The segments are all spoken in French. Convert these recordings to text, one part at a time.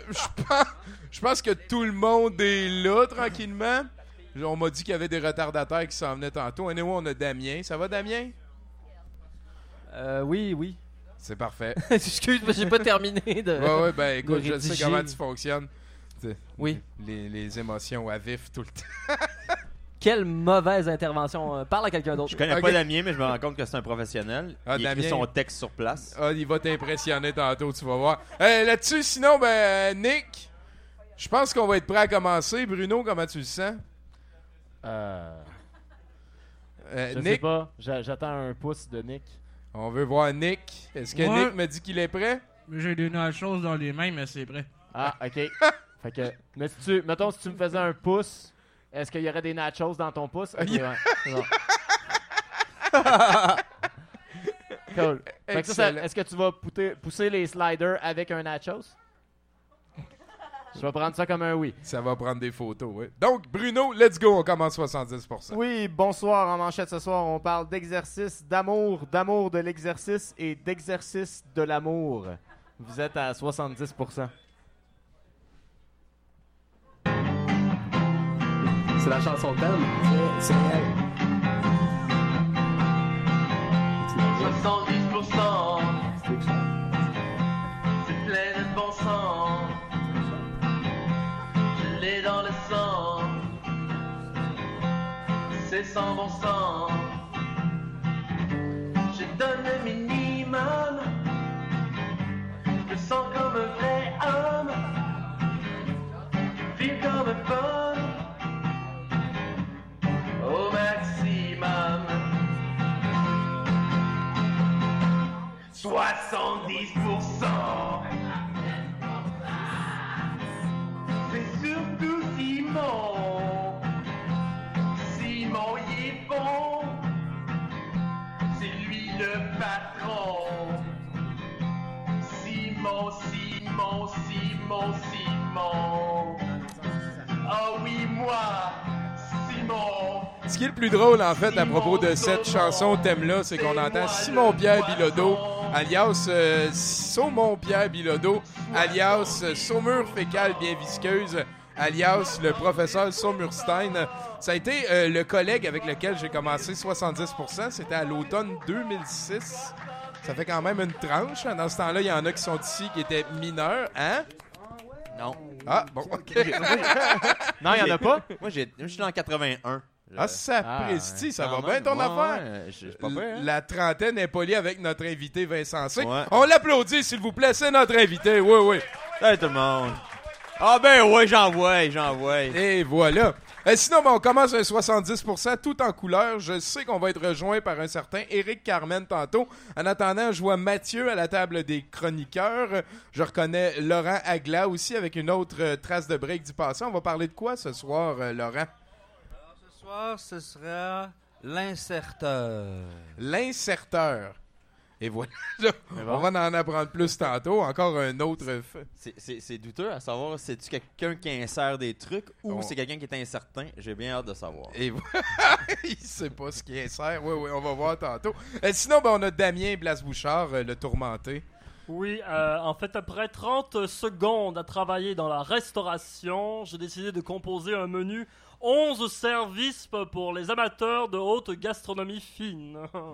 je pense que tout le monde est là, tranquillement. On m'a dit qu'il y avait des retardataires qui s'en venaient tantôt. Anyway, on a Damien. Ça va, Damien? Oui. C'est parfait. Excuse-moi, j'ai pas terminé de. Ouais, ben écoute, je sais rédiger. comment tu fonctionnes. Oui. Les émotions à vif tout le temps. Quelle mauvaise intervention. Parle à quelqu'un d'autre. Je connais pas Damien, mais je me rends compte que c'est un professionnel. Il écrit Damien, son texte sur place. il va t'impressionner tantôt, tu vas voir. Là-dessus, sinon, Nick, je pense qu'on va être prêt à commencer. Bruno, comment tu le sens? Je sais Nick, pas. J'attends un pouce de Nick. on veut voir Nick. Est-ce que Ouais. Nick me dit qu'il est prêt? J'ai des nachos dans les mains, mais c'est prêt. Ah, OK. Fait que, mettons, si tu me faisais un pouce, est-ce qu'il y aurait des nachos dans ton pouce? OK, ouais. C'est bon. Cool. Fait que Excellent. est-ce que tu vas pousser les sliders avec un nachos? Je vais prendre ça comme un oui. Ça va prendre des photos, oui. Donc, Bruno, let's go, on commence 70%. Oui, bonsoir. En manchette ce soir, on parle d'exercice, d'amour de l'exercice et d'exercice de l'amour. Vous êtes à 70%. C'est la chanson de thème. C'est elle. 70%, c'est plein de bon sens. Je l'ai dans le sang, c'est sans bon sens. Je donne le minimum, je me sens comme un vrai homme. Vivre comme un pomme, au maximum. 70%. C'est surtout Simon. Simon, il est bon. C'est lui le patron. Simon. Ah oui, moi, Simon. Ce qui est le plus drôle, en fait, à propos de cette chanson thème-là, c'est qu'on entend Simon-Pierre Bilodeau, alias Saumon-Pierre Bilodeau, alias Saumure fécale bien visqueuse, alias le professeur Saumurstein. Ça a été le collègue avec lequel j'ai commencé 70%. C'était à l'automne 2006. Ça fait quand même une tranche. Dans ce temps-là, il y en a qui sont ici qui étaient mineurs. Hein? Non. Ah, bon, OK. Non, il n'y en a pas? Moi, je suis en 81. Ah, sapristi, ça va Quand bien même, ton ouais, affaire? ouais, je suis pas peur, hein? La trentaine est polie avec notre invité Vincent C. Ouais. On l'applaudit, s'il vous plaît, c'est notre invité. Oui, oui. Hey, tout le monde. Ah ben ouais, j'en vois. Et voilà. Sinon, on commence à 70% tout en couleur. Je sais qu'on va être rejoint par un certain Éric Carmen tantôt. En attendant, je vois Mathieu à la table des chroniqueurs. Je reconnais Laurent Agla aussi avec une autre trace de break du passé. On va parler de quoi ce soir, Laurent? Ce soir, ce sera l'inserteur. L'inserteur. Et voilà. On va en apprendre plus tantôt. Encore un autre... C'est douteux à savoir si c'est-tu quelqu'un qui insère des trucs ou c'est quelqu'un qui est incertain. J'ai bien hâte de savoir. Et il sait pas ce qui insère. Oui, on va voir tantôt. Sinon, on a Damien Blas-Bouchard, le tourmenté. Oui, en fait, après 30 secondes à travailler dans la restauration, j'ai décidé de composer un menu 11 services pour les amateurs de haute gastronomie fine.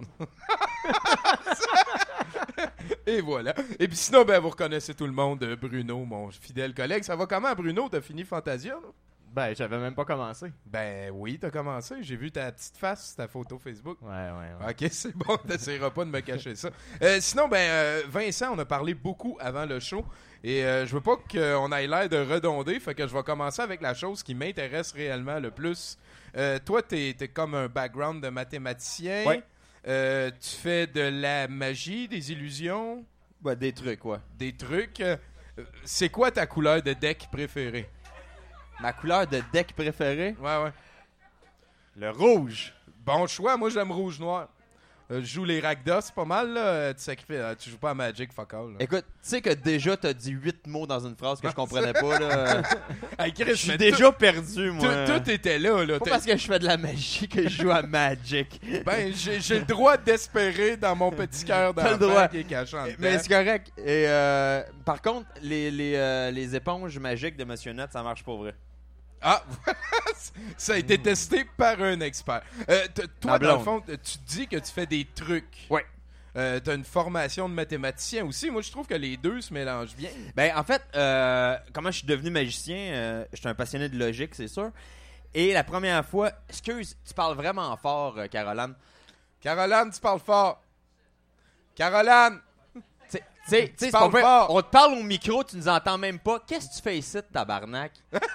Et voilà. Et puis sinon, vous reconnaissez tout le monde, Bruno, mon fidèle collègue. Ça va comment, Bruno? T'as fini Fantasia, là? Ben, j'avais même pas commencé. Ben oui, t'as commencé. J'ai vu ta petite face, ta photo Facebook. Ouais. Ok, c'est bon, t'essaieras pas de me cacher ça. Sinon, Vincent, on a parlé beaucoup avant le show. Et je veux pas qu'on ait l'air de redonder, fait que je vais commencer avec la chose qui m'intéresse réellement le plus. Toi, t'es comme un background de mathématicien. Ouais. Tu fais de la magie, des illusions. Ben, des trucs, ouais. Des trucs. C'est quoi ta couleur de deck préférée? Ma couleur de deck préférée? Ouais. Le rouge. Bon choix, moi j'aime rouge-noir. Je joue les Rakdos pas mal, là. Tu joues pas à Magic, fuck all. Là. Écoute, tu sais que déjà, t'as dit 8 mots dans une phrase que je comprenais pas, là. Hey, Chris, Je suis mais déjà perdu, moi. tout était là. Pas parce que je fais de la magie que je joue à Magic. Ben, j'ai le droit d'espérer dans mon petit cœur T'as le d'enfant droit. qui est caché en dedans. Mais c'est correct. Et par contre, les éponges magiques de Monsieur Nut, ça marche pour vrai. Ah, ça a été testé par un expert. Toi, Ma dans le blonde. fond, tu dis que tu fais des trucs. Ouais. T'as une formation de mathématicien aussi. Moi, je trouve que les deux se mélangent bien. Ben, en fait, comment je suis devenu magicien, je suis un passionné de logique, c'est sûr. Et la première fois, excuse, tu parles vraiment fort, Caroline. Caroline, tu parles fort. Caroline! Tu sais, c'est parles pas vrai. fort. On te parle au micro, tu nous entends même pas. Qu'est-ce que tu fais ici, tabarnak?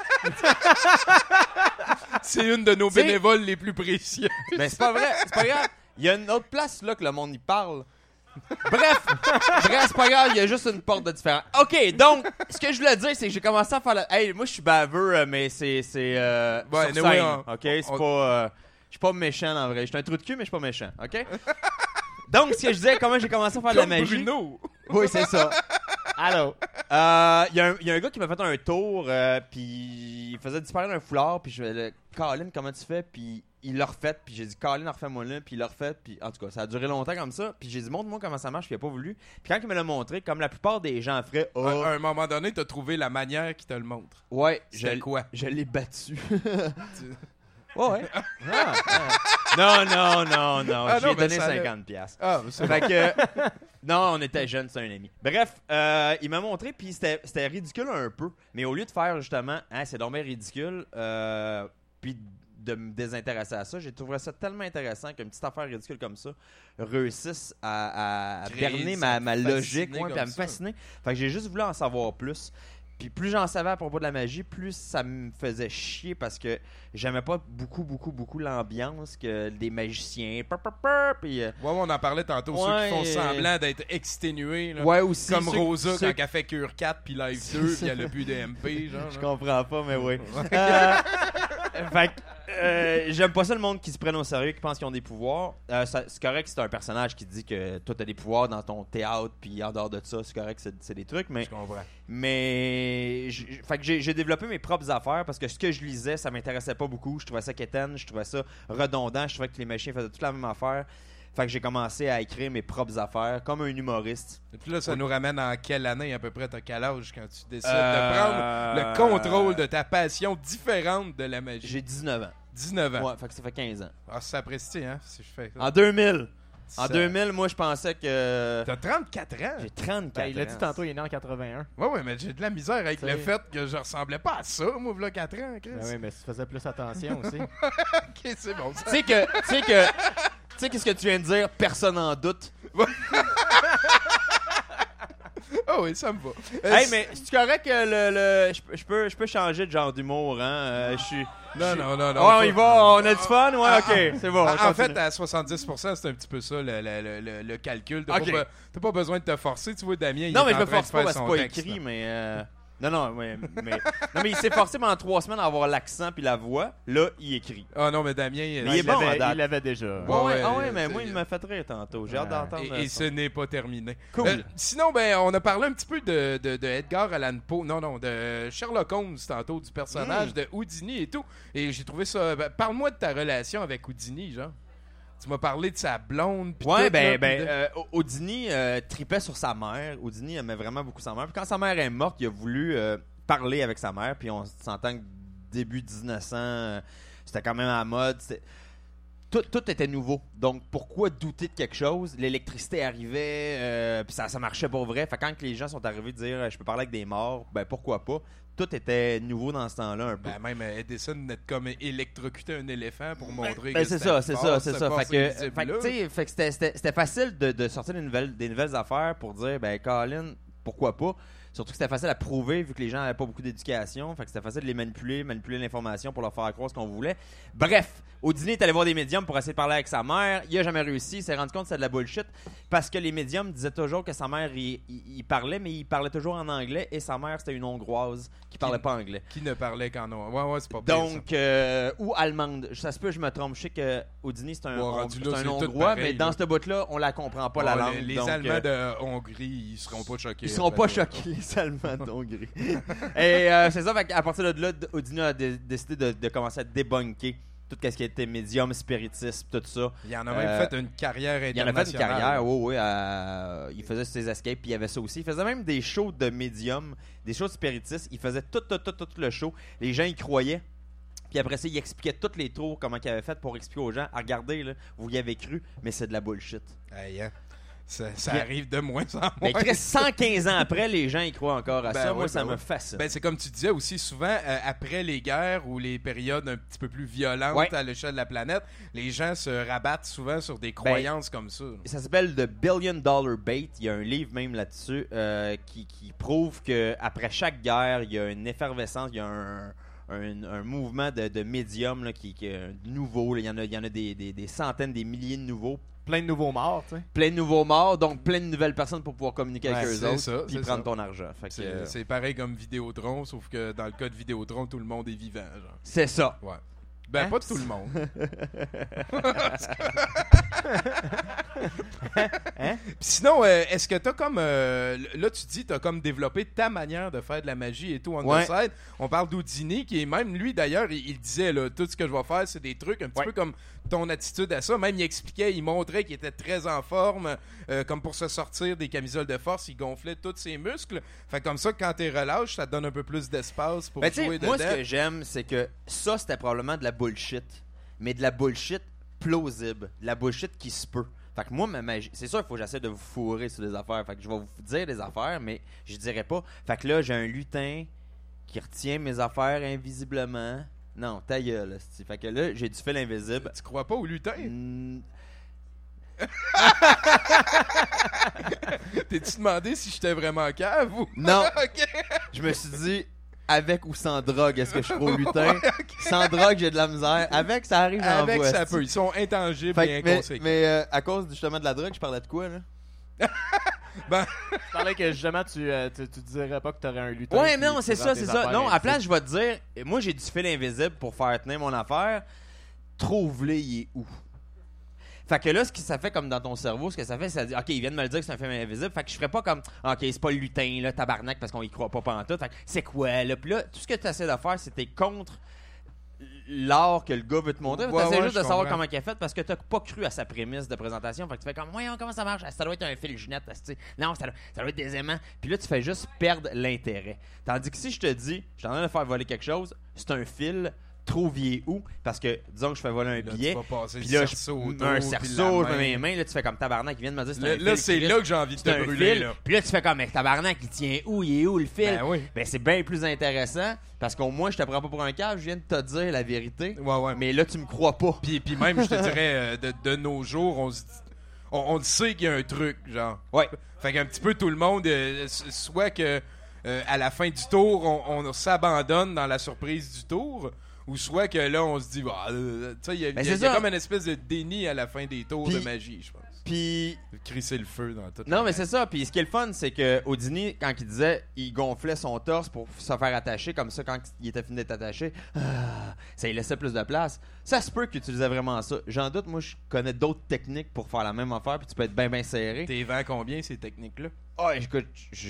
C'est une de nos T'sais- bénévoles les plus précieux. Ben, c'est pas vrai, c'est pas grave. Il y a une autre place là que le monde y parle. Bref, c'est pas grave, il y a juste une porte de différence. OK, donc, ce que je voulais dire, c'est que j'ai commencé à faire la... Hey, moi, je suis baveux, mais c'est sur anyway, scène, on- OK? C'est on- pas... je suis pas méchant, en vrai. Je suis un trou de cul, mais je suis pas méchant, OK? Donc, ce que je disais, comment j'ai commencé à faire de la Comme magie... Bruno. Oui, c'est ça. Allô? Il y a un gars qui m'a fait un tour, puis il faisait disparaître un foulard, puis je lui Colin, comment tu fais? Puis il l'a refait, puis j'ai dit Colin, refais-moi là, puis il l'a refait, puis en tout cas, ça a duré longtemps comme ça, puis j'ai dit montre-moi comment ça marche, puis il a pas voulu. Puis quand il me l'a montré, comme la plupart des gens feraient, À un moment donné, t'as trouvé la manière qui te le montre. ouais, C'était quoi? je l'ai battu. Ouais. Non, Ah, j'ai non, mais donné ça allait. 50 piastres. Ah, c'est Fait que non, on était jeunes, c'est un ami. Bref, il m'a montré puis c'était ridicule un peu, mais au lieu de faire justement c'est dommage ridicule puis de me désintéresser à ça, j'ai trouvé ça tellement intéressant qu'une petite affaire ridicule comme ça réussisse à Créer, berner ça ma te logique, fasciner puis à me comme ça. fasciner. Fait que j'ai juste voulu en savoir plus. Puis plus j'en savais à propos de la magie, plus ça me faisait chier parce que j'aimais pas beaucoup l'ambiance que des magiciens. Puis Ouais, on en parlait tantôt. Ceux Ouais, qui font semblant d'être exténués. Là. ouais aussi Comme ceux- Rosa ceux- quand elle fait Cure 4 puis Live 2 puis elle a plus de MP. Genre, Je là. comprends pas, mais oui. Fait que, j'aime pas ça le monde qui se prenne au sérieux, qui pense qu'ils ont des pouvoirs. C'est correct si c'est un personnage qui dit que toi t'as des pouvoirs dans ton théâtre, puis en dehors de ça, c'est correct, c'est des trucs, mais Je comprends. fait que j'ai développé mes propres affaires parce que ce que je lisais, ça m'intéressait pas beaucoup. Je trouvais ça quétaine, je trouvais ça redondant, je trouvais que les machines faisaient toute la même affaire. Fait que j'ai commencé à écrire mes propres affaires comme un humoriste. Et puis là, ça nous ramène en quelle année à peu près? T'as quel âge quand tu décides de prendre le contrôle de ta passion différente de la magie? J'ai 19 ans. 19 ans. Ouais, fait que ça fait 15 ans. Ah, c'est apprécié, hein? Si je fais ça. En 2000. En Ça- 2000, moi, je pensais que... T'as 34 ans? J'ai 34 Ben, il l'a dit ans. tantôt, il est né en 81. Ouais, mais j'ai de la misère avec T'sais. le fait que je ressemblais pas à ça, moi, v'là 4 ans, Chris. Ben oui, mais tu faisais plus attention aussi. Ok, c'est bon, ça. Tu sais qu'est-ce que tu viens de dire? Personne en doute. Ah oui, ça me va. Hey, mais c'est correct que je peux changer de genre d'humour, hein? Je suis... Non. Ouais, on y va, on a du fun? Ouais, ok, c'est bon. on En continue. fait, à 70%, c'est un petit peu ça, le calcul. T'as Ok. t'as pas besoin de te forcer. Tu vois, Damien, il Non, est mais je en me train de force pas faire parce que son c'est pas texte, écrit, là. mais... Non, mais il s'est forcé pendant 3 semaines à avoir l'accent puis la voix. Là, il écrit. Ah non, mais Damien... Mais il est bon à date. Il l'avait déjà. Ouais, mais c'est- moi, il m'a fait rire tantôt. J'ai hâte d'entendre Et ça. ce n'est pas terminé. Cool. Sinon, ben, on a parlé un petit peu de Edgar Allan Poe. Non, de Sherlock Holmes tantôt, du personnage de Houdini et tout. Et j'ai trouvé ça... ben, parle-moi de ta relation avec Houdini, genre. Tu m'as parlé de sa blonde. pis Ouais, tout, là, pis de- Houdini tripait sur sa mère. Houdini aimait vraiment beaucoup sa mère. Puis quand sa mère est morte, il a voulu parler avec sa mère. Puis on s'entend que début 1900, c'était quand même à la mode. Tout était nouveau. Donc, pourquoi douter de quelque chose? L'électricité arrivait, puis ça marchait pour vrai. Fait que quand les gens sont arrivés de dire je peux parler avec des morts, ben pourquoi pas? Tout était nouveau dans ce temps-là un peu. Ben, même Edison n'est comme électrocuté un éléphant pour montrer Ben, que c'est c'était ça, c'est ça, fort, c'est cette ça. force Fait que, invisible-là. tu sais, c'était facile de sortir des nouvelles affaires pour dire, ben, Colin, pourquoi pas? Surtout que c'était facile à prouver vu que les gens n'avaient pas beaucoup d'éducation. Fait que c'était facile de les manipuler l'information pour leur faire croire ce qu'on voulait. Bref, Houdini est allé voir des médiums pour essayer de parler avec sa mère. Il a jamais réussi. Il s'est rendu compte que c'était de la bullshit parce que les médiums disaient toujours que sa mère, il parlait, mais il parlait toujours en anglais et sa mère, c'était une Hongroise qui parlait pas anglais. Qui ne parlait qu'en ouais, c'est pas pire, Donc, ou allemande. Ça se peut, je me trompe. Je sais que Houdini, c'est un Hongrois, pareil, mais dans ce bout-là, on la comprend pas, la langue. Les donc, Allemands de Hongrie, ils seront pas choqués. Ils seront pas choqués, les Allemands de Hongrie. Et c'est ça, à partir de là, Houdini a décidé de commencer à débunker tout ce qui était médium, spiritisme, tout ça. Il en a même fait une carrière internationale. Il en a fait une carrière, oui. Il faisait ses escapes, puis il y avait ça aussi. Il faisait même des shows de médium, des shows de spiritisme. Il faisait tout le show. Les gens y croyaient. Puis après ça, il expliquait tous les tours, comment il avait fait pour expliquer aux gens. Regardez, là, vous y avez cru, mais c'est de la bullshit. Hey, hein. Ça arrive de moins en moins. Mais Chris, 115 ans après, les gens y croient encore à ça. Oui, moi, ça me fascine. C'est comme tu disais aussi, souvent, après les guerres ou les périodes un petit peu plus violentes à l'échelle de la planète, les gens se rabattent souvent sur des croyances comme ça. Ça s'appelle The $1 Billion Bait. Il y a un livre même là-dessus qui prouve qu'après chaque guerre, il y a une effervescence, il y a un mouvement de médiums là, qui est nouveau. Là. Il y en a des centaines, des milliers de nouveaux. Plein de nouveaux morts, tu sais. Plein de nouveaux morts, donc plein de nouvelles personnes pour pouvoir communiquer avec eux autres puis prendre ton argent. C'est pareil comme Vidéotron, sauf que dans le cas de Vidéotron, tout le monde est vivant. Genre. C'est ça. Ouais. Ben, pas tout le monde. Puis sinon, est-ce que t'as comme... là, tu dis, t'as comme développé ta manière de faire de la magie et tout on the side. On parle d'Houdini, qui est même, lui, d'ailleurs, il disait, là, tout ce que je vais faire, c'est des trucs un petit peu comme ton attitude à ça. Même, il expliquait, il montrait qu'il était très en forme, comme pour se sortir des camisoles de force, il gonflait tous ses muscles. Fait comme ça, quand t'es relâche, ça te donne un peu plus d'espace pour jouer dedans. Moi, ce que j'aime, c'est que ça, c'était probablement de la bullshit, mais de la bullshit plausible, de la bullshit qui se peut. Fait que moi, ma magie, c'est sûr qu'il faut que j'essaie de vous fourrer sur des affaires. Fait que je vais vous dire des affaires, mais je dirais pas. Fait que là, j'ai un lutin qui retient mes affaires invisiblement. Non, ta gueule, c'ti. Fait que là, j'ai du fil invisible. Tu crois pas au lutin? T'es-tu demandé si j'étais vraiment cave ou... Non. Okay. Je me suis dit, avec ou sans drogue, est-ce que je suis au lutin? Sans drogue, j'ai de la misère. Avec, ça arrive en Avec, voix, ça c'ti. peut. Ils sont intangibles et inconséquents. Mais à cause justement de la drogue, je parlais de quoi, là? Tu parlais que justement, tu dirais pas que t'aurais un lutin. Ouais, mais non, c'est ça. Non, à la place, je vais te dire, moi, j'ai du fil invisible pour faire tenir mon affaire. Trouve-le, il est où? Fait que là, ça fait comme dans ton cerveau, ce que ça fait, c'est dire, OK, ils viennent me le dire que c'est un film invisible. Fait que je ferais pas comme, OK, c'est pas le lutin, là, tabarnak, parce qu'on y croit pas pantoute. Fait que c'est quoi, là? Puis là, tout ce que tu essaies de faire, c'est t'es contre l'art que le gars veut te montrer. Tu essaies juste de savoir comment il a fait parce que t'as pas cru à sa prémisse de présentation. Fait que tu fais comme, voyons, comment ça marche? Ça doit être un fil Ginette. Non, ça doit être des aimants. Puis là, tu fais juste perdre l'intérêt. Tandis que si je te dis, je suis en train de faire voler quelque chose, c'est un fil. Trouviez où? Parce que, disons que je fais voler un billet, puis là, je mets un cerceau, je mets mes mains, là, tu fais comme tabarnak, il vient de me dire c'est un fil. Là, c'est là que j'ai envie de te brûler. Là. Puis là, tu fais comme, mais tabarnak, il tient où? Il est où le fil? Ben oui. Ben, c'est bien plus intéressant, parce qu'au moins, je te prends pas pour un cave, je viens de te dire la vérité. Ouais. Mais là, tu me crois pas. Puis même, je te dirais, de nos jours, on le sait qu'il y a un truc, genre. Ouais. Fait qu'un petit peu tout le monde, soit que à la fin du tour, on s'abandonne dans la surprise du tour, ou soit que là, on se dit, bah, tu sais, il y a comme une espèce de déni à la fin des tours de magie, je pense. Puis crisser le feu dans toute non, mais c'est ça. Puis ce qui est le fun, c'est que Houdini, quand il disait, il gonflait son torse pour se faire attacher, comme ça, quand il était fini d'être attaché, ça lui laissait plus de place. Ça se peut qu'il utilisait vraiment ça. J'en doute, moi, je connais d'autres techniques pour faire la même affaire, puis tu peux être bien serré. T'es vend combien, ces techniques-là? Ah, écoute,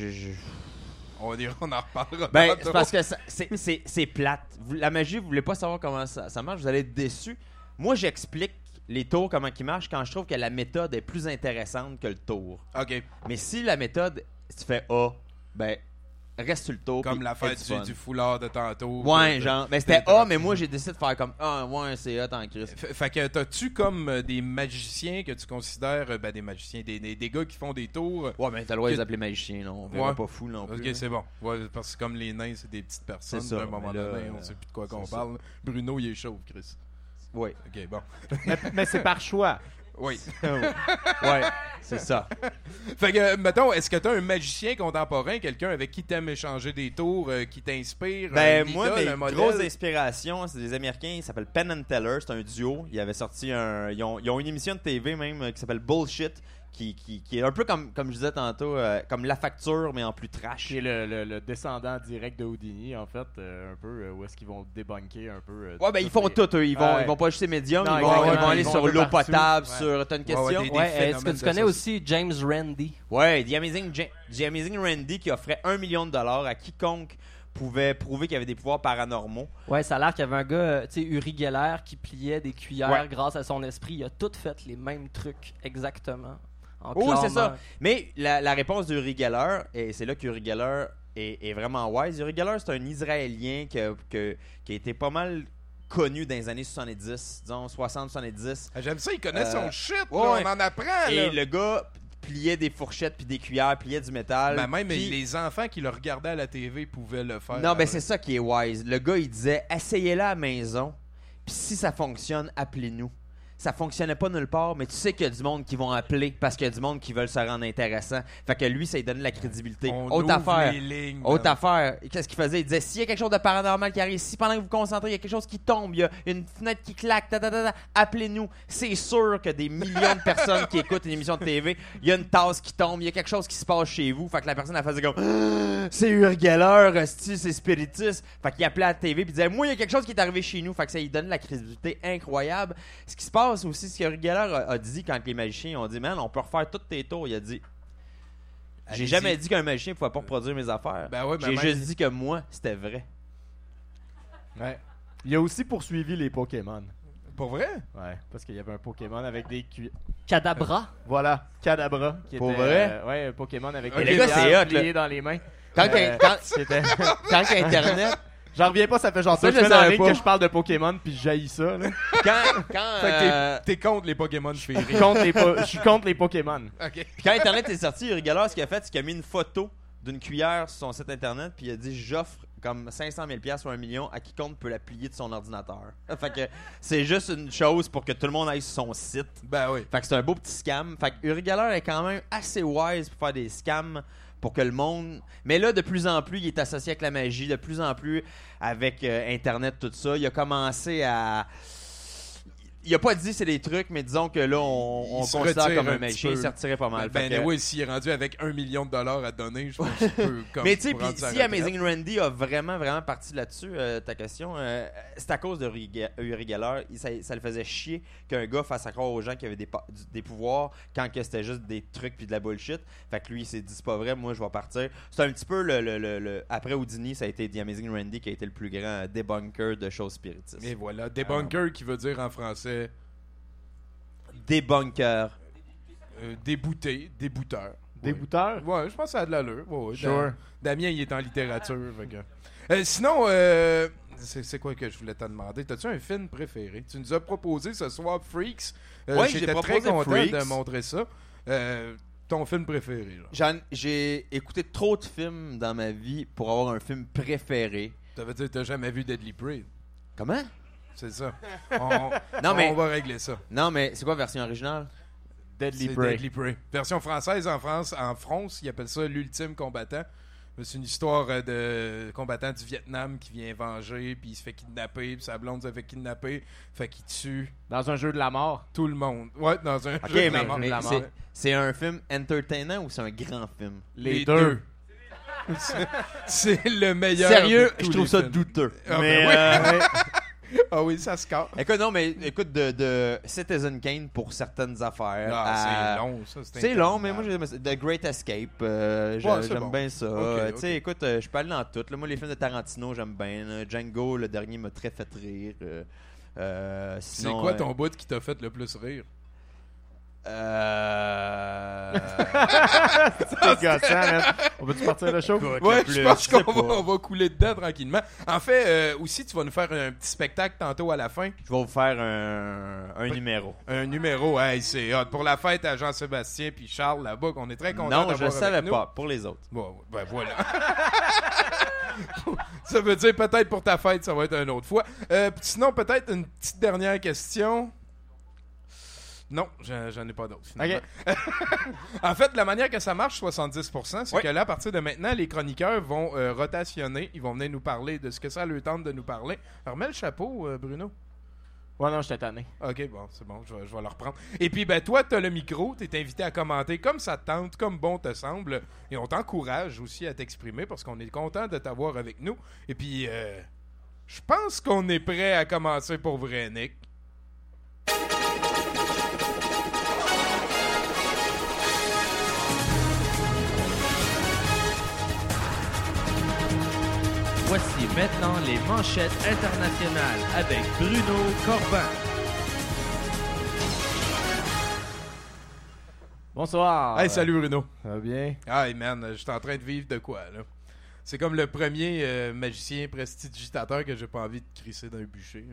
on en reparlera. Ben, c'est parce que c'est plate. La magie, vous voulez pas savoir comment ça marche, vous allez être déçus. Moi, j'explique les tours, comment ils marchent, quand je trouve que la méthode est plus intéressante que le tour. OK. Mais si la méthode, tu fais A, ben, reste sur le tour. Comme l'affaire du foulard de tantôt. Ouais, genre. Ben, c'était A, mais moi, j'ai décidé de faire comme ouais, c'est A, t'en crise. Fait que t'as-tu comme des magiciens que tu considères, des magiciens, des gars qui font des tours. Ouais, mais t'as le droit de les appeler magiciens, non. On verra pas fou non plus. Ok, c'est bon. Ouais, parce que comme les nains, c'est des petites personnes. C'est ça, à un moment donné, on sait plus de quoi qu'on parle. Bruno, il est chauve, Chris. Oui. Ok, bon. mais c'est par choix. Oui. Ouais, c'est ça. Fait que, mettons, est-ce que t'as un magicien contemporain, quelqu'un avec qui t'aimes échanger des tours, qui t'inspire? Ben, un moi, idole, mes un modèle? grosses inspirations, c'est des Américains, ils s'appellent Penn and Teller, c'est un duo. Ils avaient sorti ils ont une émission de TV même qui s'appelle Bullshit, qui est un peu comme je disais tantôt, comme La Facture, mais en plus trash. Qui est le descendant direct de Houdini, en fait, un peu, où est-ce qu'ils vont débunker un peu. Ouais, ben ils font tout, eux. Ils vont pas juste médiums, Non, ils vont exactement. aller Ils vont sur un peu l'eau partout. potable, Ouais. sur... T'as une question? des Ouais, est-ce que phénomènes tu connais de aussi James Randi? Ouais, The Amazing Randy qui offrait $1 million à quiconque pouvait prouver qu'il y avait des pouvoirs paranormaux. Ouais, ça a l'air qu'il y avait un gars, tu sais, Uri Geller, qui pliait des cuillères Ouais. grâce à son esprit. Il a tout fait les mêmes trucs exactement. En Oui, c'est ça. clamant. Mais la réponse d'Uri Geller, et c'est là qu'Uri Geller est vraiment wise. Uri Geller, c'est un Israélien qui a été pas mal connu dans les années 70, disons 60-70. Ah, j'aime ça, il connaît son shit, là, ouais. on en apprend. Et Là. le gars pliait des fourchettes puis des cuillères, pliait du métal. Ben, même puis- les enfants qui le regardaient à la TV pouvaient le faire. Non, ben c'est ça qui est wise. Le gars, il disait, essayez-la à la maison, puis si ça fonctionne, appelez-nous. Ça fonctionnait pas nulle part, mais tu sais qu'il y a du monde qui vont appeler parce qu'il y a du monde qui veulent se rendre intéressant. Fait que lui, ça lui donne de la crédibilité. On Autre ouvre affaire. les lignes, Autre man. affaire. Qu'est-ce qu'il faisait? Il disait, s'il y a quelque chose de paranormal qui arrive, si pendant que vous vous concentrez, il y a quelque chose qui tombe, il y a une fenêtre qui claque, appelez-nous. C'est sûr que des millions de personnes qui écoutent une émission de TV, il y a une tasse qui tombe, il y a quelque chose qui se passe chez vous. Fait que la personne, elle faisait comme, ah, c'est Uri Geller, hostie, c'est spiritiste. Fait qu'il appelait à la TV puis il disait, moi, il y a quelque chose qui est arrivé chez nous. Fait que ça lui donne de la crédibilité incroyable. Ce qui se passe aussi, ce que Uri Geller a dit quand les magiciens ont dit, man, on peut refaire tous tes tours. Il a dit, j'ai Allez-y. jamais dit qu'un magicien pouvait pas reproduire mes affaires. Ben ouais, mais J'ai même- juste dit que moi, c'était vrai. Ouais. Il a aussi poursuivi les Pokémon. Pour vrai? Ouais, parce qu'il y avait un Pokémon avec des cuillères. Kadabra. Voilà, Kadabra. Qui Pour était, vrai? ouais, un Pokémon avec Et des le gars, c'est hot, pliées là. dans les mains. Quand C'était... quand Internet, J'en reviens pas, ça fait genre Ça, deux je semaines en savais ligne pas. que je parle de Pokémon puis je jaillis ça. Là. quand, Fait que t'es contre les Pokémon féeriques. Je suis contre les Pokémon. OK. quand Internet est sorti, Uri Geller, ce qu'il a fait, c'est qu'il a mis une photo d'une cuillère sur son site Internet, puis il a dit, j'offre comme 500 000 $ ou 1 million à quiconque peut la plier de son ordinateur. Fait que c'est juste une chose pour que tout le monde aille sur son site. Ben oui. Fait que c'est un beau petit scam. Fait que Uri Geller est quand même assez wise pour faire des scams pour que le monde... Mais là, de plus en plus, il est associé avec la magie, de plus en plus avec Internet, tout ça. Il a commencé à... Il a pas dit c'est des trucs, mais disons que là, on Il se considère retire comme un un petit magicien. peu. Il s'est retiré pas mal. Ben Fait que- oui, s'il est rendu avec $1 million à donner, je pense qu'il peut comme Mais tu sais, prendre puis sa si retraite. Amazing Randy a vraiment parti là-dessus, ta question, c'est à cause de Uri Geller. Ça le faisait chier qu'un gars fasse croire aux gens qu'il y avait des pouvoirs quand que c'était juste des trucs puis de la bullshit. Fait que lui, il s'est dit, c'est pas vrai, moi, je vais partir. C'est un petit peu le après Houdini, ça a été The Amazing Randy qui a été le plus grand debunker de choses spiritistes. Et voilà, débunker qui veut dire en français Debunker. débouté, débouteur. Débouteur? Ouais, je pense que ça a de l'allure. Ouais, ouais. Sure. Damien, il est en littérature. Fait que... sinon, c'est quoi que je voulais te demander? T'as-tu un film préféré? Tu nous as proposé ce soir Freaks. Ouais, j'ai j'étais très proposé content Freaks. de montrer ça. Ton film préféré, là. J'ai écouté trop de films dans ma vie pour avoir un film préféré. Ça veut dire que t'as jamais vu Deadly Prey. Comment? C'est ça. Non, mais- On va régler ça. Non, mais c'est quoi la version originale? Deadly C'est Prey. Deadly Prey. Version française en France. En France, ils appellent ça l'ultime combattant. C'est une histoire de combattant du Vietnam qui vient venger, puis il se fait kidnapper, puis sa blonde se fait kidnapper, fait qu'il tue Dans un jeu de la mort. tout le monde. Ouais, dans un Ok, jeu de la mais, mort. mais la c'est- mort. c'est un film entertainant ou c'est un grand film? Les deux. C'est le meilleur. Sérieux, de tous je trouve les ça films. douteux. Ah, Mais, ben Ah oui, ça se casse. écoute, non, mais écoute, de Citizen Kane pour certaines affaires. Ah, c'est long, ça. C'est long, mais moi, The Great Escape, j'aime c'est bon. bien ça. Ok, Tu sais, écoute, je peux aller dans tout. Là, moi, les films de Tarantino, j'aime bien. là. Django, le dernier, m'a très fait rire. C'est Sinon, quoi ton bout qui t'a fait le plus rire? C'est gossant, man. On peut-tu partir le show? Ouais, je pense sais qu'on va, on va couler dedans tranquillement. En fait, aussi, tu vas nous faire un petit spectacle tantôt à la fin. Je vais vous faire un numéro. Un numéro, hey, c'est hot. Pour la fête à Jean-Sébastien puis Charles là-bas, qu'on est très contents Non, je d'avoir le savais avec nous. pas. Pour les autres. Bon, ben voilà. Ça veut dire peut-être pour ta fête, ça va être une autre fois. Sinon, peut-être une petite dernière question. Non, j'en ai pas d'autres, finalement. Okay. En fait, la manière que ça marche, 70%, c'est que là, à partir de maintenant, les chroniqueurs vont rotationner. Ils vont venir nous parler de ce que ça leur tente de nous parler. Alors, mets le chapeau, Bruno. Ouais, non, je t'ai tanné. OK, bon, c'est bon, je vais le reprendre. Et puis, ben, toi, t'as le micro, t'es invité à commenter comme ça te tente, comme bon te semble. Et on t'encourage aussi à t'exprimer parce qu'on est content de t'avoir avec nous. Et puis, je pense qu'on est prêt à commencer pour vrai, Nick. Voici maintenant les manchettes internationales avec Bruno Corbin. Bonsoir. Hey, salut Bruno. Ça va bien? Hey man, je suis en train de vivre de quoi là? C'est comme le premier magicien prestidigitateur que j'ai pas envie de crisser d'un bûcher.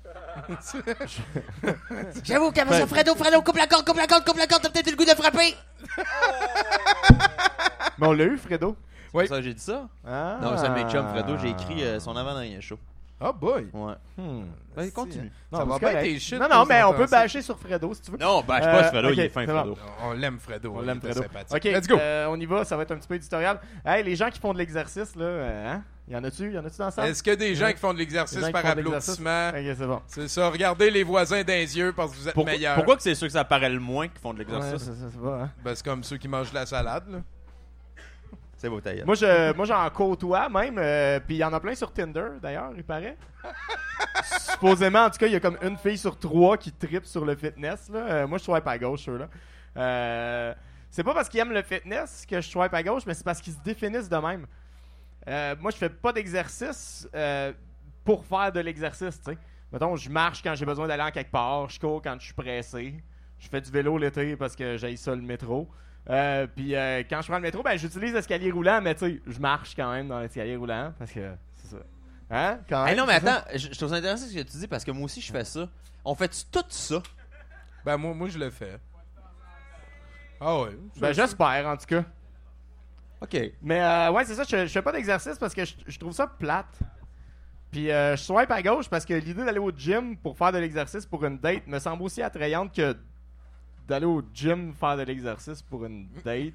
J'avoue qu'avec ça, Fredo, coupe la corde, t'as peut-être eu le goût de frapper. Mais on l'a eu, Fredo. Oui. Ça, j'ai dit ça? Ah. Non, c'est un mec chum, Fredo. J'ai écrit son avant-dernier show. Oh boy! Ouais. Ben, continue. Ça va bien tes shit. Non, mais on peut bâcher sur Fredo si tu veux. Non, bâche pas sur Fredo, il est fin, bon. Fredo. On l'aime, Fredo. On l'aime, Fredo. Sympathique. Ok, let's go! on y va, ça va être un petit peu éditorial. Hey, les gens qui font de l'exercice, là, hein? Y en a-tu dans la salle? Est-ce que des gens qui font de l'exercice par applaudissement? Ok, c'est bon. C'est ça, regardez les voisins dans les yeux parce que vous êtes meilleurs. Pourquoi que c'est sûr que ça paraît le moins qui font de l'exercice? Ouais, c'est bon, hein? Ben, c'est comme ceux qui mangent de la salade, là. C'est beau, taille. Moi, j'en côtoie même, puis il y en a plein sur Tinder, d'ailleurs, il paraît. Supposément, en tout cas, il y a comme une fille sur 3 qui trippe sur le fitness, là. Moi, je swipe à gauche, ceux-là. C'est pas parce qu'ils aiment le fitness que je swipe à gauche, mais c'est parce qu'ils se définissent de même. Moi, je fais pas d'exercice pour faire de l'exercice, tu sais. Mettons, je marche quand j'ai besoin d'aller en quelque part, je cours quand je suis pressé, je fais du vélo l'été parce que j'haïs ça le métro. Puis quand je prends le métro, ben j'utilise l'escalier roulant, mais tu sais, je marche quand même dans l'escalier roulant parce que c'est ça. Hein? Quand même, non, mais c'est attends, je trouve ça intéressant ce que tu dis parce que moi aussi je fais ça. On fait tout ça? Ben, moi je le fais. Ah ouais. Ben, j'espère en tout cas. Ok. Mais ouais, c'est ça, je fais pas d'exercice parce que je trouve ça plate. Puis je swipe à gauche parce que l'idée d'aller au gym pour faire de l'exercice pour une date me semble aussi attrayante que d'aller au gym faire de l'exercice pour une date.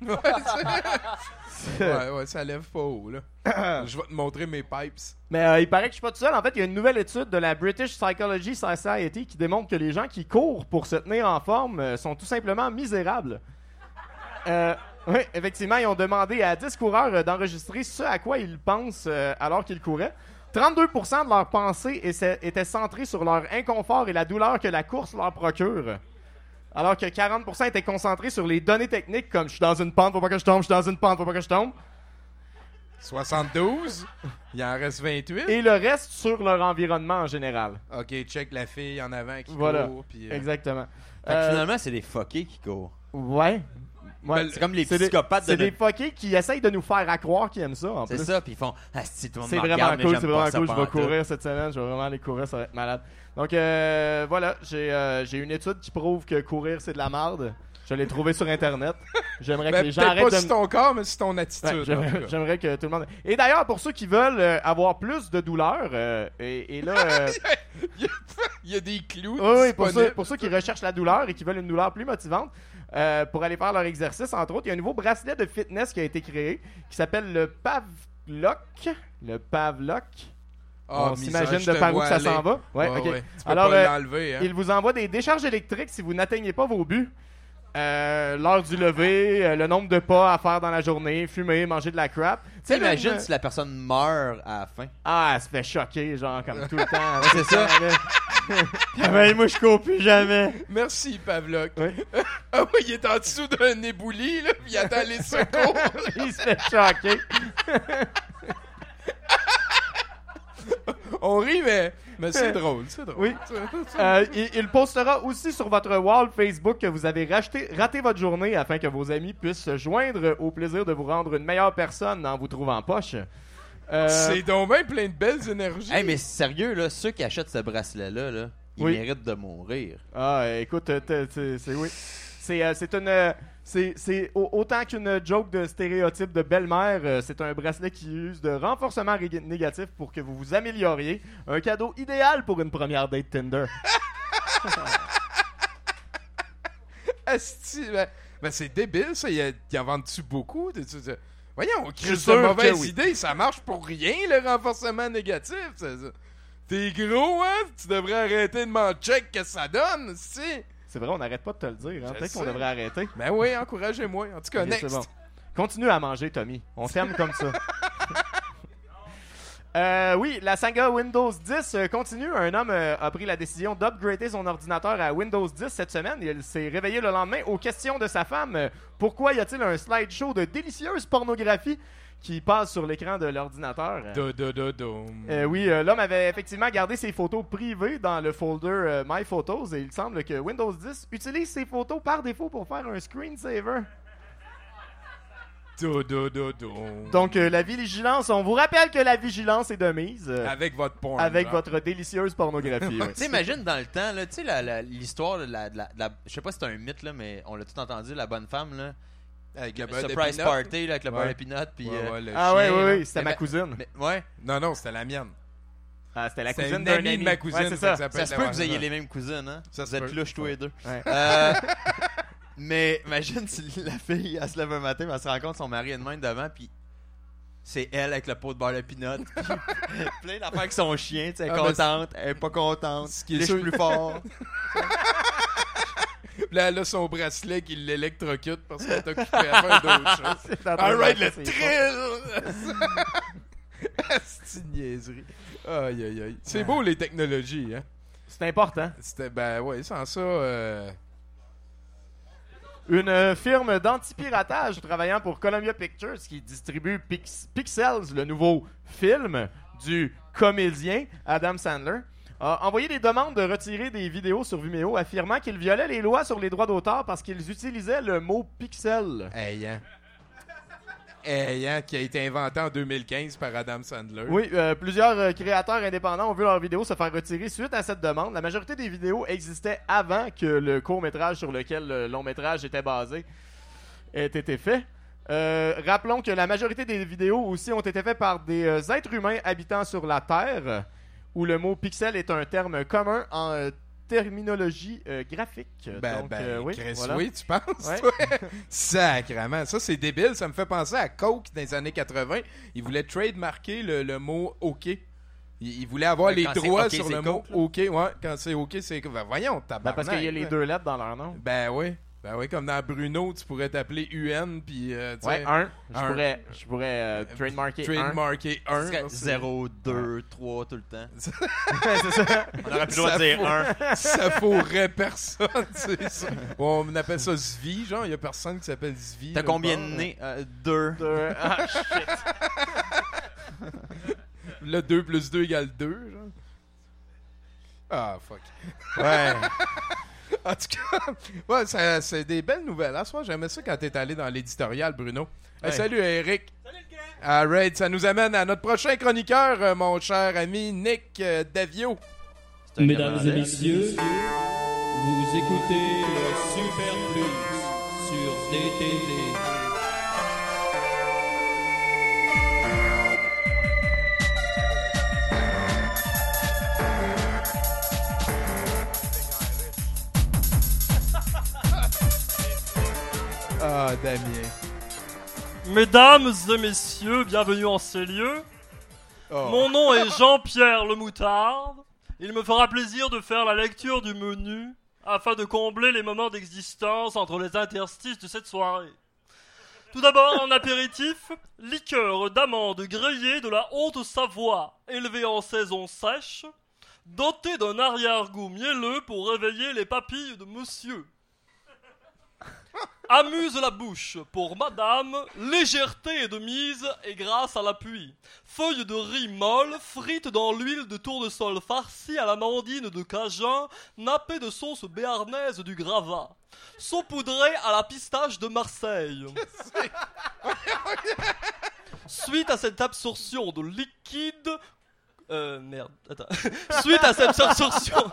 Ouais, ça lève pas haut, là. Je vais te montrer mes pipes. Mais il paraît que je suis pas tout seul. En fait, il y a une nouvelle étude de la British Psychology Society qui démontre que les gens qui courent pour se tenir en forme sont tout simplement misérables. Oui, effectivement, ils ont demandé à 10 coureurs d'enregistrer ce à quoi ils pensent alors qu'ils couraient. 32% de leurs pensées étaient centrées sur leur inconfort et la douleur que la course leur procure. Alors que 40% étaient concentrés sur les données techniques comme « je suis dans une pente, faut pas que je tombe, je suis dans une pente, faut pas que je tombe ». 72, il en reste 28. Et le reste sur leur environnement en général. Ok, check la fille en avant qui Voilà. court. Puis, Exactement. Fait que finalement, c'est des fuckés qui courent. Ouais. Ouais, C'est comme les c'est psychopathes C'est de des fuckés qui essayent de nous faire à croire qu'ils aiment ça, en C'est plus. ça, puis ils font « Ah, si tout le monde C'est me vraiment regarde, mais cool, j'aime c'est pas vraiment ça cool. Je vais pantoute. courir cette semaine, je vais vraiment aller courir, ça va être malade. Donc voilà, j'ai une étude qui prouve que courir, c'est de la merde. Je l'ai trouvé sur Internet. J'aimerais que Ben, les gens peut-être arrêtent pas de sur ton corps, mais sur ton Ouais, attitude. j'aimerais que tout le monde... Et d'ailleurs, pour ceux qui veulent avoir plus de douleur, et là... Il y a des clous. oui, disponibles. pour ceux qui recherchent la douleur et qui veulent une douleur plus motivante, pour aller faire leur exercice, entre autres, il y a un nouveau bracelet de fitness qui a été créé, qui s'appelle le Pavlok. Le Pavlok. On s'imagine de par où ça s'en va. Ouais, ok. Ouais. Tu peux Alors, pas l'enlever. Hein. il vous envoie des décharges électriques si vous n'atteignez pas vos buts. L'heure du lever, le nombre de pas à faire dans la journée, fumer, manger de la crap. Tu sais, imagine si la personne meurt à la fin. Ah, elle se fait choquer, genre, comme tout le temps. C'est ça. Mais moi, je cours plus jamais. Merci, Pavlok. Oui. Ah oui, il est en dessous d'un ébouli, là, puis il attend les secours. Il se fait choquer. On rit, mais c'est drôle, c'est drôle. Oui. Il postera aussi sur votre wall Facebook que vous avez raté votre journée afin que vos amis puissent se joindre au plaisir de vous rendre une meilleure personne en vous trouvant poche. C'est donc bien plein de belles énergies. Hey, mais sérieux, là, ceux qui achètent ce bracelet-là, là, ils Oui. méritent de mourir. Ah, écoute, c'est oui. C'est une... C'est autant qu'une joke de stéréotype de belle-mère, c'est un bracelet qui use de renforcement négatif pour que vous vous amélioriez. Un cadeau idéal pour une première date Tinder. Asti, ben c'est débile, ça. Il en vend-tu beaucoup? Voyons, Je suis Chris, sûr de mauvaise que oui. idée, ça marche pour rien, le renforcement négatif. T'es gros, hein? Tu devrais arrêter de m'en check que ça donne, si. C'est vrai, on n'arrête pas de te le dire. Hein? Je Peut-être qu'on sais. devrait arrêter. Ben oui, encouragez-moi. En tout cas, Ok, next. c'est bon. Continue à manger, Tommy. On t'aime comme ça. Oui, la saga Windows 10 continue. Un homme a pris la décision d'upgrader son ordinateur à Windows 10 cette semaine. Il s'est réveillé le lendemain aux questions de sa femme. Pourquoi y a-t-il un slideshow de délicieuse pornographie qui passe sur l'écran de l'ordinateur? Oui, l'homme avait effectivement gardé ses photos privées dans le folder My Photos et il semble que Windows 10 utilise ses photos par défaut pour faire un screensaver. Donc, la vigilance, on vous rappelle que la vigilance est de mise. Avec votre porn. Avec genre. votre délicieuse pornographie. Tu sais, imagine dans le temps, là, tu sais, l'histoire de la je sais pas si c'est un mythe, là, mais on l'a tout entendu, la bonne femme, là. Avec le Le beurre de surprise peanut. party, là, avec le beurre de Ouais. peanut, puis... Le Ah chien, ouais, là. oui, c'était ma cousine. Ouais. Non, c'était la mienne. Ah, c'était la C'était cousine une d'un amie ami. de ma cousine. Ouais, c'est fait que ça. peut Ça être se peut la que vous ayez bonne. les mêmes cousines, hein? Ça se Vous êtes peut. louches tous les deux. Ouais. Mais imagine si la fille, elle se lève un matin, elle se rend compte que son mari est de même devant, puis c'est elle avec le pot de beurre de peanut. Puis plein d'affaires avec son chien, tu sais, elle est Ah, ben, contente, elle est pas contente, Ce qui est liche sûr- plus fort. Là, elle a son bracelet qui l'électrocute parce qu'elle est occupée à faire d'autres choses. C'est en train de Alright, le marcher ses thrill! C'est une niaiserie. Aïe, aïe, aïe. C'est beau, les technologies, hein? C'est important. C'était, ben ouais, sans ça... Une firme d'anti-piratage travaillant pour Columbia Pictures qui distribue Pixels, le nouveau film du comédien Adam Sandler, a envoyé des demandes de retirer des vidéos sur Vimeo affirmant qu'ils violaient les lois sur les droits d'auteur parce qu'ils utilisaient le mot pixel. Ayant, qui a été inventé en 2015 par Adam Sandler. Oui, plusieurs créateurs indépendants ont vu leurs vidéos se faire retirer suite à cette demande. La majorité des vidéos existaient avant que le court-métrage sur lequel le long-métrage était basé ait été fait. Rappelons que la majorité des vidéos aussi ont été faites par des êtres humains habitant sur la Terre, où le mot pixel est un terme commun en terminologie graphique. Ben, Donc, oui, oui, Chris, voilà. oui, tu penses, Ouais. toi? Sacrément. Ça, c'est débile. Ça me fait penser à Coke dans les années 80. Ils voulaient trademarker le mot OK. Ils voulaient avoir les Quand c'est droits OK, sur c'est le mot Coke, là. OK. Ouais, quand c'est OK, c'est... Ben, voyons, Ben, tabarnak. parce qu'il y a les là. deux lettres dans leur nom. Ben oui. Ben oui, comme dans Bruno, tu pourrais t'appeler UN, puis tu Ouais, sais, un. Je un. pourrais trademarker un. trademarker Ce un. serait là, c'est- 0, 2, 3 tout le temps. C'est ça. On aurait plus le droit Ça de dire faut- 1. Ça fourrait personne, c'est ça. On appelle ça Zvi, genre, il y a personne qui s'appelle Zvi. T'as là, combien au de bord. nez? 2. Ah, shit. Là, 2 plus 2 égale 2, genre. Ah, fuck. Ouais. En tout cas, ouais, c'est des belles nouvelles. À ce soir, j'aimais ça quand t'es allé dans l'éditorial, Bruno. Hey, Ouais. salut, Eric. Salut, le gars. Alright, ça nous amène à notre prochain chroniqueur, mon cher ami Nick Davio. Mesdames et messieurs, vous écoutez le Super Plus sur DTV. Ah, Damien. Mesdames et messieurs, bienvenue en ces lieux. Oh. Mon nom est Jean-Pierre le Moutarde. Il me fera plaisir de faire la lecture du menu afin de combler les moments d'existence entre les interstices de cette soirée. Tout d'abord, en apéritif, liqueur d'amande grillée de la Haute-Savoie, élevée en saison sèche, dotée d'un arrière-goût mielleux pour réveiller les papilles de monsieur. Amuse la bouche pour madame, légèreté de mise et grâce à l'appui. Feuilles de riz molles, frites dans l'huile de tournesol farcie à l'amandine de Cajun, nappées de sauce béarnaise du Gravat. Saupoudrées à la pistache de Marseille. Suite à cette absorption de liquide... Suite à cette absorption...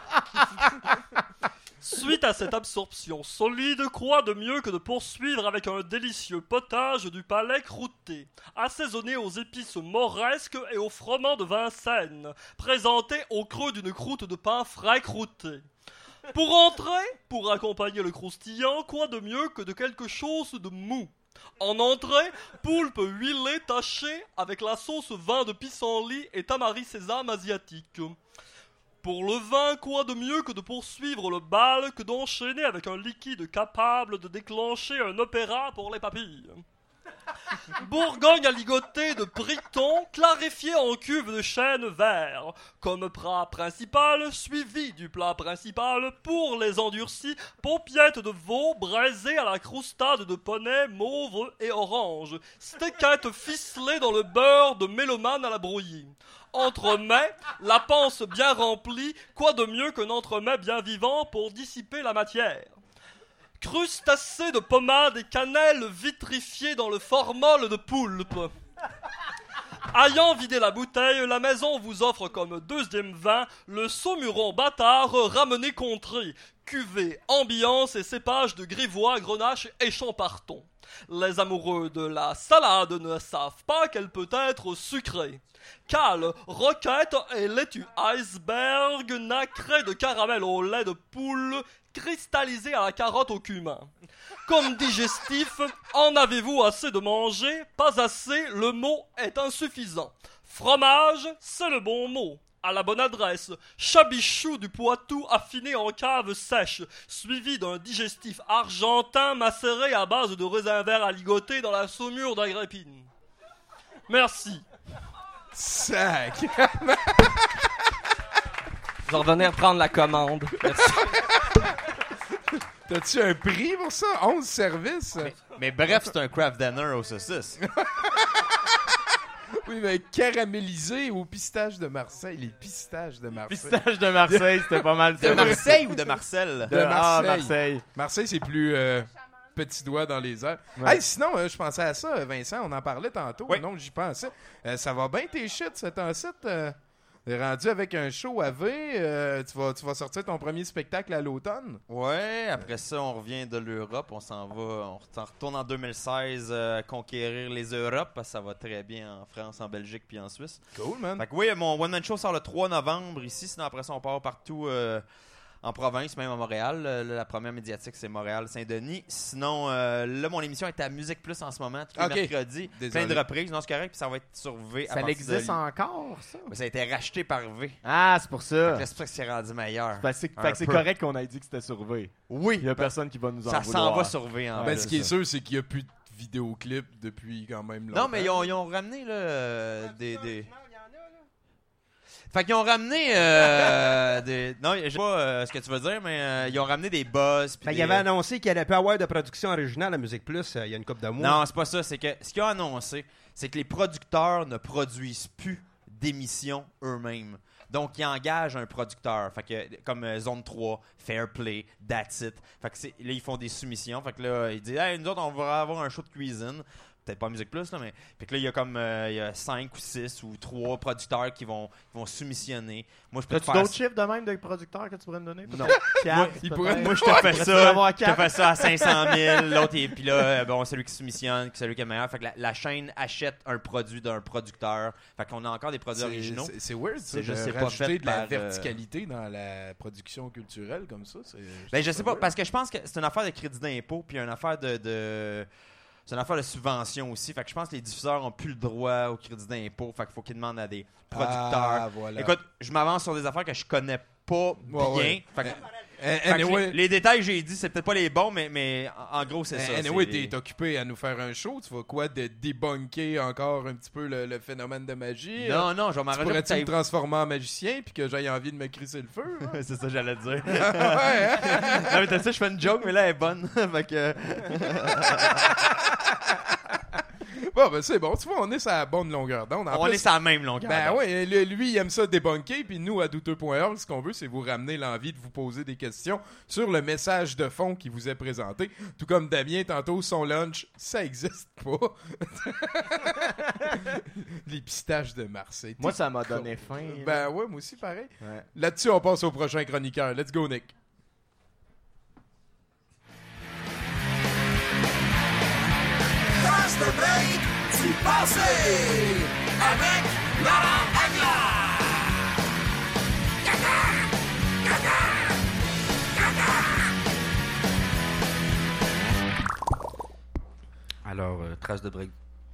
Suite à cette absorption solide, quoi de mieux que de poursuivre avec un délicieux potage du palais croûté, assaisonné aux épices mauresques et au froment de Vincennes, présenté au creux d'une croûte de pain frais croûté. Pour entrer, pour accompagner le croustillant, quoi de mieux que de quelque chose de mou? En entrée, poulpe huilé taché avec la sauce vin de pissenlit et tamari sésame asiatique. Pour le vin, quoi de mieux que de poursuivre le bal que d'enchaîner avec un liquide capable de déclencher un opéra pour les papilles. Bourgogne à ligoter de Briton, clarifié en cuve de chêne vert, comme plat principal, suivi du plat principal pour les endurcis, paupiètes de veau braisées à la croustade de poney mauve et orange, steakette ficelée dans le beurre de mélomane à la brouillie. Entremets, la panse bien remplie, quoi de mieux qu'un entremets bien vivant pour dissiper la matière. Crustacés de pommade et cannelle vitrifiés dans le formol de poulpe. Ayant vidé la bouteille, la maison vous offre comme deuxième vin le saumuron bâtard ramené contré, cuvée, ambiance et cépages de grivois, grenache et champarton. Les amoureux de la salade ne savent pas qu'elle peut être sucrée. Cale, roquette et laitue iceberg nacré de caramel au lait de poule cristallisé à la carotte au cumin. Comme digestif, en avez-vous assez de manger? Pas assez, le mot est insuffisant. Fromage, c'est le bon mot. À la bonne adresse, chabichou du Poitou affiné en cave sèche, suivi d'un digestif argentin macéré à base de raisin vert à ligoter dans la saumure d'Agrippine. Merci. Sac. Je vais revenir prendre la commande. Merci. T'as-tu un prix pour ça? 11 services? Mais bref, c'est un craft dinner aux saucisses. Oui, mais caramélisé au pistache de Marseille. Les pistaches de Marseille. Pistache de Marseille, c'était pas mal. De Marseille ou de Marcel? De Marseille. Marseille. Marseille, c'est plus petit doigt dans les airs. Ouais. Hey, sinon, je pensais à ça, Vincent, on en parlait tantôt. Oui. Non, j'y pensais. Ça va bien tes shit, cet temps-ci? T'es rendu avec un show à V, tu vas sortir ton premier spectacle à l'automne. Ouais, après ça, on revient de l'Europe, on s'en retourne en 2016 conquérir les Europes, parce que ça va très bien en France, en Belgique puis en Suisse. Cool, man. Fait que oui, mon one-man show sort le 3 novembre ici, sinon après ça, on part partout en province, même à Montréal. La première médiatique, c'est Montréal-Saint-Denis. Sinon, là, mon émission est à Musique Plus en ce moment, tous les mercredis. Désolé. Plein de reprises, non, c'est correct, puis ça va être sur V. Ça existe encore, ça? Mais ça a été racheté par V. Ah, c'est pour ça. C'est pour ça que c'est rendu meilleur. Fait que c'est correct qu'on ait dit que c'était sur V. Oui. Il y a personne qui va nous en Ça vouloir. s'en va sur V en Ben, plus. ce qui est sûr, c'est qu'il n'y a plus de vidéoclips depuis quand même longtemps. Non, mais ils ont ramené là, des... Fait qu'ils ont ramené des... Non, je sais pas ce que tu veux dire, mais ils ont ramené des buzz. Fait qu'il avait annoncé qu'il allait pas avoir de production originale à Musique Plus il y a une couple de mois. Non, c'est pas ça. C'est que ce qu'ils ont annoncé, c'est que les producteurs ne produisent plus d'émissions eux-mêmes. Donc, ils engagent un producteur. Fait que, comme Zone 3, Fairplay, That's It. Fait que là, ils font des soumissions. Fait que là, ils disent, hey, nous autres, on va avoir un show de cuisine. Peut-être pas Musique Plus, là, mais. Fait que là, il y a comme il y a 5 ou 6 ou 3 producteurs qui vont soumissionner. Moi, je peux te As-tu faire d'autres chiffres de même de producteurs que tu pourrais me donner? Non. Moi, je te fais ça. Je te fais ça à 500 000. L'autre, et puis là, bon, celui qui soumissionne, celui qui est meilleur. Fait que la chaîne achète un produit d'un producteur. Fait qu'on a encore des produits originaux. C'est weird, c'est juste juste rajouter de la par, verticalité dans la production culturelle comme ça. Ben, je sais pas, parce que je pense que c'est une affaire de crédit d'impôt, puis une affaire c'est une affaire de subvention aussi. Fait que je pense que les diffuseurs ont plus le droit au crédit d'impôt. Fait qu'il faut qu'ils demandent à des producteurs. Ah, voilà. Écoute, je m'avance sur des affaires que je connais pas bien. Ouais. Fait que, Anyway, les détails que j'ai dit, c'est peut-être pas les bons, mais en gros, c'est ça. Anyway, t'es occupé à nous faire un show. Tu vas quoi, de débunker encore un petit peu le phénomène de magie? Non, je vais m'arrêter. Pourrais-tu me transformer en magicien puis que j'aille envie de me crisser le feu? C'est ça que j'allais te dire. Ouais, hein? Non, mais t'as ça, je fais une joke, mais là, elle est bonne. Fait que... Bon, ben c'est bon. Tu vois, on est sur la bonne longueur d'onde. On est sur la même longueur Ben d'onde. oui, lui, il aime ça débunker. Puis nous, à douteux.org, ce qu'on veut, c'est vous ramener l'envie de vous poser des questions sur le message de fond qui vous est présenté. Tout comme Damien, tantôt, son lunch, ça existe pas. Les pistaches de Marseille. Moi, ça m'a donné faim. Ben ouais, moi aussi, pareil. Ouais. Là-dessus, on passe au prochain chroniqueur. Let's go, Nick. Passe le break du passé avec Laurent Agla. trace de break.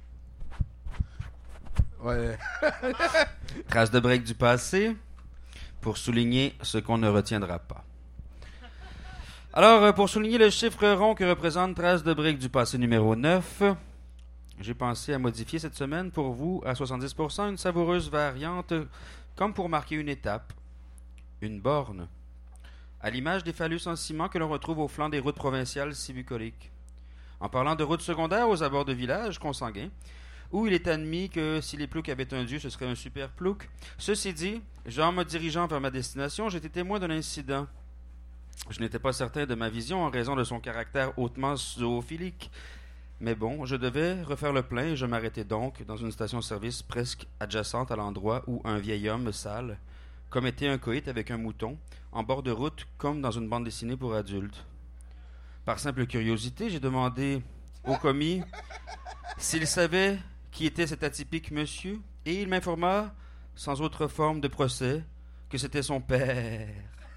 Ouais. Trace de break du passé pour souligner ce qu'on ne retiendra pas. Alors, pour souligner le chiffre rond que représente trace de break du passé numéro 9, j'ai pensé à modifier cette semaine pour vous à 70% une savoureuse variante comme pour marquer une étape, une borne, à l'image des phallus en ciment que l'on retrouve au flanc des routes provinciales si bucoliques. En parlant de routes secondaires aux abords de villages consanguins, où il est admis que si les ploucs avaient un dieu, ce serait un super plouc. Ceci dit, en me dirigeant vers ma destination, j'étais témoin d'un incident. Je n'étais pas certain de ma vision en raison de son caractère hautement zoophilique. Mais bon, je devais refaire le plein et je m'arrêtais donc dans une station-service presque adjacente à l'endroit où un vieil homme sale commettait un coït avec un mouton, en bord de route comme dans une bande dessinée pour adultes. Par simple curiosité, j'ai demandé au commis s'il savait qui était cet atypique monsieur, et il m'informa, sans autre forme de procès, que c'était son père.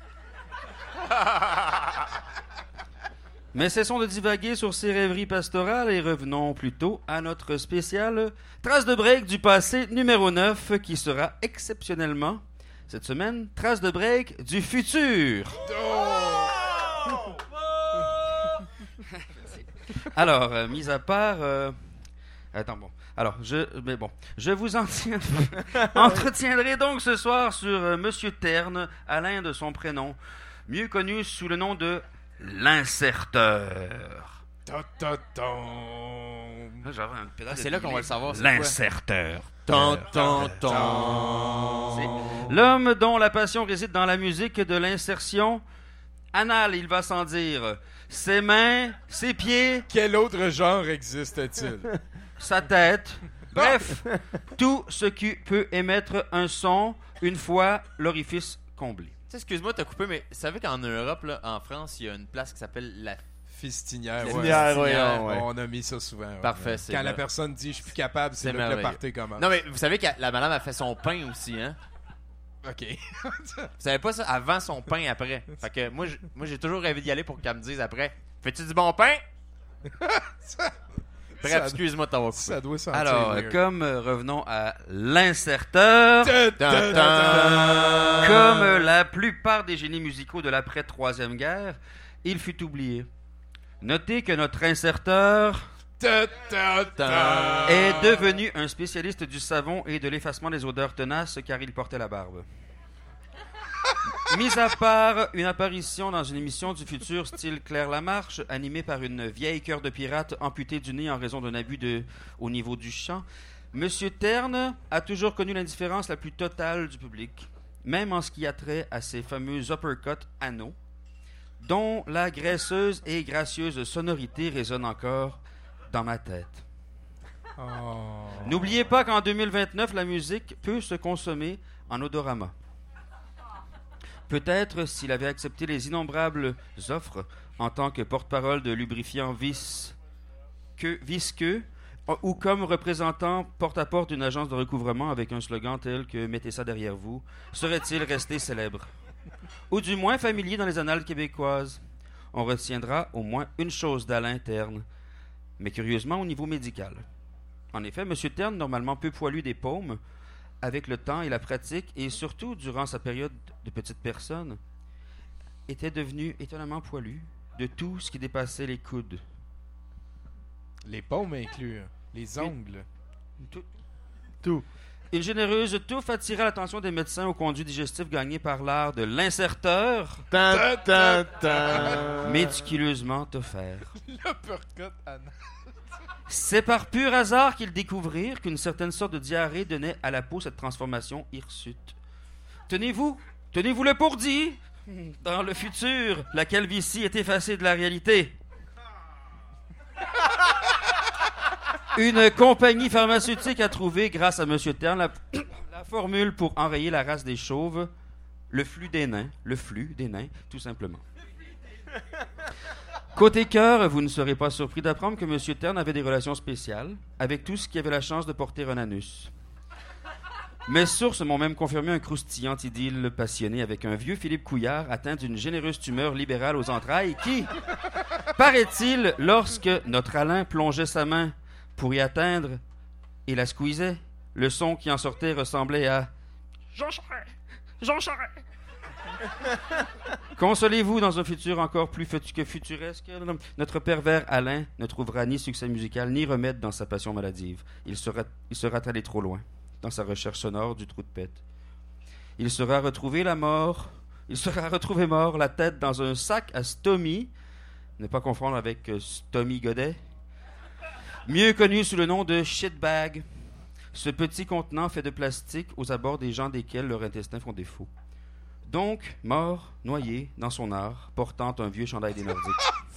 Mais cessons de divaguer sur ces rêveries pastorales et revenons plutôt à notre spéciale trace de break du passé numéro 9, qui sera exceptionnellement, cette semaine, trace de break du futur. Alors, mis à part... Attends, bon. Alors, je vous entretiendrai donc ce soir sur Monsieur Terne, Alain de son prénom, mieux connu sous le nom de l'inserteur. C'est là qu'on va le savoir. L'inserteur. C'est l'homme dont la passion réside dans la musique de l'insertion anale, il va sans dire. Ses mains, ses pieds. Quel autre genre existe-t-il? Sa tête. Bref, tout ce qui peut émettre un son une fois l'orifice comblé. Excuse-moi de te couper, mais tu savais qu'en Europe, là, en France, il y a une place qui s'appelle la Fistinière. Ouais. On a mis ça souvent. Ouais. Parfait. C'est quand la personne dit « je suis plus capable », c'est là que le party commence. Non, mais vous savez que la madame a fait son pain aussi, hein? OK. Vous savez pas ça? Avant son pain, après. Fait que moi j'ai toujours rêvé d'y aller pour qu'elle me dise après « Fais-tu du bon pain? » Bref, excuse-moi de t'avoir coupé. Ça doit sentir Alors, weird. Comme revenons à l'inserteur, comme la plupart des génies musicaux de l'après-troisième guerre, il fut oublié. Notez que notre inserteur est devenu un spécialiste du savon et de l'effacement des odeurs tenaces car il portait la barbe. Mis à part une apparition dans une émission du futur style Claire Lamarche, animée par une vieille cœur de pirate amputée du nez en raison d'un abus au niveau du chant, Monsieur Terne a toujours connu l'indifférence la plus totale du public, même en ce qui a trait à ses fameux uppercuts anneaux, dont la graisseuse et gracieuse sonorité résonne encore dans ma tête. Oh. N'oubliez pas qu'en 2029, la musique peut se consommer en odorama. Peut-être s'il avait accepté les innombrables offres en tant que porte-parole de lubrifiant visqueux ou comme représentant porte-à-porte d'une agence de recouvrement avec un slogan tel que « Mettez ça derrière vous », serait-il resté célèbre? Ou du moins familier dans les annales québécoises. On retiendra au moins une chose d'Alain Terne, mais curieusement au niveau médical. En effet, M. Terne, normalement peu poilu des paumes, avec le temps et la pratique, et surtout durant sa période de petite personne, était devenu étonnamment poilu de tout ce qui dépassait les coudes. Les paumes inclus, les ongles. Tout. Une généreuse touffe attira l'attention des médecins au conduit digestif gagné par l'art de l'inserteur, méticuleusement offert. L'uppercut anal. C'est par pur hasard qu'ils découvrirent qu'une certaine sorte de diarrhée donnait à la peau cette transformation hirsute. Tenez-vous le pour dit, dans le futur, la calvitie est effacée de la réalité. Une compagnie pharmaceutique a trouvé, grâce à M. Terne, la formule pour enrayer la race des chauves, le flux des nains, tout simplement. Côté cœur, vous ne serez pas surpris d'apprendre que M. Terne avait des relations spéciales avec tout ce qui avait la chance de porter un anus. Mes sources m'ont même confirmé un croustillant idylle passionné avec un vieux Philippe Couillard atteint d'une généreuse tumeur libérale aux entrailles qui, paraît-il, lorsque notre Alain plongeait sa main pour y atteindre, il la squeezait. Le son qui en sortait ressemblait à Jean Charest. Consolez-vous, dans un futur encore plus que futuresque, notre pervers Alain ne trouvera ni succès musical ni remède dans sa passion maladive. Il sera allé trop loin dans sa recherche sonore du trou de pète. Il sera retrouvé mort, la tête dans un sac à stomie, ne pas confondre avec Stomy Godet, mieux connu sous le nom de shitbag. Ce petit contenant fait de plastique aux abords des gens desquels leurs intestins font défaut. Donc, mort, noyé, dans son art, portant un vieux chandail des Nordiques.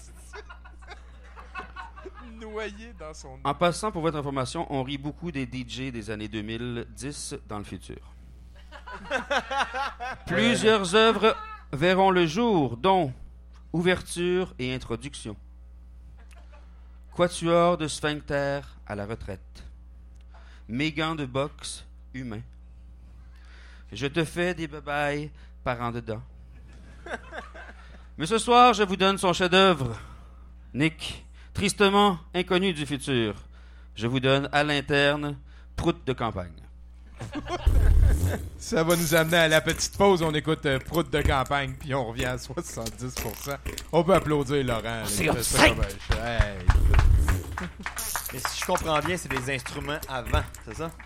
Noyé dans son art. En passant, pour votre information, on rit beaucoup des DJ des années 2010 dans le futur. Plusieurs œuvres verront le jour, dont Ouverture et Introduction, Quatuor de sphincter à la retraite, Mes gants de boxe humains, Je te fais des babayes par en dedans. Mais ce soir, je vous donne son chef-d'œuvre, Nick, tristement inconnu du futur. Je vous donne à l'interne Prout de campagne. Ça va nous amener à la petite pause. On écoute Prout de campagne, puis on revient à 70%. On peut applaudir Laurent. C'est hey. Et si je comprends bien, c'est des instruments avant, c'est ça?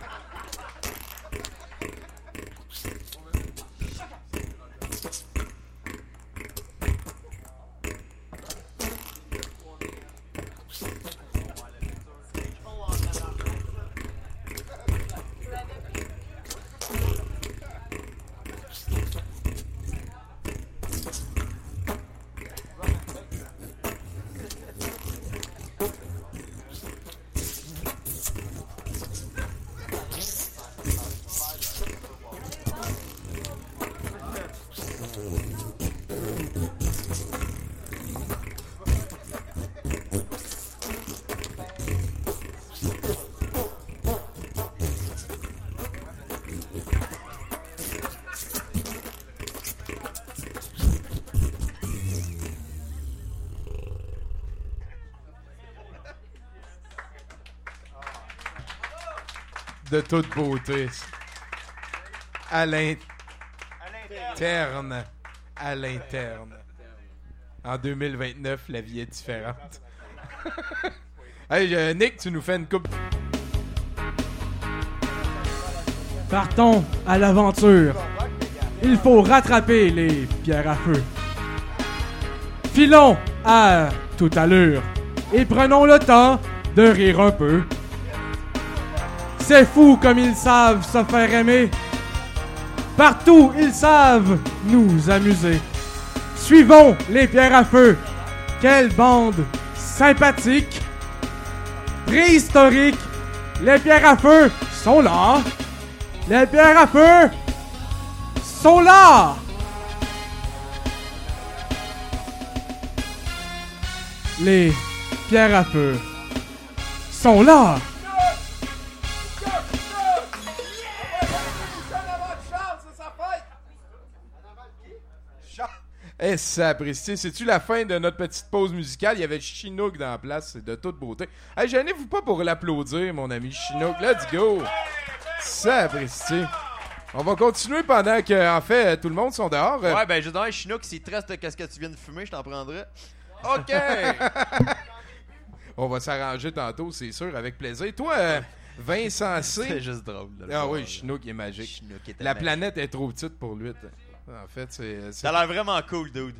De toute beauté. À l'interne. À l'interne. En 2029, la vie est différente. Hey, Nick, tu nous fais une coupe. Partons à l'aventure. Il faut rattraper les pierres à feu. Filons à toute allure et prenons le temps de rire un peu. C'est fou comme ils savent se faire aimer. Partout, ils savent nous amuser. Suivons les pierres à feu. Quelle bande sympathique. Préhistorique. Les pierres à feu sont là. Les pierres à feu sont là. Les pierres à feu sont là. Eh, sapristi, c'est-tu la fin de notre petite pause musicale? Il y avait Chinook dans la place, c'est de toute beauté. Hey, gênez-vous pas pour l'applaudir, mon ami Chinook. Let's go! Sapristi. On va continuer pendant que, en fait, tout le monde sont dehors. Ouais, ben, je dirais, Chinook, s'il te reste qu'est-ce que tu viens de fumer, je t'en prendrai. OK! On va s'arranger tantôt, c'est sûr, avec plaisir. Toi, Vincent C. C'est juste drôle. Ah oui, Chinook est magique. Chinook est La magique. planète est trop petite pour lui. En fait, c'est... Ça a l'air vraiment cool, dude.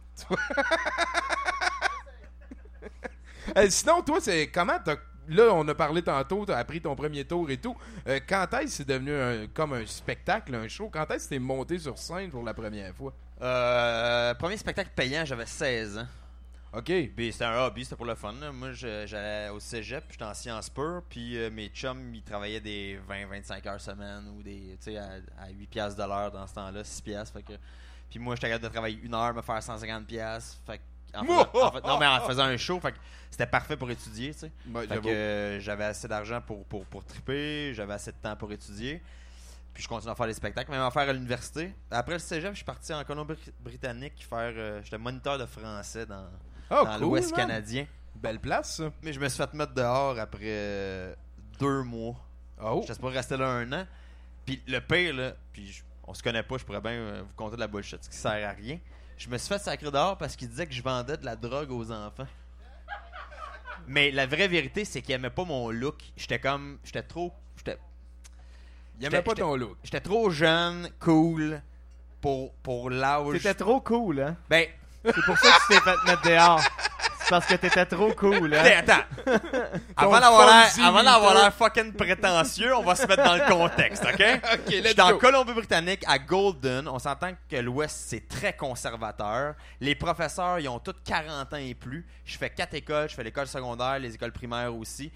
Sinon, toi, c'est comment t'as... Là, on a parlé tantôt, t'as appris ton premier tour et tout. Quand est-ce que c'est devenu comme un spectacle, un show? Quand est-ce que t'es monté sur scène pour la première fois? Premier spectacle payant, j'avais 16 ans. OK. Puis c'était un hobby, c'était pour le fun. Là. Moi, j'allais au cégep, j'étais en sciences pures, puis mes chums, ils travaillaient des 20-25 heures semaine ou des, tu sais, à 8$ de l'heure dans ce temps-là, 6$. Fait que, puis moi, j'étais capable de travailler 1 heure, me faire 150$. Fait que, non, mais en faisant un show, fait que c'était parfait pour étudier, tu sais. Ouais, fait que j'avais assez d'argent pour triper, j'avais assez de temps pour étudier. Puis je continue à faire des spectacles, même à faire à l'université. Après le cégep, je suis parti en Colombie-Britannique faire... j'étais moniteur de français dans cool, l'Ouest man. canadien. Belle place, ça. Mais je me suis fait mettre dehors après 2 mois. Oh. J'étais pas rester là 1 an. Puis le pire, là, on se connaît pas, je pourrais bien vous conter de la bullshit, ce qui sert à rien. Je me suis fait sacrer dehors parce qu'il disait que je vendais de la drogue aux enfants. Mais la vraie vérité, c'est qu'il aimait pas mon look. J'étais trop... Il aimait pas ton look. J'étais trop jeune, cool, pour l'âge. T'étais trop cool, hein? Ben... C'est pour ça que tu t'es fait mettre dehors. C'est parce que t'étais trop cool, hein? Attends. Avant d'avoir l'air fucking prétentieux, on va se mettre dans le contexte, OK? Je suis en Colombie-Britannique, à Golden. On s'entend que l'Ouest, c'est très conservateur. Les professeurs, ils ont tous 40 ans et plus. Je fais 4 écoles. Je fais l'école secondaire, les écoles primaires aussi.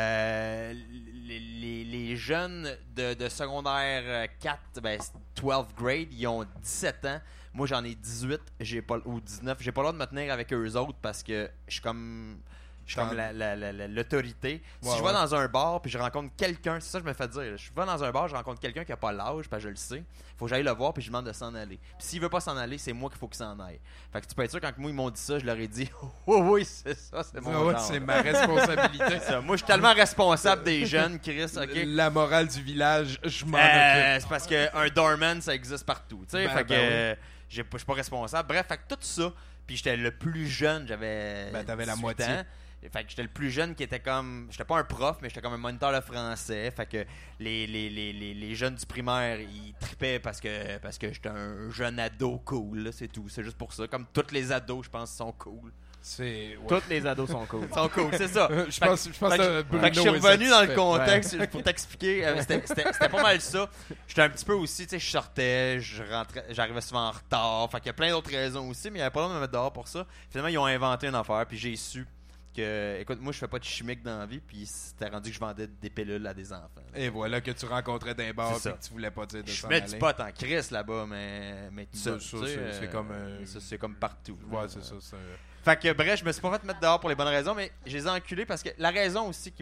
Les jeunes de secondaire 4, 12 grade, ils ont 17 ans. Moi, j'en ai 18 ou 19. J'ai pas le droit de me tenir avec eux autres parce que je suis comme l'autorité. Si je vais dans un bar puis je rencontre quelqu'un, c'est ça que je me fais dire. Je vais dans un bar, je rencontre quelqu'un qui a pas l'âge, parce que je le sais. Faut que j'aille le voir puis je lui demande de s'en aller. Puis s'il veut pas s'en aller, c'est moi qu'il faut qu'il s'en aille. Fait que tu peux être sûr, quand moi ils m'ont dit ça, je leur ai dit oui, c'est ça, c'est mon genre. C'est ma responsabilité. Ça. Moi, je suis tellement responsable des jeunes, Chris. Okay? La morale du village, je m'en occupe. C'est parce qu'un doorman, ça existe partout. Fait que je suis pas responsable. Bref, fait que tout ça, puis j'étais le plus jeune, j'avais t'avais la moitié. Ans. Fait que j'étais le plus jeune qui était comme... J'étais pas un prof, mais j'étais comme un moniteur de français. Fait que les jeunes du primaire, ils tripaient parce que j'étais un jeune ado cool, là, c'est tout. C'est juste pour ça. Comme tous les ados, je pense, sont cool. Tous les ados sont cool. Sont cool, c'est ça. Je pense que Bruno je suis revenu dans le contexte pour t'expliquer. C'était pas mal ça. J'étais un petit peu aussi, tu sais, je sortais, je rentrais, j'arrivais souvent en retard. Fait qu'il y a plein d'autres raisons aussi, mais il n'y avait pas le droit de me mettre dehors pour ça. Finalement, ils ont inventé une affaire, puis j'ai su que, écoute, moi je fais pas de chimique dans la vie, puis c'était rendu que je vendais des pilules à des enfants. Et voilà que tu rencontrais d'un bar et que tu voulais pas dire de je s'en mets aller. du pot en crise là-bas, mais tout ça, c'est comme partout. Ouais, c'est ça. Fait que bref, je me suis pas fait mettre dehors pour les bonnes raisons, mais je les ai enculés parce que la raison aussi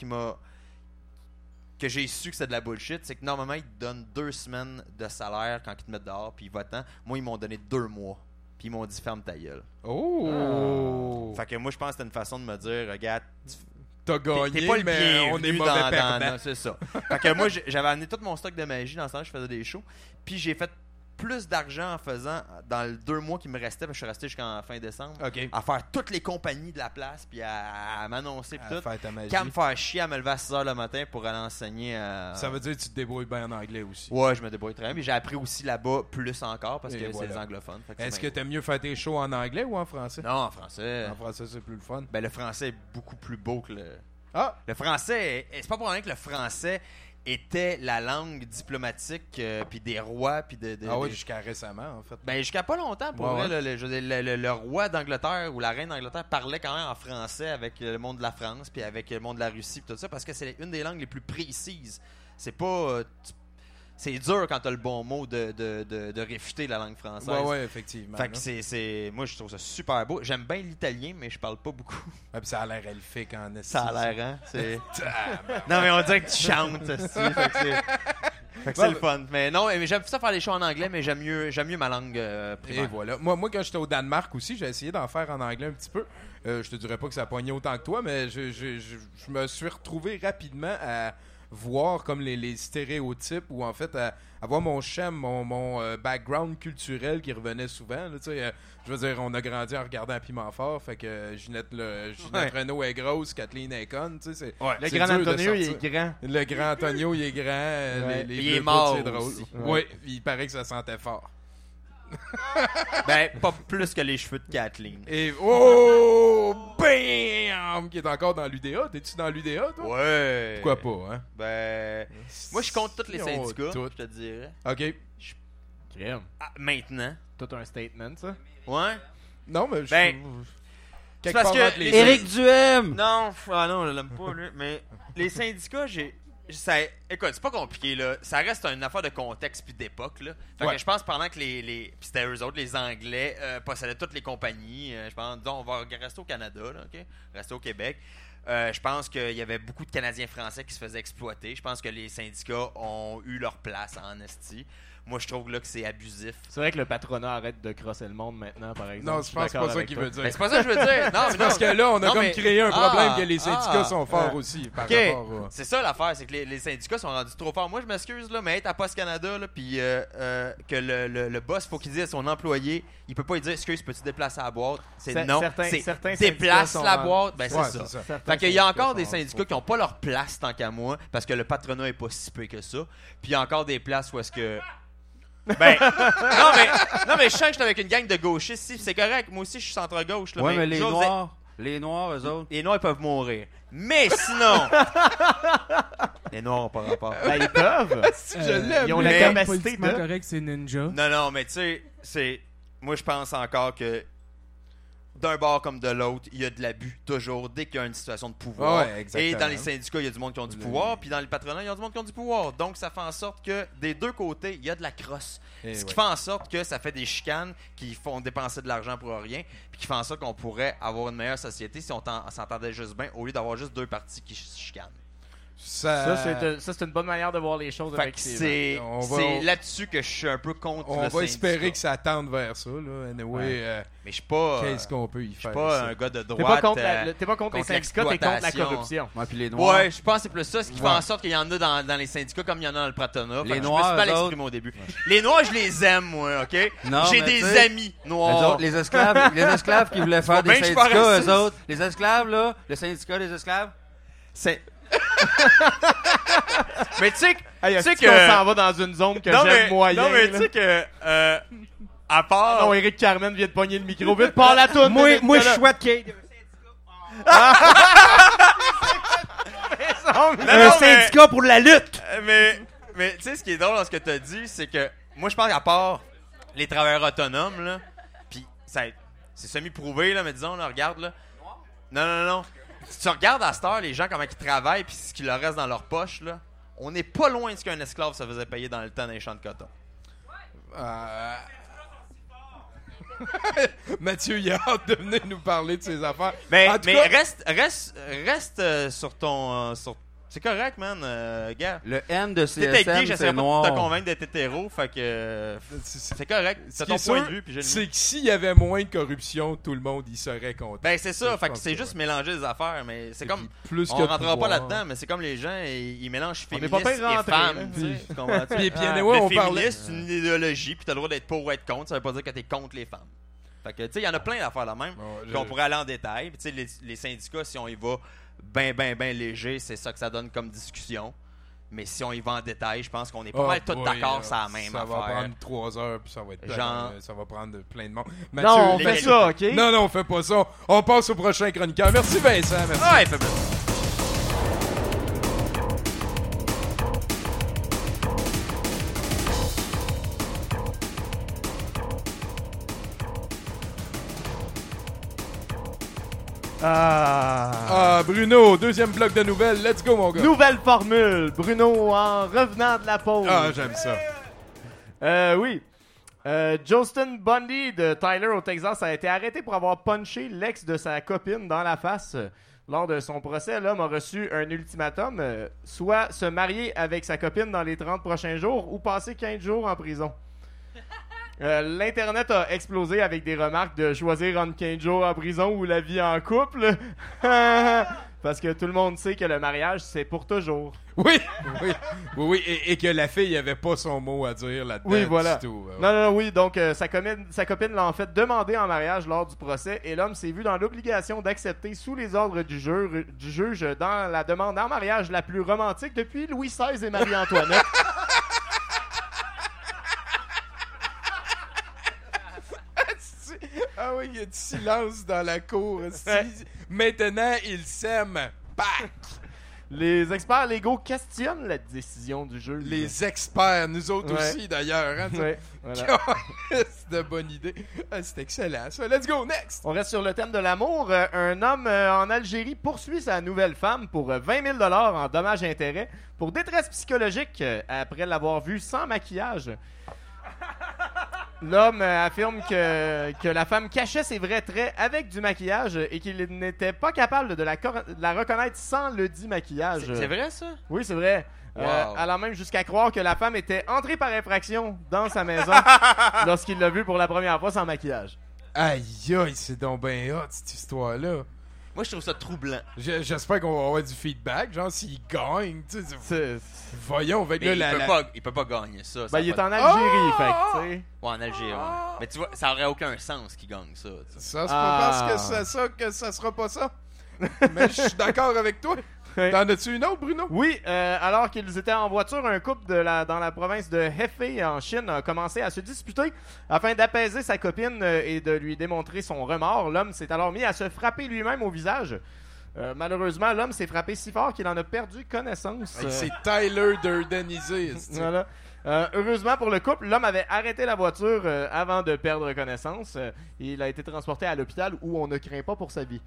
que j'ai su que c'était de la bullshit, c'est que normalement ils te donnent 2 semaines de salaire quand ils te mettent dehors, puis va-t'en. Moi, ils m'ont donné 2 mois. Puis ils m'ont dit ferme ta gueule. Oh! Fait que moi, je pense que c'était une façon de me dire, regarde, t'as gagné, t'es pas le mais on est mauvais perdant. C'est ça. Fait que moi, j'avais amené tout mon stock de magie dans ce temps-là, je faisais des shows. Puis j'ai fait plus d'argent en faisant, dans les 2 mois qui me restaient, parce que je suis resté jusqu'en fin décembre, à faire toutes les compagnies de la place, puis à m'annoncer, puis tout. Qu'à me faire chier à me lever à 6h le matin pour aller enseigner à... Ça veut dire que tu te débrouilles bien en anglais aussi. Ouais, je me débrouille très bien, mais j'ai appris aussi là-bas plus encore, parce que c'est les anglophones. Est-ce que t'aimes mieux faire tes shows en anglais ou en français? Non, en français. En français, c'est plus le fun. Ben, le français est beaucoup plus beau que le... Ah! Le français, c'est pas pour rien que le français était la langue diplomatique puis des rois puis ah oui, jusqu'à récemment en fait. Ben jusqu'à pas longtemps pour vrai. Le roi d'Angleterre ou la reine d'Angleterre parlait quand même en français avec le monde de la France puis avec le monde de la Russie puis tout ça parce que c'est une des langues les plus précises. C'est pas c'est dur quand t'as le bon mot de réfuter la langue française. Ouais, effectivement. Fait que moi je trouve ça super beau. J'aime bien l'italien, mais je parle pas beaucoup. Ouais, puis ça a l'air elfique en esti. Ça a l'air, hein? Non, mais on dirait que tu chantes, fait que c'est le fun. Mais non, mais j'aime ça faire des shows en anglais, mais j'aime mieux ma langue primaire. Et voilà. Moi, quand j'étais au Danemark aussi, j'ai essayé d'en faire en anglais un petit peu. Je te dirais pas que ça a pogné autant que toi, mais je me suis retrouvé rapidement à voir comme les stéréotypes ou en fait à voir mon schème, mon background culturel qui revenait souvent. Là, je veux dire, on a grandi en regardant Piment Fort, fait que Ginette Renault est grosse, Kathleen est conne. Le grand Antonio, il est grand. Le grand Antonio, il est grand. Il est mort. C'est drôle. Oui, il paraît que ça sentait fort. Ben, pas plus que les cheveux de Kathleen. Et bam! Qui est encore dans l'UDA. T'es-tu dans l'UDA, toi? Ouais. Pourquoi pas, hein? Ben, moi, je compte tous les syndicats, je te dirais. OK. Maintenant. Tout un statement, ça? Ouais. Non, mais c'est parce que Éric Duhem! Non, je l'aime pas, lui. Mais les syndicats, écoute, c'est pas compliqué, là. Ça reste une affaire de contexte puis d'époque, là. Fait que je pense pendant que puis c'était eux autres, les Anglais, possédaient toutes les compagnies. Je pense, disons, on va rester au Canada, là, OK? Rester au Québec. Je pense qu'il y avait beaucoup de Canadiens français qui se faisaient exploiter. Je pense que les syndicats ont eu leur place en esti. Moi, je trouve là que c'est abusif. C'est vrai que le patronat arrête de crosser le monde maintenant, par exemple. Non, je pense que c'est pas ça qu'il veut dire. Ben, c'est pas ça que je veux dire. Non, mais parce que là, on a non, comme mais- créé un problème que les syndicats sont forts ah. aussi. Par OK. rapport à... C'est ça l'affaire, c'est que les syndicats sont rendus trop forts. Moi, je m'excuse, là, mais être à Post Canada, là, puis que le boss, faut qu'il dise à son employé, il peut pas lui dire, excuse, peux-tu déplacer la boîte? C'est non. Certains déplace syndicats la sont boîte. Ben, Ouais, c'est ça. c'est ça. Fait qu'il y a encore des syndicats qui ont pas leur place tant qu'à moi, parce que le patronat est pas si peu que ça. Puis il y a encore des places où est-ce que. Ben, non, mais je change avec une gang de gauchistes, si, c'est correct. Moi aussi, je suis centre-gauche. Là, Ouais, mais les j'ose Noirs, eux autres. Les Noirs, ils peuvent mourir. Mais sinon, les Noirs ont pas rapport. Ben, ils peuvent. Je l'aime. Ils ont la Mais- capacité Politiquement de... correct, c'est Ninja. Non, mais tu sais, c'est. Moi, je pense encore que d'un bord comme de l'autre, il y a de l'abus, toujours, dès qu'il y a une situation de pouvoir. Ouais, exactement. Et dans les syndicats, il y a du monde qui ont du pouvoir, puis dans les patronats, il y a du monde qui ont du pouvoir. Donc, ça fait en sorte que des deux côtés, il y a de la crosse. Et Ce qui ouais. fait en sorte que ça fait des chicanes qui font dépenser de l'argent pour rien, puis qui fait en sorte qu'on pourrait avoir une meilleure société si on s'entendait juste bien, au lieu d'avoir juste deux partis qui se chicanent. Ça, c'est une bonne manière de voir les choses. Fait que c'est là-dessus que je suis un peu contre On le va syndicat. espérer que ça tende vers ça. Là. Anyway, Mais je suis pas. qu'est-ce qu'on peut y Je suis faire? pas ça? un gars de T'es droite. pas contre les syndicats, t'es contre la l'exploitation. corruption. Ouais, puis les Noirs. Ouais, je pense que c'est plus ça, ce qui fait en sorte qu'il y en a dans les syndicats comme il y en a dans le patronat. Les Fait que Noirs, je me suis eux mal autres. exprimé au début. Les Noirs, je les aime, moi, OK? Non, J'ai mais des tu sais, amis Eux noirs. autres, les esclaves qui voulaient faire Faut bien des que je sois syndicats, raciste. eux autres. Les esclaves, là, le syndicat des esclaves. C'est... Mais tu sais Hey, tu sais qu'on s'en va dans une zone que j'aime moyen. Non, mais là. tu sais que... à part... Non, Eric Carmen vient de pogner le micro. Vite, parle la toune. Moi, je souhaite qu'il y ait un syndicat pour la lutte. Mais tu sais, ce qui est drôle dans ce que tu as dit, c'est que moi, je pense qu'à part les travailleurs autonomes, là, puis c'est semi-prouvé, là, mais disons, là, regarde, là. Non. Si tu regardes à cette heure, les gens, comment ils travaillent, puis ce qui leur reste dans leur poche, là, on n'est pas loin de ce qu'un esclave se faisait payer dans le temps dans les champs de coton. Mathieu, il a hâte de venir nous parler de ses affaires. Mais En tout cas, reste sur ton... C'est correct, man, gars. Le N de Si t'étais gay, CSM, j'essaierais c'est pas de te noir. convaincre d'être hétéro, fait que... c'est correct. ce C'est qui ton est point sûr, de vue, puis j'ai le mien. c'est que s'il y avait moins de corruption, tout le monde y serait content. Ben c'est ça, fait que pense c'est que juste ouais. mélanger les affaires, mais c'est Et comme puis, plus on que de rentrera pas pouvoir. là-dedans, mais c'est comme les gens ils mélangent On est féministes pas bien et rentrés, femmes, là. tu sais, tu comprends-tu? Puis anyway, Le on parlait... féministe, c'est une idéologie, puis t'as le droit d'être pour ou être contre, ça veut pas dire que t'es contre les femmes. Fait que tu sais, il y en a plein d'affaires là même, puis on pourrait aller en détail, puis tu sais les syndicats si on y va ben léger, c'est ça que ça donne comme discussion. Mais si on y va en détail, je pense qu'on est pas mal tous d'accord sur la même ça affaire. va prendre 3 heures, puis ça va être Genre- ça va prendre plein de monde. Non, on fait l'égalité. ça, OK? Non, on fait pas ça. On passe au prochain chroniqueur. Merci Vincent, merci. Ouais, fait plaisir. Ah, Bruno, deuxième bloc de nouvelles. Let's go, mon gars. Nouvelle formule. Bruno, en revenant de la pause. Ah, j'aime ça. Oui. Jostin Bundy de Tyler au Texas a été arrêté pour avoir punché l'ex de sa copine dans la face. Lors de son procès, l'homme a reçu un ultimatum, soit se marier avec sa copine dans les 30 prochains jours ou passer 15 jours en prison. L'Internet a explosé avec des remarques de choisir entre 15 jours en prison ou la vie en couple. Parce que tout le monde sait que le mariage, c'est pour toujours. Oui. Et que la fille avait pas son mot à dire là-dedans. Oui, voilà. Du tout. Oui. Donc, sa copine l'a en fait demandé en mariage lors du procès et l'homme s'est vu dans l'obligation d'accepter sous les ordres du juge dans la demande en mariage la plus romantique depuis Louis XVI et Marie-Antoinette. Ah oui, il y a du silence dans la cour. Maintenant, il s'aime. Back! Les experts légaux questionnent la décision du juge. Les experts, nous autres Ouais. aussi d'ailleurs. Hein, Ouais, voilà. C'est de bonne idée. Ah, c'est excellent ça. Let's go, next! On reste sur le thème de l'amour. Un homme en Algérie poursuit sa nouvelle femme pour 20 000 $ en dommages-intérêts pour détresse psychologique après l'avoir vue sans maquillage. L'homme affirme que la femme cachait ses vrais traits avec du maquillage et qu'il n'était pas capable de la reconnaître sans le dit maquillage. C'est vrai, ça? Oui, c'est vrai. Wow. Allant même jusqu'à croire que la femme était entrée par infraction dans sa maison lorsqu'il l'a vue pour la première fois sans maquillage. Aïe, aïe, c'est donc bien hot, cette histoire-là. Moi, je trouve ça troublant. J'espère qu'on va avoir du feedback, genre s'il gagne, tu sais. Voyons, avec Mais là, il peut pas gagner ça. Ben, il est en Algérie, fait que, tu sais. Ouais, en Algérie, ouais. Mais tu vois, ça aurait aucun sens qu'il gagne ça. T'sais. Ça, c'est pas parce que c'est ça que ça sera pas ça. Mais je suis d'accord avec toi. T'en as-tu une autre, Bruno? Oui, alors qu'ils étaient en voiture, un couple dans la province de Hefei en Chine a commencé à se disputer afin d'apaiser sa copine et de lui démontrer son remords. L'homme s'est alors mis à se frapper lui-même au visage. Malheureusement, l'homme s'est frappé si fort qu'il en a perdu connaissance. C'est Tyler Durdenisé. Voilà. Heureusement pour le couple, l'homme avait arrêté la voiture avant de perdre connaissance. Il a été transporté à l'hôpital où on ne craint pas pour sa vie.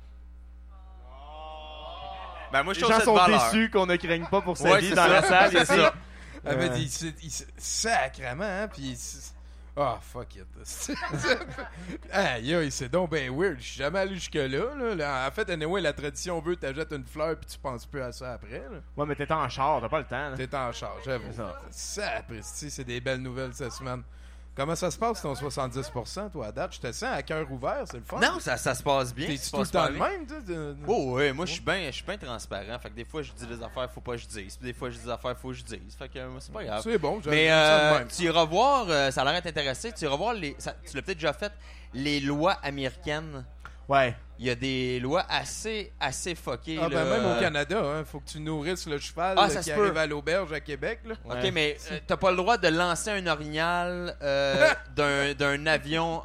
Ben moi, je Les gens sont déçus qu'on ne craigne pas pour sa vie dans la salle. C'est ça. Mais sacrément, hein, pis... Ah, fuck it. Aïe, c'est donc ben weird. Je suis jamais allé jusque-là. En fait, anyway, la tradition veut que t'achètes une fleur puis tu penses plus à ça après. Là. Ouais, mais t'es en char, t'as pas le temps. T'es en char, j'avoue. Ça, c'est des belles nouvelles cette semaine. Comment ça se passe ton 70%, toi, à date? Je te sens à cœur ouvert, c'est le fun. Non, ça se passe bien. T'es-tu tout le temps le même? Oh, ouais, moi, je suis bien transparent. Fait que des fois, je dis des affaires, faut pas que je dise. Puis des fois, je dis des affaires, faut que je dise. Fait que c'est pas grave. C'est bon, mais tu iras voir, ça a l'air d'être intéressé, tu iras voir, tu l'as peut-être déjà fait, les lois américaines. Ouais. Il y a des lois assez fuckées. Ah, ben même au Canada, hein, faut que tu nourrisses le cheval qui arrive à l'auberge à Québec. Là. Ok, mais t'as pas le droit de lancer un orignal d'un avion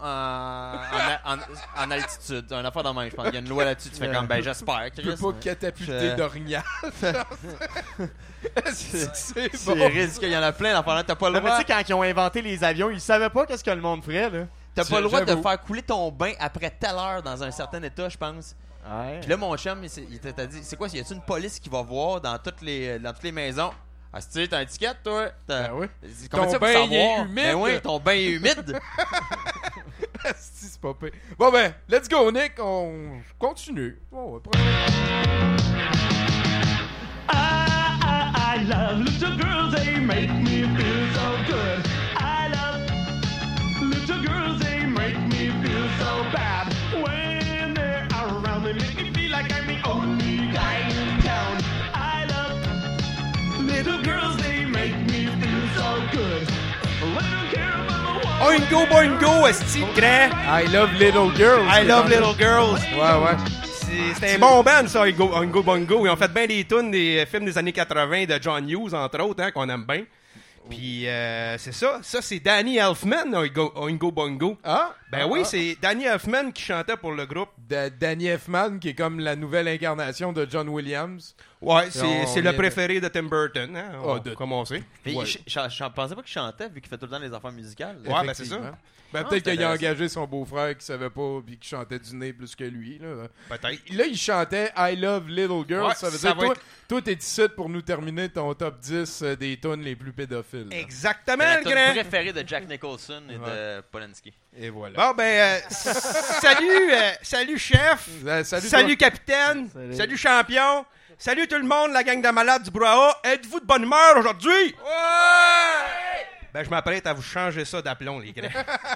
en altitude. Un affaire dans le même, je pense. Il y a une loi là-dessus. Tu fais comme, ben j'espère. Tu peux pas catapulter d'orignal. C'est bon. Risque, il y en a plein d'affaires là. T'as pas le droit. Tu sais, quand ils ont inventé les avions, ils savaient pas qu'est-ce que le monde ferait, là. T'as pas le droit de faire couler ton bain après telle heure dans un certain état, je pense. Ouais. Puis là, mon chum, il t'a dit, c'est quoi, y a-tu une police qui va voir dans toutes les maisons? Ah, si t'as un ticket, toi? Ben oui. Ton bain est humide. Ben oui, ton bain est humide. C'est pas pire. Bon ben, let's go, Nick. On continue. Oh, I love little girls, they make me feel so good. I love little girls, they make me feel so bad. When they're around, they make me feel like I'm the only guy in town. I love little girls, they make me feel so good. I don't care about the one. Boingo, esti, grand. I love little girls. I love little girls. Ouais. C'était un bon band, ça, Oingo Boingo. Ils ont fait bien des tunes des films des années 80 de John Hughes, entre autres, hein, qu'on aime bien. Puis, c'est ça. Ça, c'est Danny Elfman, Oingo Boingo. Ah? Ben oui, c'est Danny Elfman qui chantait pour le groupe. Danny Elfman, qui est comme la nouvelle incarnation de John Williams. Ouais, c'est le préféré de Tim Burton, hein, comme on sait. Mais je pensais pas qu'il chantait, vu qu'il fait tout le temps les affaires musicales. Ouais, ben c'est ça. Ben, peut-être qu'il a engagé son beau-frère qui savait pas puis qui chantait du nez plus que lui. Là, peut-être. Là, il chantait I Love Little Girls. Ouais, ça veut dire toi, t'es ici pour nous terminer ton top 10 des tunes les plus pédophiles. Là. Exactement, c'est le grand. La tune préférée de Jack Nicholson et de Polanski. Et voilà. Bon, ben, salut chef. Salut capitaine. Salut champion. Salut tout le monde, la gang de malades du Brouhaha. Êtes-vous de bonne humeur aujourd'hui? Ouais! Ben, je m'apprête à vous changer ça d'aplomb, les gars.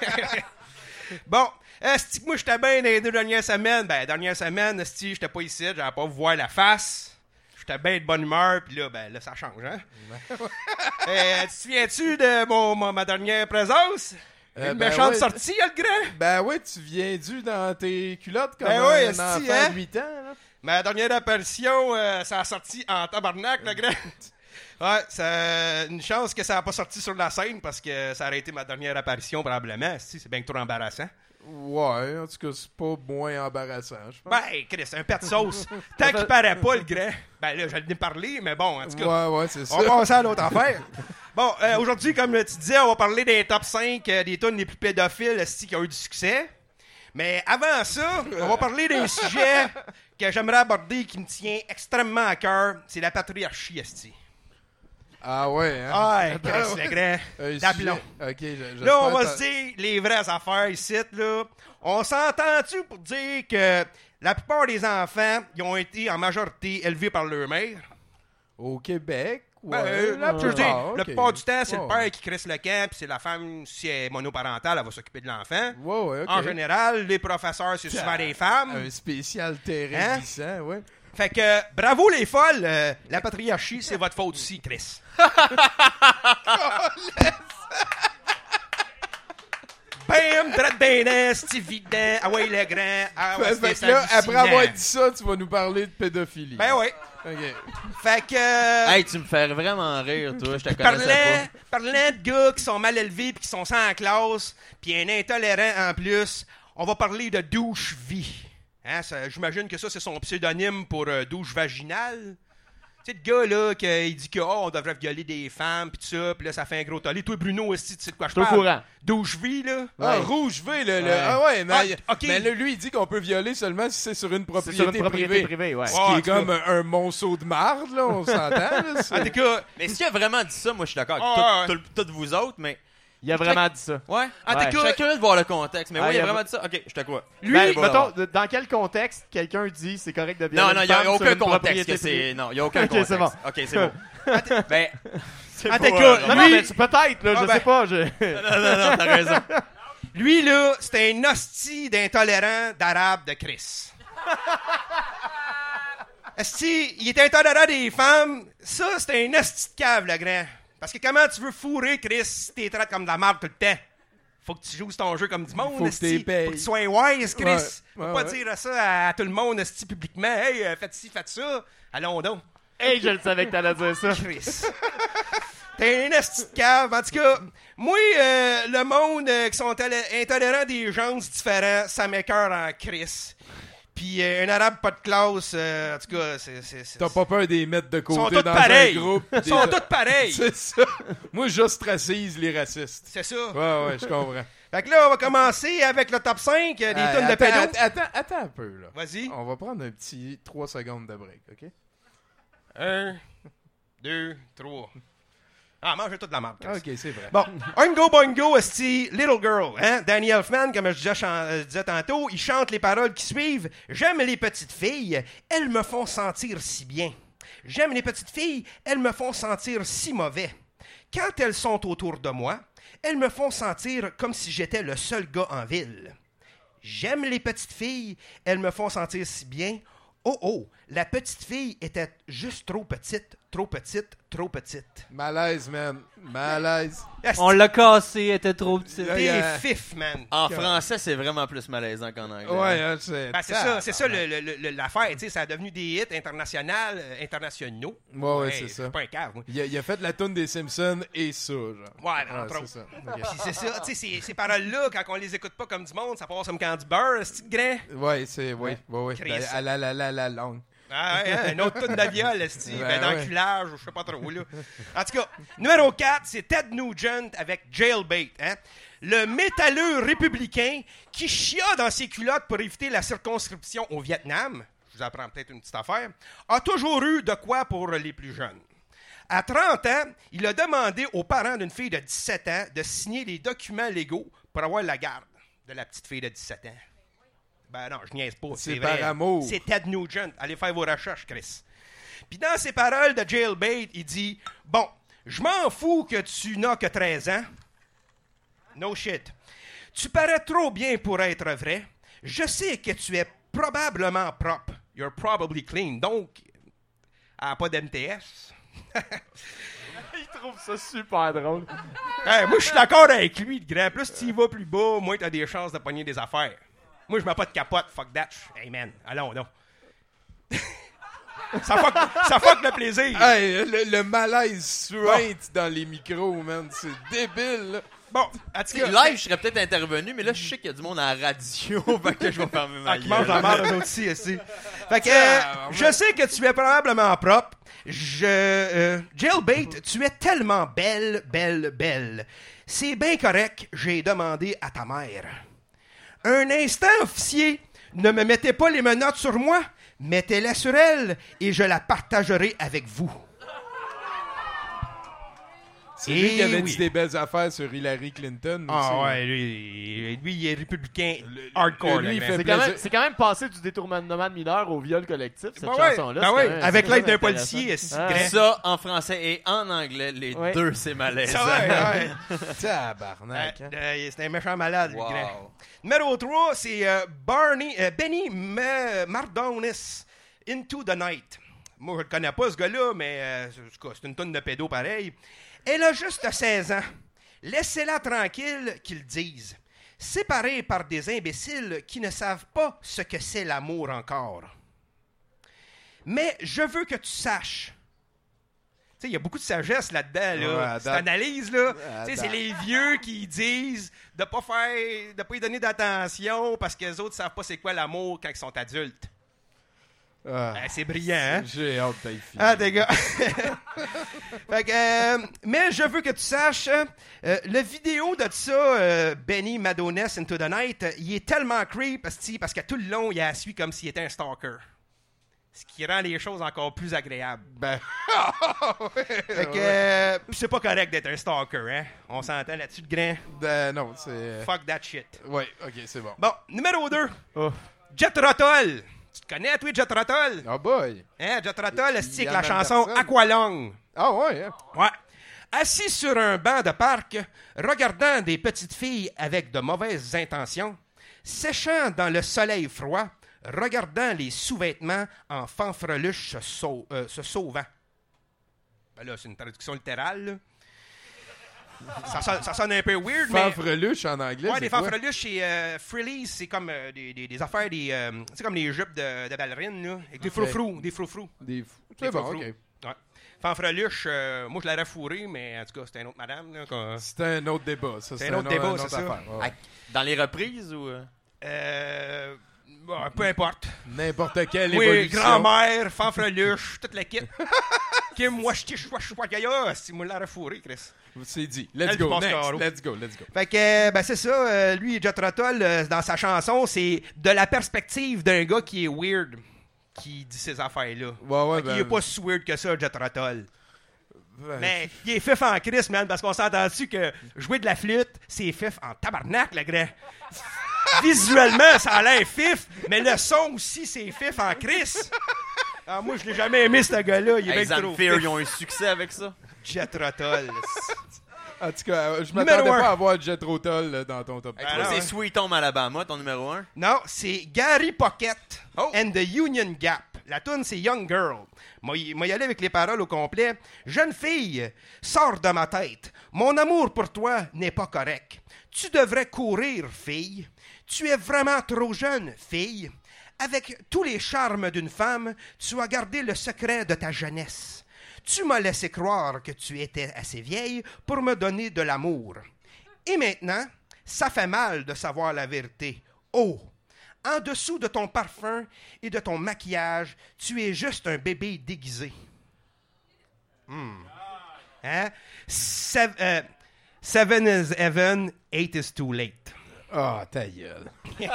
Bon, esti que moi, j'étais bien dans les 2 dernières semaines. Ben, dernière semaine, esti, j'étais pas ici, j'avais pas vous voir la face. J'étais bien de bonne humeur, puis là, ben, là, ça change, hein? Tu te souviens-tu de ma dernière présence? Une méchante sortie, le grand? Ben oui, tu viens dû dans tes culottes comme un enfant hein? de 8 ans, là. Ma dernière apparition, ça a sorti en tabarnak, le grand. Ouais, c'est une chance que ça n'a pas sorti sur la scène parce que ça aurait été ma dernière apparition probablement. C'est bien trop embarrassant. Ouais, en tout cas, c'est pas moins embarrassant, je pense. Ben, Chris, un pet de sauce. Tant qu'il paraît pas, le grand. Ben là, je l'ai parlé, mais bon, en tout cas. Ouais, c'est ça. On va passer à l'autre affaire. Bon, aujourd'hui, comme tu disais, on va parler des top 5 des tunes les plus pédophiles qui ont eu du succès. Mais avant ça, on va parler d'un sujet que j'aimerais aborder qui me tient extrêmement à cœur. C'est la patriarchie, esti. Ah ouais, hein? Ah, Chris, le grand. D'aplomb. OK, là, on va se dire les vraies affaires ici, là. On s'entend-tu pour dire que la plupart des enfants, ils ont été en majorité élevés par leur mère? Au Québec? Je veux dire, OK. la plupart du temps, c'est le père qui crisse le camp, puis c'est la femme, si elle est monoparentale, elle va s'occuper de l'enfant. OK. En général, les professeurs, c'est souvent des femmes. Un spécial terrain glissant, ouais. Fait que, bravo les folles, la patriarchie, c'est votre faute aussi, Chris. Bam, traite d'un nez, c'est évident. Ah ouais, le grand. Ah ouais, fait que là, après avoir dit ça, tu vas nous parler de pédophilie. Ben oui. OK. Fait que... Hey, tu me fais vraiment rire, toi. Je te connaissais pas. Parlant de gars qui sont mal élevés puis qui sont sans classe, puis un intolérant en plus, on va parler de douche-vie. Hein, j'imagine que ça, c'est son pseudonyme pour douche vaginale. Tu sais, le gars, là, il dit on devrait violer des femmes, pis tout ça, pis là, ça fait un gros tollé. Toi, Bruno, aussi, tu sais de quoi je parle? au courant. Douche-vie, là. Ah, rouge-V, là. Ah ouais, mais, okay. Mais là, lui, il dit qu'on peut violer seulement si c'est sur une propriété, privée. Ouais. Ce qui est comme un monceau de marde, là, on s'entend. Là, en tout cas, mais s'il a vraiment dit ça, moi, je suis d'accord avec toutes vous autres, mais... Il a vraiment dit ça. Ouais. Je suis curieux de voir le contexte, mais oui, il a vraiment dit ça. OK, je te crois. Lui, mettons, dans quel contexte quelqu'un dit c'est correct de violer Non, il n'y a aucun contexte. Non, il n'y a aucun contexte. C'est bon. OK, c'est bon. Ben, en tout cas, lui, peut-être, là, je sais pas. Non, t'as raison. Lui, là, c'était un hostie d'intolérant d'arabe de Chris. Esti, il est intolérant des femmes. Ça, c'était un hostie de cave, le grand. Parce que comment tu veux fourrer, Chris, si t'es traité comme de la marde tout le temps? Faut que tu joues ton jeu comme du monde, faut esti. que Faut que tu sois wise, Chris. Ouais, Faut pas dire ça à tout le monde, esti, publiquement. Hey, faites ci, faites ça. Allons donc. Hey, je le savais que t'allais dire ça. Chris. T'es un esti de cave. En tout cas, moi, le monde qui sont intolérants des gens différents, ça m'écoeure en Chris. Puis un arabe pas de classe, en tout cas, c'est... T'as pas peur des mettre de côté dans pareils. un groupe? Ils sont tous pareils. C'est ça. Moi, j'ostracise les racistes. C'est ça. Ouais, je comprends. Fait que là, on va commencer avec le top 5 des tonnes de pédos. Attends un peu, là. Vas-y. On va prendre un petit 3 secondes de break, OK? 1, 2, 3... Ah, mange toute la marque. OK, c'est vrai. Bon, Oingo Boingo, esti, Little Girl, hein? Danny Elfman, comme je disais tantôt, il chante les paroles qui suivent. J'aime les petites filles, elles me font sentir si bien. J'aime les petites filles, elles me font sentir si mauvais. Quand elles sont autour de moi, elles me font sentir comme si j'étais le seul gars en ville. J'aime les petites filles, elles me font sentir si bien. Oh, la petite fille était juste trop petite. Malaise, man. Malaise. On l'a cassé, elle était trop petite. T'es fif, man. En français, c'est vraiment plus malaisant qu'en anglais. Ouais, hein, c'est ça l'affaire. Tu sais, ça a devenu des hits internationaux. Ouais, c'est ça. C'est pas un cave, moi. Il a fait la toune des Simpsons et ça, genre. Ouais, entre autres. Puis c'est ça, tu sais, ces paroles-là, quand on les écoute pas comme du monde, ça passe comme quand du beurre, c'est grand. Ouais, c'est... Ouais. La langue. Ah ouais, une autre toune de viol, d'enculage, je sais pas trop, là. En tout cas, numéro 4, c'est Ted Nugent avec Jailbait, hein? Le métalleux républicain qui chia dans ses culottes pour éviter la circonscription au Vietnam, je vous apprends peut-être une petite affaire, a toujours eu de quoi pour les plus jeunes. À 30 ans, il a demandé aux parents d'une fille de 17 ans de signer les documents légaux pour avoir la garde de la petite fille de 17 ans. Ben non, je niaise pas. C'est vrai. par amour. C'est Ted Nugent. Allez faire vos recherches, Chris. Puis dans ses paroles de Jailbait, il dit « Bon, je m'en fous que tu n'as que 13 ans. No shit. Tu parais trop bien pour être vrai. Je sais que tu es probablement propre. You're probably clean. Donc, pas d'MTS. » Il trouve ça super drôle. Moi, je suis d'accord avec lui, le grand. Plus tu y vas plus bas, moins tu as des chances de pogner des affaires. Moi, je mets pas de capote, fuck that. Hey man, allons donc. ça fuck le plaisir. Hey, le malaise suinte dans les micros, man. C'est débile, là. Bon, live, je serais peut-être intervenu, mais là, je sais qu'il y a du monde à la radio, fait que je vais fermer ma gueule. Qui mange la merde, eux autres aussi. Fait que, je sais que tu es probablement propre. Jailbait, tu es tellement belle. C'est bien correct, j'ai demandé à ta mère. Un instant, officier, ne me mettez pas les menottes sur moi, mettez-les sur elle et je la partagerai avec vous. C'est lui qui avait dit des belles affaires sur Hillary Clinton. Ah aussi. ouais, lui, il est républicain hardcore. lui, il là, fait mais- C'est quand même passé du détournement de mineurs au viol collectif, cette Ben ouais, chanson-là. ben c'est ouais, quand même- avec c'est l'aide quand même d'un intéressant. policier, Ah. Ça, en français et en anglais, les Ouais. deux, c'est malaisant. Ça va, ouais. Tabarnak. C'est un méchant malade, lui, Wow. grand. Numéro 3, c'est Benny Mardones, Into the Night. Moi, je le connais pas, ce gars-là, mais c'est une tonne de pédos pareil. Elle a juste 16 ans. Laissez-la tranquille, qu'ils disent. Séparée par des imbéciles qui ne savent pas ce que c'est l'amour encore. Mais je veux que tu saches. Tu sais, il y a beaucoup de sagesse là-dedans, là. Ouais, à Cette date. analyse, là. À Tu sais, date. c'est les vieux qui disent de pas y donner d'attention parce que les autres savent pas c'est quoi l'amour quand ils sont adultes. Ah, C'est brillant, hein? J'ai hâte d'être fini. Ah, des gars. Fait que, mais je veux que tu saches, le vidéo de ça, Benny Madones Into the Night, il est tellement creep parce que tout le long, il a suivi comme s'il était un stalker. Ce qui rend les choses encore plus agréables. Ben, Fait que, c'est pas correct d'être un stalker, hein? On s'entend là-dessus, de grand. ben non, c'est... Fuck that shit. Ouais, ok, c'est bon. Bon, numéro 2. Oh. Jet Rottol. Tu te connais, toi, Jet Rottol? Oh boy. Hein, Jet Rottol, Il c'est y en la a chanson personne. Aqualung. Ah ouais, hein? Ouais. Assis sur un banc de parc, regardant des petites filles avec de mauvaises intentions, séchant dans le soleil froid, regardant les sous-vêtements en fanfreluche se sauvant. Ben là, c'est une traduction littérale, là. Ça sonne un peu weird, mais... Fanfreluche en anglais, Ouais, c'est des quoi? fanfreluches, c'est frillies, c'est comme des affaires, c'est comme les jupes de ballerines, là, avec des froufrous, des froufrous. C'est bon, froufrous. ok. Ouais. Fanfreluche, moi je l'aurais fourré, mais en tout cas, c'était une autre madame. Là, C'est un autre débat, ça. C'est un autre débat, c'est ça. affaire, ouais. Dans les reprises ou... Bon, peu importe. N'importe quelle Oui, évolution. grand-mère, fanfreluche, toute la kit. Kim, si moi l'aurais fourré, Chris. C'est dit. Let's Elle, go, je pense next. Caro. Let's go, let's go. Fait que, ben c'est ça, lui, Jet Rottol, dans sa chanson, c'est de la perspective d'un gars qui est weird, qui dit ces affaires-là. Ouais, Il est pas si weird que ça, Jet Rottol. ben, Mais il est fif en Chris, man, parce qu'on s'entend dessus que jouer de la flûte, c'est fif en tabarnak, le grand. Visuellement, ça a l'air fif, mais le son aussi, c'est fif en Chris. Ah, moi, je l'ai jamais aimé, ce gars-là. Il est bien trop Fear, fif. ils ont eu succès avec ça. Jet Rottol. En tout cas, je Numéro m'attendais un. pas à voir Jet Rottol là, dans ton top. Hey, toi, c'est Sweet Home Alabama, ton numéro 1. Non, c'est Gary Pocket and the Union Gap. La tune c'est Young Girl. Moi, y aller avec les paroles au complet. Jeune fille, sors de ma tête. Mon amour pour toi n'est pas correct. Tu devrais courir, fille. Tu es vraiment trop jeune, fille. Avec tous les charmes d'une femme, tu as gardé le secret de ta jeunesse. Tu m'as laissé croire que tu étais assez vieille pour me donner de l'amour. Et maintenant, ça fait mal de savoir la vérité. Oh! En dessous de ton parfum et de ton maquillage, tu es juste un bébé déguisé. Hein? Seven is heaven, 8 is too late. Ah, ta gueule.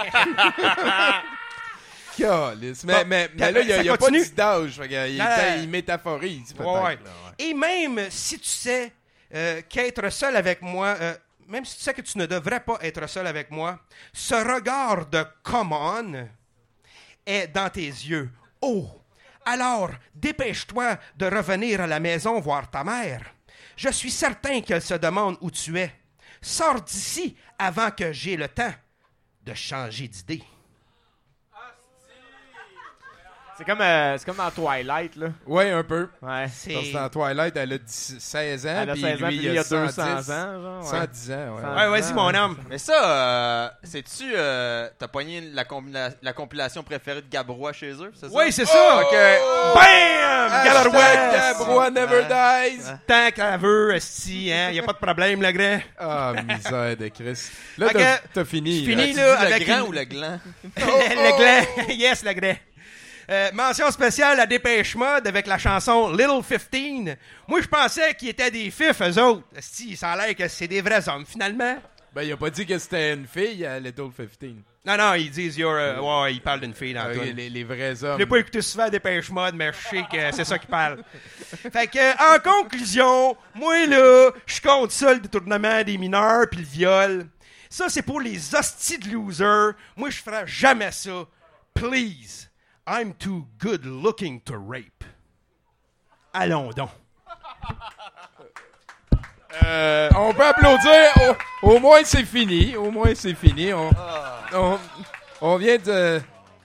Calice. Mais là, il n'y a pas de d'âge. Il métaphorise, peut-être. Ouais. Là, ouais. Et même si tu sais qu'être seul avec moi, même si tu sais que tu ne devrais pas être seul avec moi, ce regard de « come on » est dans tes yeux. Oh! Alors, dépêche-toi de revenir à la maison voir ta mère. Je suis certain qu'elle se demande où tu es. Sors d'ici avant que j'aie le temps de changer d'idée. C'est comme dans Twilight, là. Ouais, un peu. Ouais. Parce que dans Twilight, elle a 16 ans. Elle a puis 16 ans, lui, puis il y a 200 110, ans, genre, ouais. 110 ans, ouais. Ouais, vas-y, mon homme. Mais ça, sais-tu, t'as pogné la compilation préférée de Gabrois chez eux, c'est ça? Oui, c'est ça! OK. Bam! Gabrois! Gabrois never dies! Tant qu'elle veut, esti, hein? Y a pas de problème, le grand. Ah, misère de Christ. Là, Fait que, t'as fini. je finis, Tu là, dis avec le grand une- ou le gland? Le gland. Yes, le grand. Mention spéciale à Dépêche Mode avec la chanson Little 15. Moi, je pensais qu'ils étaient des fifs, eux autres. Esti, ça a l'air que c'est des vrais hommes, finalement. Ben, il a pas dit que c'était une fille à Little 15. Non, ils disent ouais, ils parlent d'une fille dans le toune. Les vrais hommes. Je l'ai pas écouté souvent à Dépêche Mode, mais je sais que c'est ça qu'ils parlent. Fait que, en conclusion, moi là, je suis contre ça, le détournement des mineurs puis le viol. Ça, c'est pour les hosties de losers. Moi, je ferai jamais ça. Please, I'm too good looking to rape. Allons donc. On peut applaudir. Au moins, c'est fini. On vient de...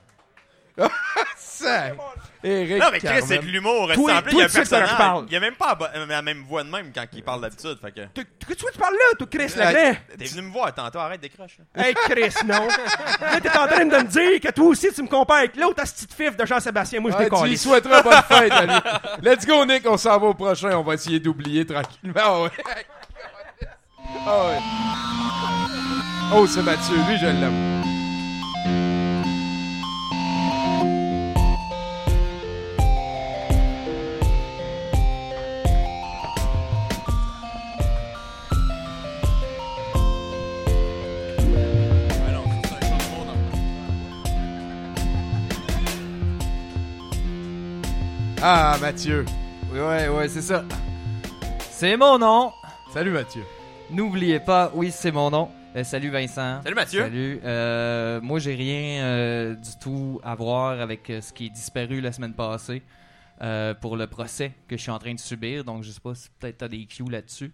Ça... Eric non, mais Chris, Carmen. c'est de l'humour. Toi, Il y a un tu sais que ça leur personnage. parle. Il y a même pas la même voix de même quand il parle d'habitude. Fait que... Tu parles là, toi, Chris, le vrai? T'es venu me voir tantôt, arrête décroche. Hey, Chris, non. Là, t'es en train de me dire que toi aussi, tu me compares avec l'autre petite fif de Jean-Sébastien. Moi, je décolle. Tu lui souhaiteras bonne fête, Ali. Let's go, Nick. On s'en va au prochain. On va essayer d'oublier tranquillement. Ah ouais. Ah ouais. Oh, c'est Mathieu. Lui, je l'aime. Ah, Mathieu. Ouais, c'est ça. C'est mon nom. Salut, Mathieu. N'oubliez pas, oui, c'est mon nom. Salut, Vincent. Salut, Mathieu. Salut. Moi, j'ai rien du tout à voir avec ce qui est disparu la semaine passée pour le procès que je suis en train de subir. Donc, je sais pas si peut-être t'as des cues là-dessus.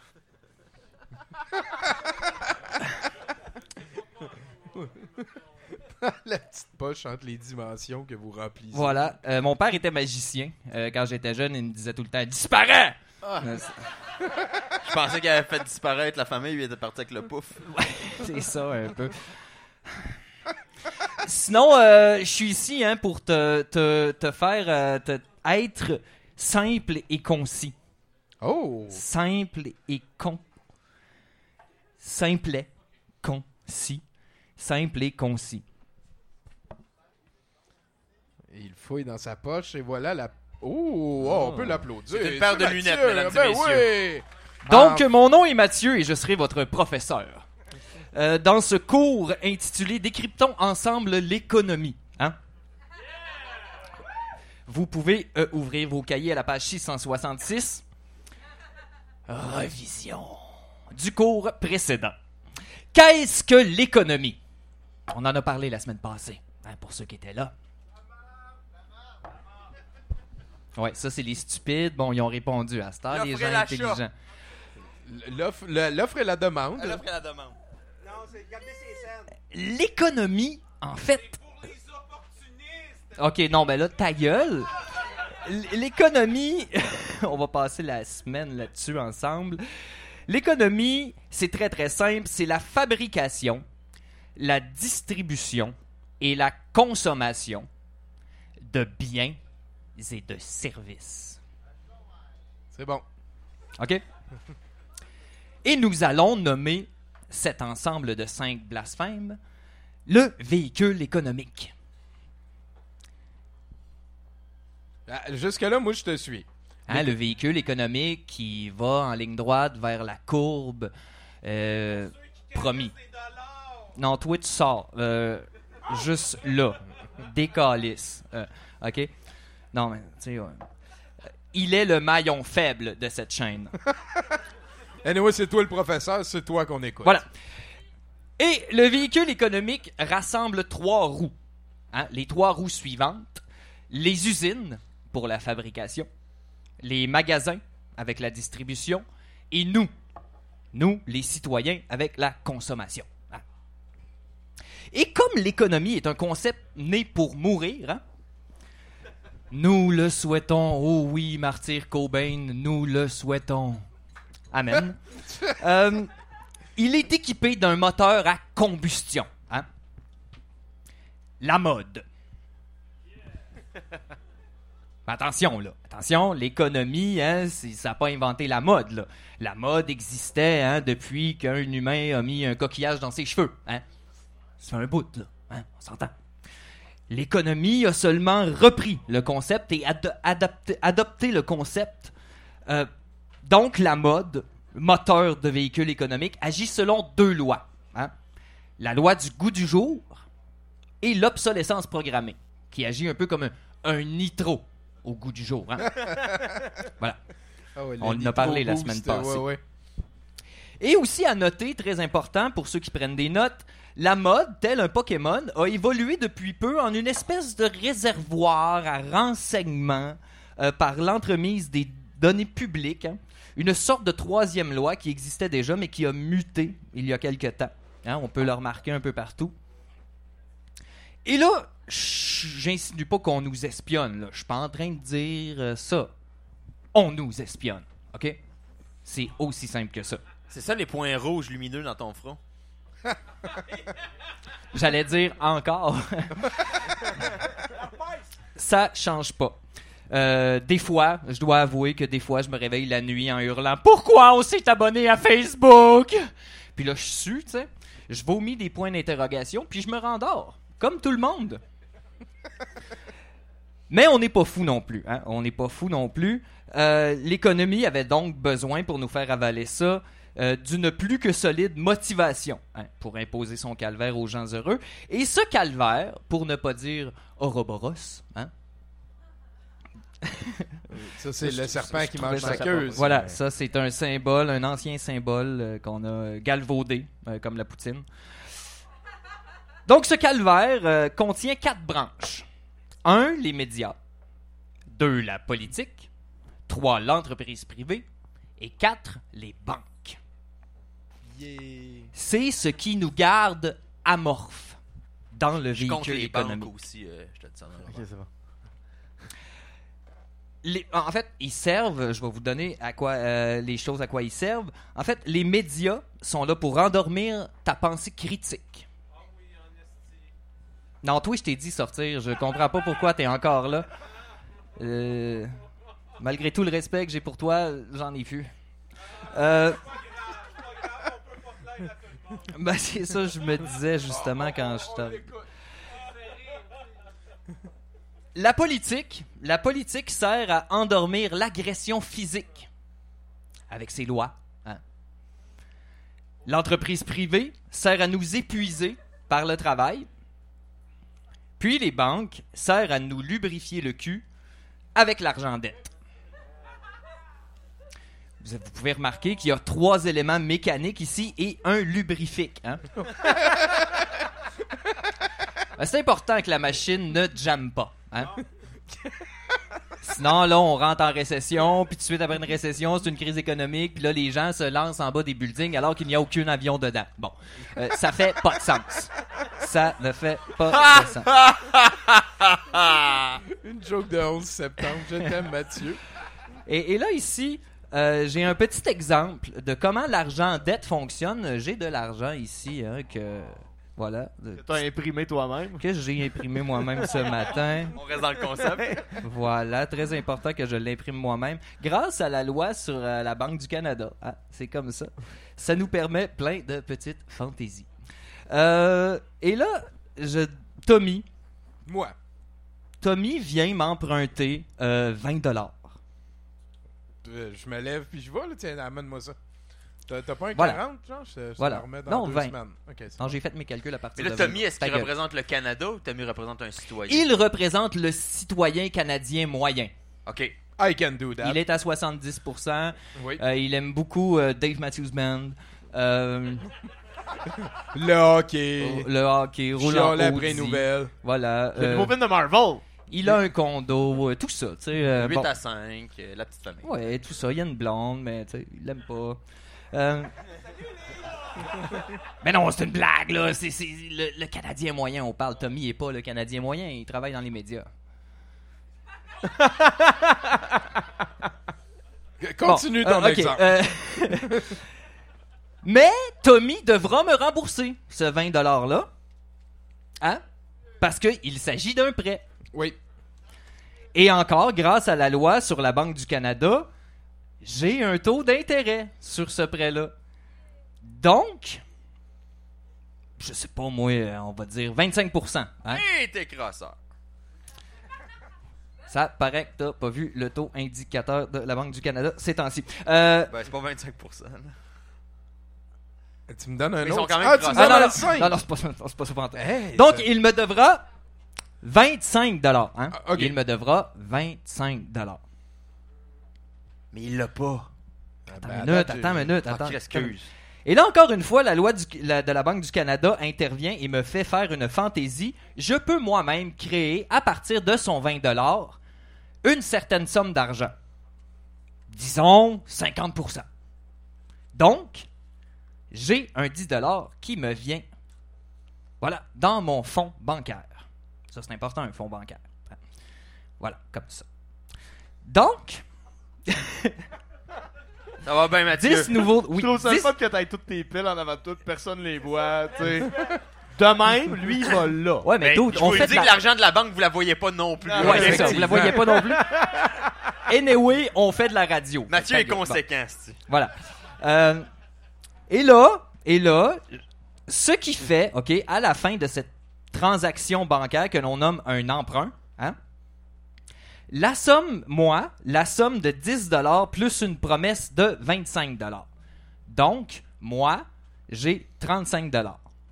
La petite poche entre les dimensions que vous remplissez. Voilà. Mon père était magicien. Quand j'étais jeune, il me disait tout le temps « Disparais! Je pensais qu'il avait fait disparaître la famille, il était parti avec le pouf. Ouais, c'est ça, un peu. Sinon, je suis ici pour te faire être simple et concis. Oh! Simple et Simplet, concis. Simple et concis. Il fouille dans sa poche et voilà la... Oh, on peut l'applaudir. C'est une paire de Mathieu. lunettes, mesdames et messieurs. Oui. Donc, mon nom est Mathieu et je serai votre professeur. Dans ce cours intitulé « Décryptons ensemble l'économie ». Vous pouvez ouvrir vos cahiers à la page 666. Revision du cours précédent. Qu'est-ce que l'économie? On en a parlé la semaine passée, pour ceux qui étaient là. Ouais, ça, c'est les stupides. Bon, ils ont répondu à cette heure, les gens intelligents. L'offre et la demande. L'offre et la demande. Non, c'est garder ses scènes. L'économie, en fait... OK, non, ben là, ta gueule. L'économie... On va passer la semaine là-dessus ensemble. L'économie, c'est très, très simple. C'est la fabrication, la distribution et la consommation de biens et de services. C'est bon. OK? Et nous allons nommer cet ensemble de 5 blasphèmes le véhicule économique. Jusque-là, moi, je te suis. Le véhicule économique qui va en ligne droite vers la courbe. Promis. Non, toi, tu sors. Juste là. Décalisse. OK? Non, mais, tu sais... il est le maillon faible de cette chaîne. Anyway, c'est toi le professeur, c'est toi qu'on écoute. Voilà. Et le véhicule économique rassemble 3 roues. Les 3 roues suivantes. Les usines pour la fabrication. Les magasins avec la distribution. Et nous, les citoyens, avec la consommation. Et comme l'économie est un concept né pour mourir, nous le souhaitons. Oh oui, martyr Cobain, nous le souhaitons. Amen. Il est équipé d'un moteur à combustion. La mode. Attention, là. Attention, l'économie, ça n'a pas inventé la mode, là. La mode existait depuis qu'un humain a mis un coquillage dans ses cheveux. Ça fait un bout, là. On s'entend. L'économie a seulement repris le concept et adopté le concept. Donc, la mode moteur de véhicule économique, agit selon 2 lois. Hein? La loi du goût du jour et l'obsolescence programmée, qui agit un peu comme un nitro au goût du jour. Hein? Voilà. Ah ouais, on en a parlé la semaine passée. Ouais. Et aussi à noter, très important pour ceux qui prennent des notes, la mode, tel un Pokémon, a évolué depuis peu en une espèce de réservoir à renseignements par l'entremise des données publiques. Hein? Une sorte de 3e loi qui existait déjà, mais qui a muté il y a quelque temps. Hein? On peut le remarquer un peu partout. Et là, j'insinue pas qu'on nous espionne. Je suis pas en train de dire ça. On nous espionne. OK? C'est aussi simple que ça. C'est ça les points rouges lumineux dans ton front? J'allais dire encore. Ça change pas. Des fois, je dois avouer que des fois, je me réveille la nuit en hurlant « Pourquoi on s'est abonné à Facebook? » Puis là, je sue, tu sais. Je vomis des points d'interrogation, puis je me rendors. Comme tout le monde. Mais on n'est pas fou non plus. Hein? On n'est pas fou non plus. L'économie avait donc besoin, pour nous faire avaler ça, d'une plus que solide motivation pour imposer son calvaire aux gens heureux. Et ce calvaire, pour ne pas dire Ouroboros, hein? Ça, c'est le serpent qui mange sa queue. Voilà, ça, c'est un symbole, un ancien symbole qu'on a galvaudé, comme la poutine. Donc, ce calvaire contient 4 branches. 1, les médias. 2, la politique. 3, l'entreprise privée. Et 4, les banques. Yeah. C'est ce qui nous garde amorphes dans le véhicule les économique. banques aussi, je te dis ça. Ok, c'est bon. En fait, ils servent, je vais vous donner les choses à quoi ils servent. En fait, les médias sont là pour endormir ta pensée critique. Non, toi, je t'ai dit sortir. Je comprends pas pourquoi t'es encore là. Malgré tout le respect que j'ai pour toi, j'en ai vu. Ben, c'est ça, je me disais justement quand je t'ai... La politique sert à endormir l'agression physique avec ses lois. Hein? L'entreprise privée sert à nous épuiser par le travail. Puis les banques servent à nous lubrifier le cul avec l'argent dette. Vous pouvez remarquer qu'il y a 3 éléments mécaniques ici et un lubrifique. Hein? C'est important que la machine ne jamme pas. Hein? Sinon, là, on rentre en récession, puis tout de suite après une récession, c'est une crise économique, puis là, les gens se lancent en bas des buildings alors qu'il n'y a aucun avion dedans. Bon, ça fait pas de sens. Ça ne fait pas de sens. Une joke de 11 septembre. Je t'aime, Mathieu. Et là, ici, j'ai un petit exemple de comment l'argent dette fonctionne. J'ai de l'argent ici, hein, que... Voilà. Que tu as imprimé toi-même. Que j'ai imprimé moi-même ce matin. On reste dans le concept. Voilà, très important que je l'imprime moi-même. Grâce à la loi sur la Banque du Canada. Ah, c'est comme ça. Ça nous permet plein de petites fantaisies. Et là, Tommy. Moi. Tommy vient m'emprunter 20$. Je me lève puis je vais, là. Tiens, amène-moi ça. T'as pas un 40, voilà. Genre? Je voilà. le remets dans non, 2 20. semaines. Okay, non, j'ai fait mes calculs à partir de 20. Mais là, Tommy, est-ce qu'il représente le Canada ou Tommy représente un citoyen? Il représente le citoyen canadien moyen. OK. I can do that. Il est à 70%. Oui. Il aime beaucoup Dave Matthews Band. Le hockey. Le hockey. Roulant la vraie nouvelle. Voilà. Le nouveau film de Marvel. Il a un condo, tout ça. 8 à 5, la petite famille. Ouais, tout ça. Il y a une blonde, mais il l'aime pas. Mais non, c'est une blague, là. C'est le Canadien moyen, on parle. Tommy n'est pas le Canadien moyen, il travaille dans les médias. Continue ton exemple. Mais Tommy devra me rembourser ce 20$-là. Hein? Parce qu'il s'agit d'un prêt. Oui. Et encore, grâce à la loi sur la Banque du Canada, j'ai un taux d'intérêt sur ce prêt-là. Donc, je sais pas moi, on va dire 25%. Hein? Hey, t'es crasseur. Ça paraît que t'as pas vu le taux indicateur de la Banque du Canada ces temps-ci. Ben, c'est pas 25%. Là. Tu me donnes un Ils autre. sont quand même Tu me donnes un 5. Non, c'est pas ça. C'est pas ça. Hey, Donc, ça- il me devra 25 $. Hein? OK. Il me devra 25 $. Mais il l'a pas. Attends une minute. Excuse. Et là, encore une fois, la loi de la Banque du Canada intervient et me fait faire une fantaisie. Je peux moi-même créer, à partir de son 20 $, une certaine somme d'argent. Disons 50%. Donc, j'ai un 10 $ qui me vient, voilà, dans mon fonds bancaire. Ça, c'est important, un fonds bancaire. Voilà, comme ça. Donc... Ça va bien, Mathieu. 10 nouveaux... Oui, Je trouve ça 10 le fun que t'aies toutes tes piles en avant de toi, personne les voit, tu sais. De même, lui, il va là. Ouais, mais dude, je on vous fait dis de que l'argent de la banque, vous la voyez pas non plus. Ouais, c'est ça, vous la voyez pas non plus. Anyway, on fait de la radio. Mathieu est Bon. conséquent, c'est. Voilà. Et là, ce qui fait, OK, à la fin de cette transaction bancaire que l'on nomme un emprunt, hein, la somme de 10 $ plus une promesse de 25 $. Donc, moi, j'ai 35 $.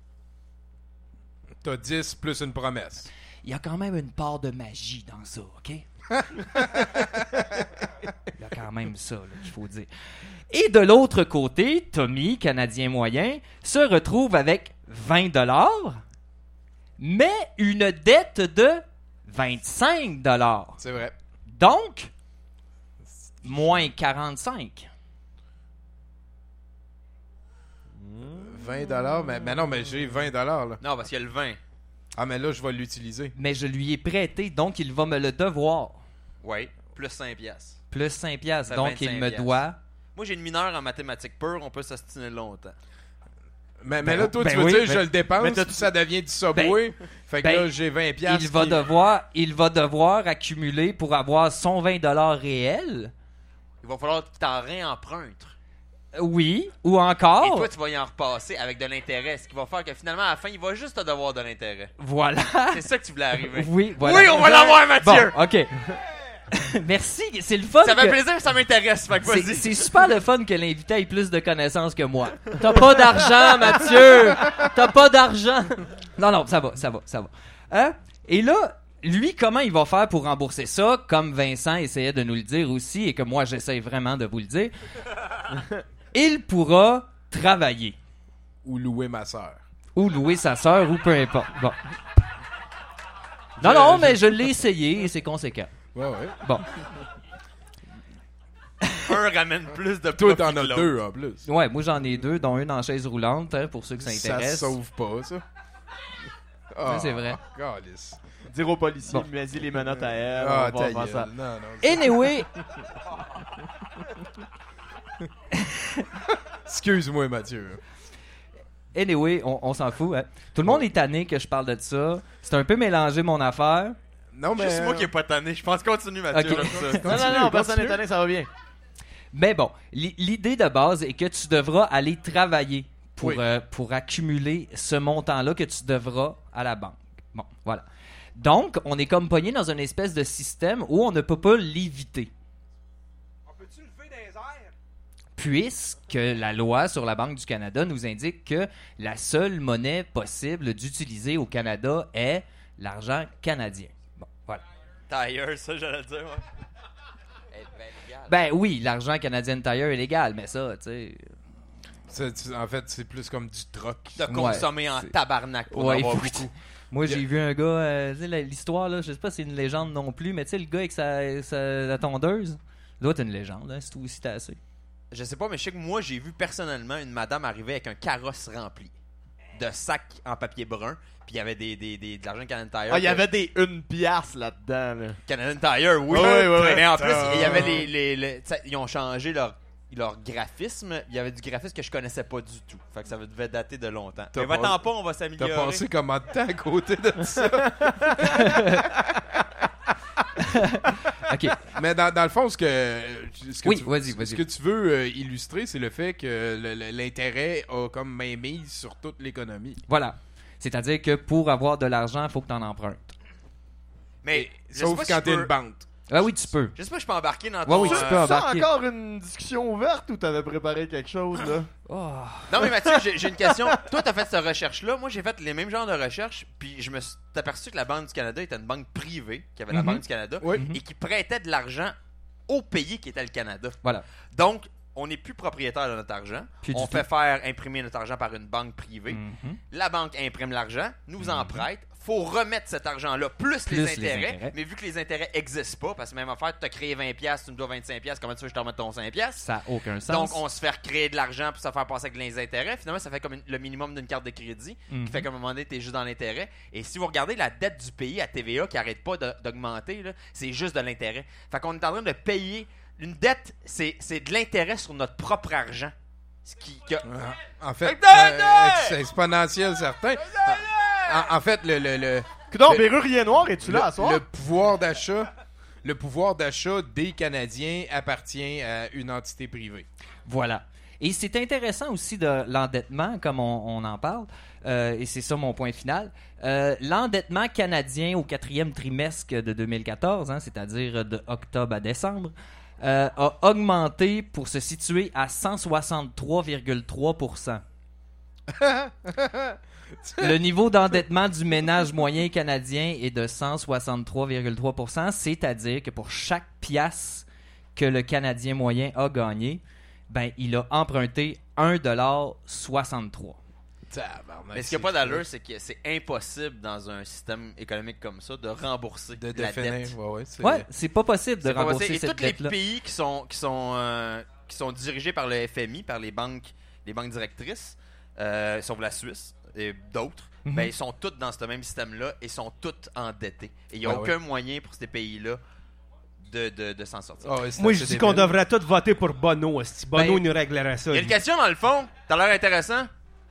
T'as 10 plus une promesse. Il y a quand même une part de magie dans ça, OK? Il y a quand même ça, là, qu'il faut dire. Et de l'autre côté, Tommy, Canadien moyen, se retrouve avec 20 $, mais une dette de 25 $. C'est vrai. Donc, moins 45. 20 $, mais non, mais j'ai 20 $, là. Non, parce qu'il y a le 20. Ah, mais là, je vais l'utiliser. Mais je lui ai prêté, donc il va me le devoir. Oui, plus 5 piastres. Plus 5 piastres, Ça donc fait il 25 me piastres. doit... Moi, j'ai une mineure en mathématiques pures, on peut s'ostiner longtemps. Mais là, toi, tu veux oui, dire, je le dépense, mais puis ça devient du Subway. Fait que là, j'ai 20 piastres. Il va devoir accumuler pour avoir son 20 $ réel. Il va falloir que tu t'en réempruntes. Oui, ou encore... Et toi, tu vas y en repasser avec de l'intérêt. Ce qui va faire que finalement, à la fin, il va juste te devoir de l'intérêt. Voilà. C'est ça que tu voulais arriver. Oui, voilà. Oui, on va l'avoir, Mathieu! Bon, OK. Merci, c'est le fun. Ça fait plaisir, ça m'intéresse. Fait que vas-y. C'est super le fun que l'invité ait plus de connaissances que moi. T'as pas d'argent, Mathieu! T'as pas d'argent! Non, ça va. Hein? Et là, lui, comment il va faire pour rembourser ça? Comme Vincent essayait de nous le dire aussi, et que moi, j'essaie vraiment de vous le dire. Il pourra travailler. Ou louer ma sœur. Ou louer sa sœur, ou peu importe. Bon. Non, mais je l'ai essayé, et c'est conséquent. Ouais. Bon. Un ramène plus de Toi, profit t'en que as l'autre. 2 en plus. Ouais, moi j'en ai 2, dont une en chaise roulante, hein, pour ceux que ça intéresse. Ça sauve pas, ça. Ouais, c'est vrai. Calice. Dire aux policiers, Bon. mets-y les menottes à elle. Ah, on va ta faire ça. gueule. Non. Anyway, Excuse-moi, Mathieu. on s'en fout. Hein. Tout le monde est tanné que je parle de ça. C'est un peu mélangé mon affaire. Non, mais. Juste moi qui est pas tanné. Je pense continue, Mathieu. Ok. J'aime ça. Non, personne n'est étonné, ça va bien. Mais bon, l'idée de base est que tu devras aller travailler pour accumuler ce montant-là que tu devras à la banque. Bon, voilà. Donc, on est comme pogné dans une espèce de système où on ne peut pas l'éviter. On peut-tu lever dans les airs? Puisque la loi sur la Banque du Canada nous indique que la seule monnaie possible d'utiliser au Canada est l'argent canadien. Bon, voilà. Tire, ça, j'allais dire, ouais. Ben oui, l'argent canadien Tire est légal, mais ça, tu sais... En fait, c'est plus comme du troc. De consommer en tabarnak pour en avoir beaucoup. Moi, j'ai vu un gars, tu sais, l'histoire, là, je sais pas si c'est une légende non plus, mais tu sais, le gars avec sa tondeuse, là, t'es une légende, hein, c'est tout aussi t'as assez. Je sais pas, mais je sais que moi, j'ai vu personnellement une madame arriver avec un carrosse rempli de sacs en papier brun, puis il y avait de l'argent Canadian Tire. Ah, il y avait des 1 piastre là-dedans. Là. Canadian Tire, oui. Ouais. Mais en plus, il y avait ils ont changé leur graphisme. Il y avait du graphisme que je connaissais pas du tout. Fait que ça devait dater de longtemps. Mais va-t'en pas, on va s'améliorer. T'as passé combien de temps à côté de ça? OK. Mais dans le fond, ce que vas-y. Ce que tu veux illustrer, c'est le fait que l'intérêt a comme mainmise sur toute l'économie. Voilà. C'est-à-dire que pour avoir de l'argent, il faut que tu en empruntes. Mais sauf quand t'es une banque. Ah oui, tu peux. Je sais pas, je peux embarquer dans Ouais, ton... oui, tu peux embarquer. C'est encore une discussion ouverte ou t'avais préparé quelque chose, là? Non, mais Mathieu, j'ai une question. Toi, t'as fait cette recherche-là. Moi, j'ai fait les mêmes genres de recherches. Puis, je me suis aperçu que la Banque du Canada était une banque privée, qui avait la Banque du Canada, et qui prêtait de l'argent au pays qui était le Canada. Voilà. Donc, on n'est plus propriétaire de notre argent. On fait faire imprimer notre argent par une banque privée. La banque imprime l'argent, nous en prête. Faut remettre cet argent-là, plus les intérêts. Mais vu que les intérêts n'existent pas, parce que même affaire, tu as créé 20$, tu me dois 25$, comment tu veux que je te remette ton 5$? Ça n'a aucun sens. Donc, on se fait recréer de l'argent pour se faire passer avec les intérêts. Finalement, ça fait comme le minimum d'une carte de crédit, qui fait qu'à un moment donné, tu es juste dans l'intérêt. Et si vous regardez la dette du pays à TVA qui n'arrête pas d'augmenter, là, c'est juste de l'intérêt. Fait qu'on est en train de payer. Une dette, c'est de l'intérêt sur notre propre argent. Ce qui... En fait, c'est exponentiel, certain. En fait, Bérurier Noir, es-tu là à soir? Le pouvoir d'achat des Canadiens appartient à une entité privée. Voilà. Et c'est intéressant aussi de l'endettement, comme on en parle, et c'est ça mon point final. L'endettement canadien au 4e trimestre de 2014, c'est-à-dire de octobre à décembre, a augmenté pour se situer à 163,3%. Le niveau d'endettement du ménage moyen canadien est de 163,3%, c'est-à-dire que pour chaque piastre que le Canadien moyen a gagné, ben, il a emprunté 1,63$. Mais ce qui n'a pas d'allure, c'est que c'est impossible dans un système économique comme ça de rembourser la dette. C'est pas possible de rembourser cette dette-là. Et tous les pays qui sont dirigés par le FMI, par les banques directrices, sauf la Suisse et d'autres, ben, ils sont tous dans ce même système-là et sont tous endettés. Et il n'y a aucun moyen pour ces pays-là de s'en sortir. Moi, je dis qu'on devrait tous voter pour Bono. Bono nous réglerait ça. Il y a une question dans le fond. T'as l'air intéressant.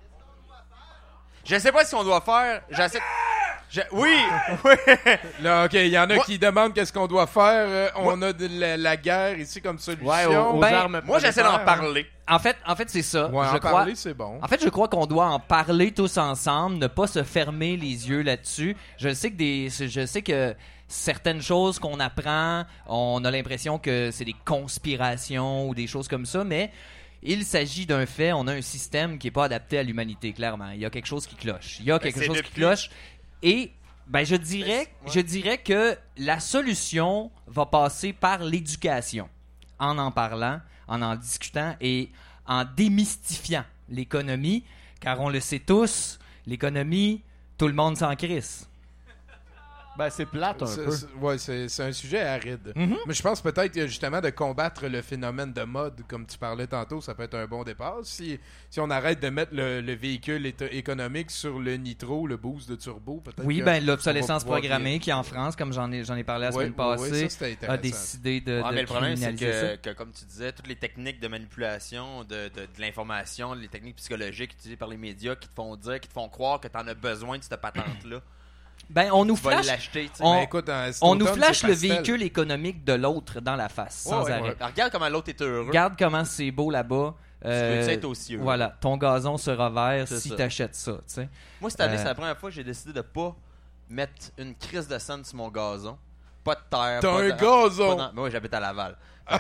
Je sais pas ce qu'on doit faire. Oui. Là, OK, il y en a qui demandent qu'est-ce qu'on doit faire. On a de la guerre ici comme solution. Aux armes. Moi, j'essaie d'en parler. En fait, c'est ça. Parler, c'est bon. En fait, je crois qu'on doit en parler tous ensemble, ne pas se fermer les yeux là-dessus. Je sais que certaines choses qu'on apprend, on a l'impression que c'est des conspirations ou des choses comme ça, mais il s'agit d'un fait. On a un système qui n'est pas adapté à l'humanité, clairement. Il y a quelque chose qui cloche. Et ben, je dirais que la solution va passer par l'éducation, en parlant, en discutant et en démystifiant l'économie, car on le sait tous, l'économie, tout le monde s'en crisse. Ben, c'est plate un peu. C'est un sujet aride. Mais je pense peut-être justement de combattre le phénomène de mode, comme tu parlais tantôt, ça peut être un bon départ. Si on arrête de mettre le véhicule économique sur le nitro, le boost de turbo, peut-être. Oui, ben l'obsolescence programmée qui en France, comme j'en ai parlé la semaine passée, a décidé de mais le problème, c'est criminaliser que, comme tu disais, toutes les techniques de manipulation de l'information, les techniques psychologiques utilisées par les médias qui te font croire que tu en as besoin de cette patente-là. Ben, on nous flash, on nous flash le pastel. véhicule économique de l'autre dans la face, sans arrêt. Alors, regarde comment l'autre est heureux. Regarde comment c'est beau là-bas. Tu peux être aussi heureux. Voilà, ton gazon sera vert si t'achètes ça. T'sais. Moi, cette année, c'est la première fois que j'ai décidé de pas mettre une crise de scène sur mon gazon. Pas de terre. T'as un gazon! Moi, j'habite à Laval.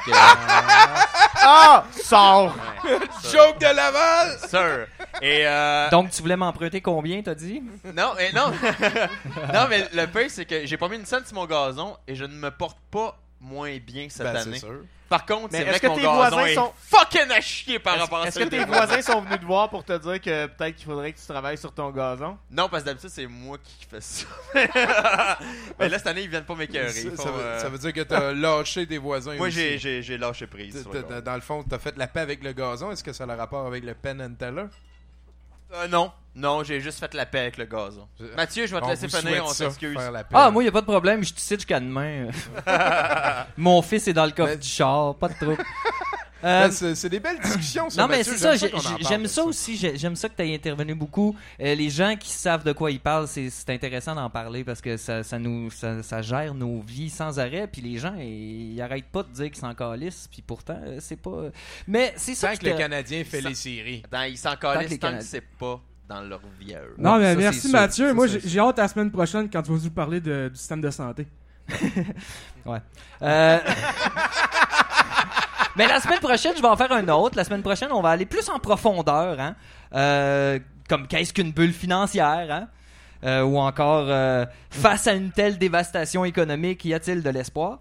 Sors! Joke de Laval! Sir! Et donc, tu voulais m'emprunter combien, t'as dit? Non, non. Non, mais le pire, c'est que j'ai pas mis une scène sur mon gazon et je ne me porte pas moins bien cette année. C'est sûr. Par contre, c'est vrai que mon gazon est fucking à chier par rapport à ça. Est-ce que tes voisins sont venus te voir pour te dire que peut-être qu'il faudrait que tu travailles sur ton gazon? Non, parce que d'habitude, c'est moi qui fais ça. Mais là, cette année, ils viennent pas m'écœurer. Ça veut dire que t'as lâché tes voisins moi, aussi. j'ai lâché prise. Dans le fond, t'as fait la paix avec le gazon. Est-ce que ça a le rapport avec le Penn and Teller? Non, j'ai juste fait la paix avec le gazon. Mathieu, je vais te laisser finir, on s'excuse. Moi, il a pas de problème, je te cite jusqu'à demain. Mon fils est dans le coffre du char, pas de trouble. C'est des belles discussions, ça. Non, mais Mathieu, c'est ça, j'aime ça aussi. J'aime ça que tu aies intervenu beaucoup. Les gens qui savent de quoi ils parlent, c'est intéressant d'en parler parce que ça gère nos vies sans arrêt. Puis les gens, ils arrêtent pas de dire qu'ils s'en calissent. Puis pourtant, c'est pas. Mais c'est ça. Tant que le Canadien fait les séries. Ils s'en calissent tant que c'est pas dans leur vie à eux. Non, mais merci Mathieu. Moi, j'ai hâte à la semaine prochaine quand tu vas nous parler du système de santé. Ouais. Mais la semaine prochaine, je vais en faire un autre. La semaine prochaine, on va aller plus en profondeur, hein? Comme qu'est-ce qu'une bulle financière, hein? Ou encore face à une telle dévastation économique, y a-t-il de l'espoir?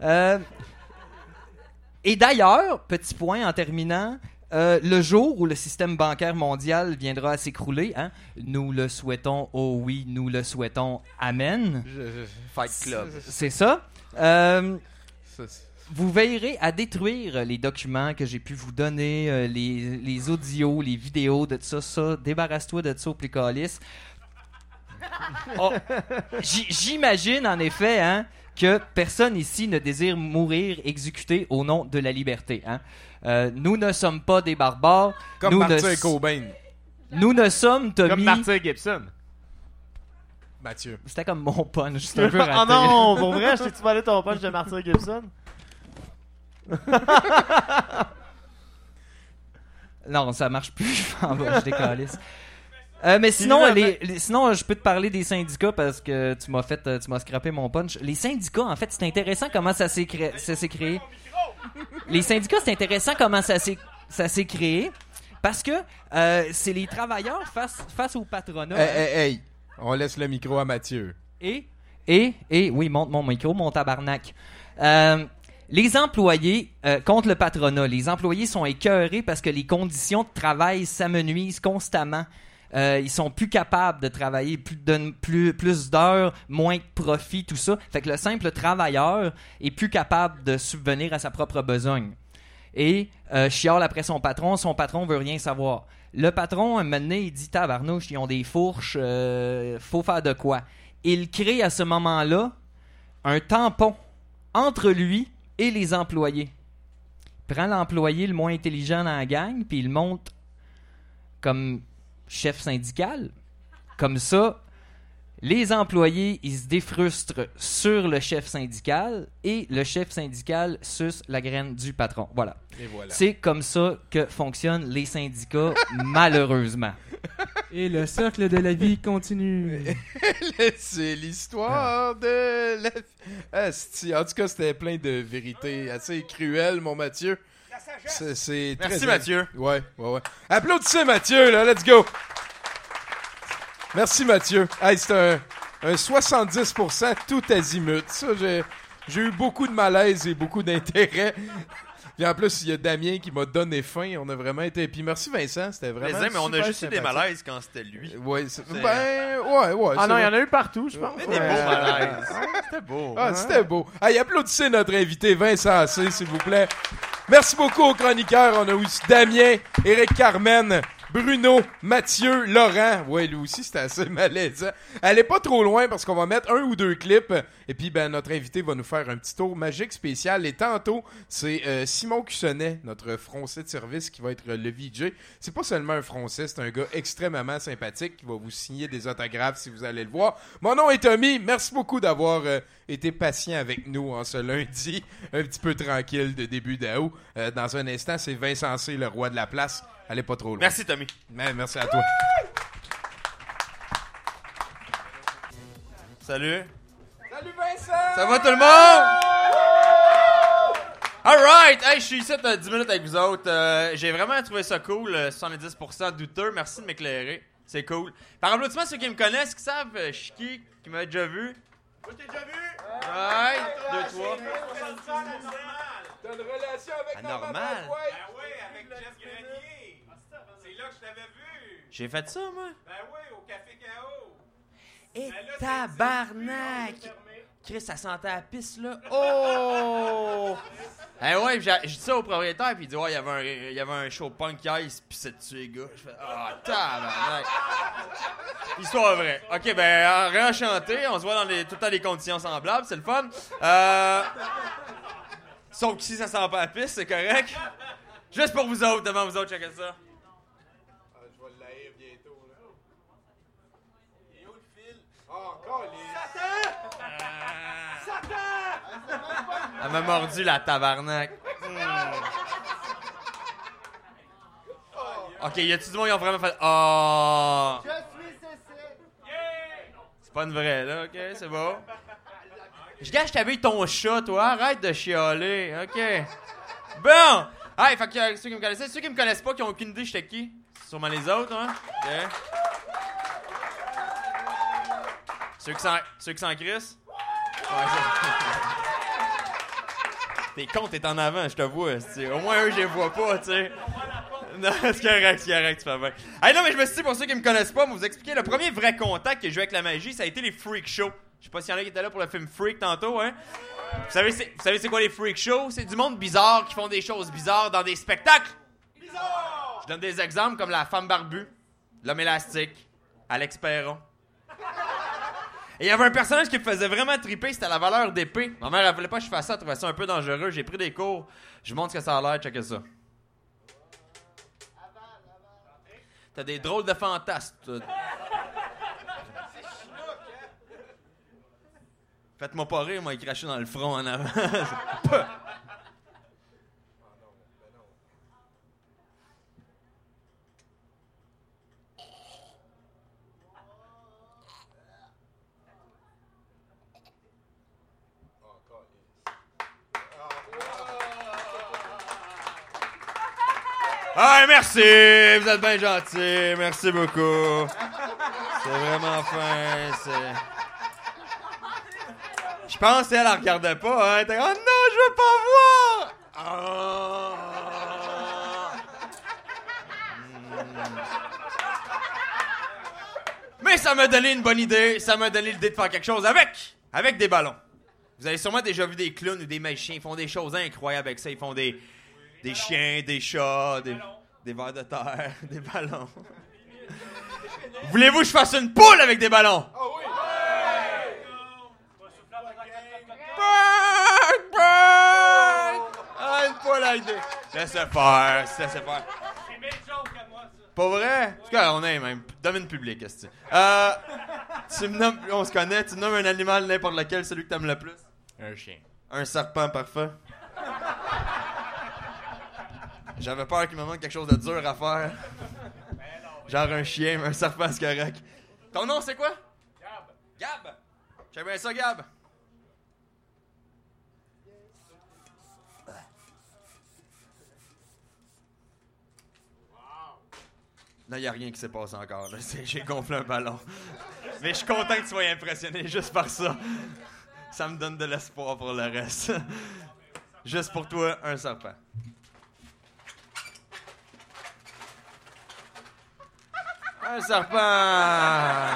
Et d'ailleurs, petit point en terminant, le jour où le système bancaire mondial viendra à s'écrouler, hein, nous le souhaitons, oh oui, nous le souhaitons, amen. Fight Club. C'est ça. Vous veillerez à détruire les documents que j'ai pu vous donner, les audios, les vidéos de tout ça. Débarrasse-toi de ça au plus calice. Oh, j'imagine en effet, hein, que personne ici ne désire mourir exécuté au nom de la liberté. Hein. Nous ne sommes pas des barbares. Comme nous Martyr Cobain. Nous ne sommes, Tommy... Comme Martyr Gibson. Mathieu. C'était comme mon punch. C'était un peu raté. Oh non, pour vrai, je t'ai-tu volé ton punch de Martyr Gibson? Non, ça marche plus. Je décalisse. Mais sinon, sinon, je peux te parler des syndicats parce que tu m'as scrappé mon punch. Les syndicats, en fait, c'est intéressant comment ça s'est créé. Les syndicats, c'est intéressant comment ça s'est créé parce que c'est les travailleurs face au patronat. Hey, on laisse le micro à Mathieu. Et oui, monte mon micro, mon tabarnak. Les employés contre le patronat. Les employés sont écœurés parce que les conditions de travail s'amenuisent constamment. Ils sont plus capables de travailler plus d'heures, moins de profit, tout ça. Fait que le simple travailleur est plus capable de subvenir à sa propre besogne. Et chiale après son patron veut rien savoir. Le patron, un moment donné, il dit « Tabarnouche, ils ont des fourches, faut faire de quoi? » Il crée à ce moment-là un tampon entre lui et les employés. Il prend l'employé le moins intelligent dans la gang, puis il le monte comme chef syndical. Comme ça, les employés, ils se défrustrent sur le chef syndical et le chef syndical suce la graine du patron. Voilà. Et voilà. C'est comme ça que fonctionnent les syndicats, malheureusement. Et le cercle de la vie continue. C'est l'histoire de la... Asti. En tout cas, c'était plein de vérités assez cruelles, mon Mathieu. C'est Merci, très... Mathieu. Ouais. Applaudissez Mathieu, là, let's go. Merci, Mathieu. Hey, c'est un 70% tout azimut. Ça, j'ai eu beaucoup de malaise et beaucoup d'intérêt. Puis en plus, il y a Damien qui m'a donné faim. On a vraiment été... Puis merci Vincent, c'était vraiment Mais on a juste eu des sympathique. malaises quand c'était lui. Ouais, ouais. Ah non, il y en a eu partout, je pense. Mais des beaux malaises. C'était beau. Ah, c'était beau. Hey, applaudissez notre invité Vincent C, s'il vous plaît. Merci beaucoup aux chroniqueurs. On a aussi Damien, Éric Carmen, Bruno, Mathieu, Laurent. Ouais, lui aussi, c'était assez malaisant. Allez pas trop loin parce qu'on va mettre un ou deux clips. Et puis, ben, notre invité va nous faire un petit tour magique spécial. Et tantôt, c'est Simon Cussonnet, notre français de service, qui va être le VJ. C'est pas seulement un français, c'est un gars extrêmement sympathique qui va vous signer des autographes si vous allez le voir. Mon nom est Tommy. Merci beaucoup d'avoir été patient avec nous en ce lundi, un petit peu tranquille de début d'août. Dans un instant, c'est Vincent C, le roi de la place. Allez pas trop loin. Merci, Tommy. Merci à toi. Salut. Salut Vincent! Ça va tout le monde? Alright! Hey, je suis ici 10 minutes avec vous autres. J'ai vraiment trouvé ça cool. 70% douteux. Merci de m'éclairer. C'est cool. Par applaudissement, ceux qui me connaissent, qui savent, je suis qui m'a déjà vu. Moi, je t'ai déjà vu? Ouais, 2, 3. T'as une relation avec Anormal. Maman, ouais. Ben oui, avec Jeff Grenier. C'est là que je t'avais vu. J'ai fait ça, moi. Ben oui, au Café K.O. Et tabarnak! Chris, ça sentait la pisse, là. Oh! Eh ouais, j'ai dit ça au propriétaire, puis il dit, ouais, il y avait un show punk hier, il se pissait dessus, les gars. Je fais, ah, tabarnak! Histoire vraie. Ok, ben, réenchanté, on se voit dans tout le temps des conditions semblables, c'est le fun. Sauf qu'ici, ça sent pas la pisse, c'est correct. Juste pour vous autres, devant vous autres, checkez ça. Je vais l'haïr bientôt, là. Il est où le fil? Ah, encore les... Elle m'a mordu, la tabarnak. Ok, y a-tu du monde qui ont vraiment fait... Oh! Je suis Cécile. C'est pas une vraie, là, ok, c'est bon. Je gâche, je t'habille ton chat, toi. Arrête de chialer. OK. Bon. Hey, fait que ceux qui me connaissent, ceux qui me connaissent pas, qui ont aucune idée, j'étais qui? C'est sûrement les autres, hein? OK. Ceux qui s'en crissent? Ouais, tes comptes est en avant, je te vois. Au moins, eux, je les vois pas, tu sais. Non, c'est correct, tu fais bien. Hey, non, mais je me suis dit, pour ceux qui me connaissent pas, vous expliquer, le premier vrai contact que j'ai eu avec la magie, ça a été les freak shows. Je sais pas s'il y en a qui étaient là pour le film Freak tantôt, hein? Vous savez c'est quoi les freak shows? C'est du monde bizarre qui font des choses bizarres dans des spectacles. Bizarre! Je donne des exemples comme la femme barbue, l'homme élastique, Alex Perron. Et il y avait un personnage qui me faisait vraiment triper, c'était la valeur d'épée. Ma mère, elle voulait pas que je fasse ça, elle trouvait ça un peu dangereux. J'ai pris des cours, je vous montre ce que ça a l'air, checkez ça. T'as des drôles de fantasmes. Faites-moi pas rire, moi, il crachait dans le front en avant. Ah, merci! Vous êtes bien gentils. Merci beaucoup. C'est vraiment fin. Je pense qu'elle la regardait pas. Hein. Elle était « Oh non, je veux pas voir! Oh. » Mais ça m'a donné une bonne idée. Ça m'a donné l'idée de faire quelque chose avec des ballons. Vous avez sûrement déjà vu des clowns ou des magiciens. Ils font des choses incroyables avec ça. Ils font des chiens, des chats, des vers de terre, des ballons. Voulez-vous que je fasse une poule avec des ballons? Oh oui! Ah, une poule avec des... Laissez faire. Pas vrai? En tout cas, on est même. Domaine public, est-ce que tu me nommes... On se connaît. Tu me nommes un animal n'importe lequel, celui que t'aimes le plus? Un chien. Un serpent, parfait. J'avais peur qu'il me manque quelque chose de dur à faire. Genre un chien, mais un serpent, c'est correct. Ton nom, c'est quoi? Gab. J'aime bien ça, Gab. Là, il n'y a rien qui s'est passé encore. Là. J'ai gonflé un ballon. Mais je suis content que tu sois impressionné juste par ça. Ça me donne de l'espoir pour le reste. Juste pour toi, un serpent. Un serpent!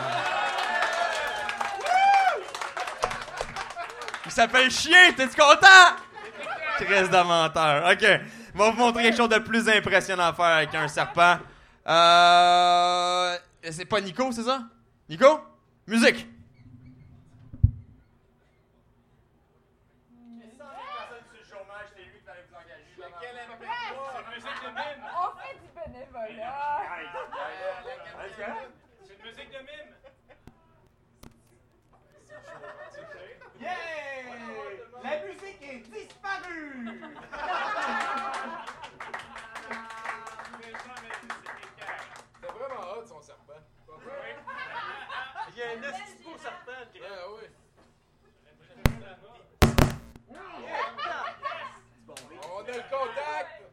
Il s'appelle Chien, t'es-tu content? Crise de menteur. OK, on va vous montrer quelque chose de plus impressionnant à faire avec un serpent. C'est pas Nico, c'est ça? Nico? Musique! On fait du bénévolat. C'est une musique de mime. Yeah! La musique est disparue! C'est vraiment hot, son serpent. Il y a un esti beau serpent. Ah oui. On a le contact!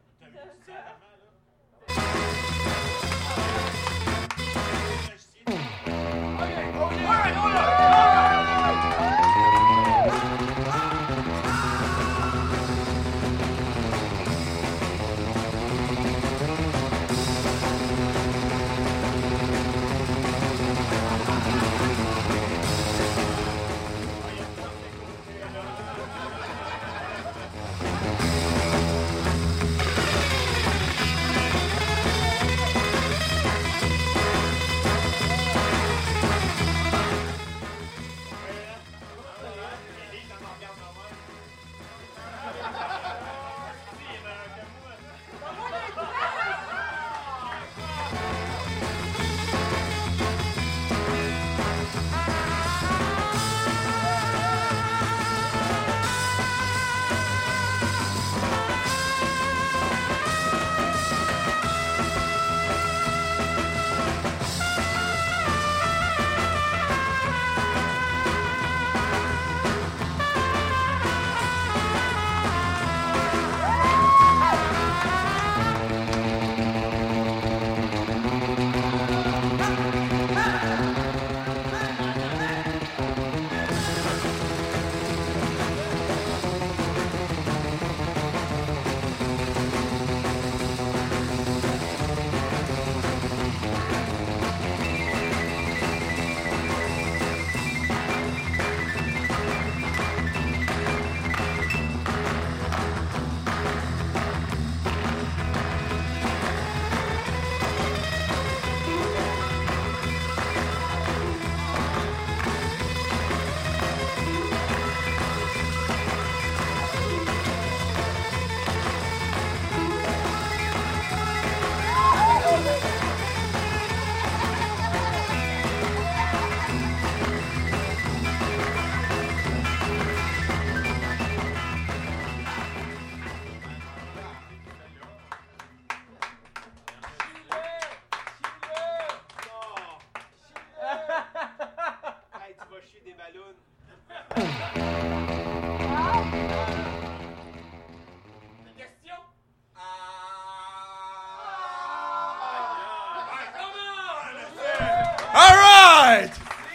All right!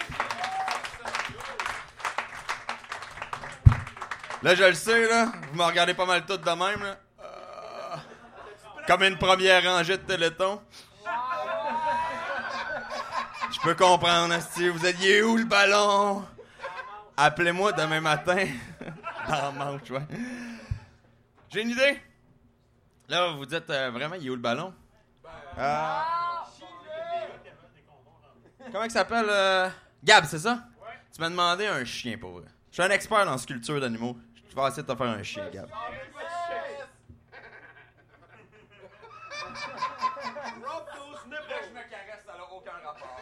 Là, je le sais, là. Vous me regardez pas mal toutes de même, là. Comme une première rangée de Téléthon. Je peux comprendre, si vous alliez où, le ballon? Appelez-moi demain matin. Dans la manche, ouais. J'ai une idée. Là, vous dites vraiment, il est où le ballon? Comment il s'appelle? Gab, c'est ça? Ouais. Tu m'as demandé un chien, pour vrai. Je suis un expert dans sculpture d'animaux. Je vais essayer de te faire un chien, Gab. Je me caresse, ça n'a aucun rapport.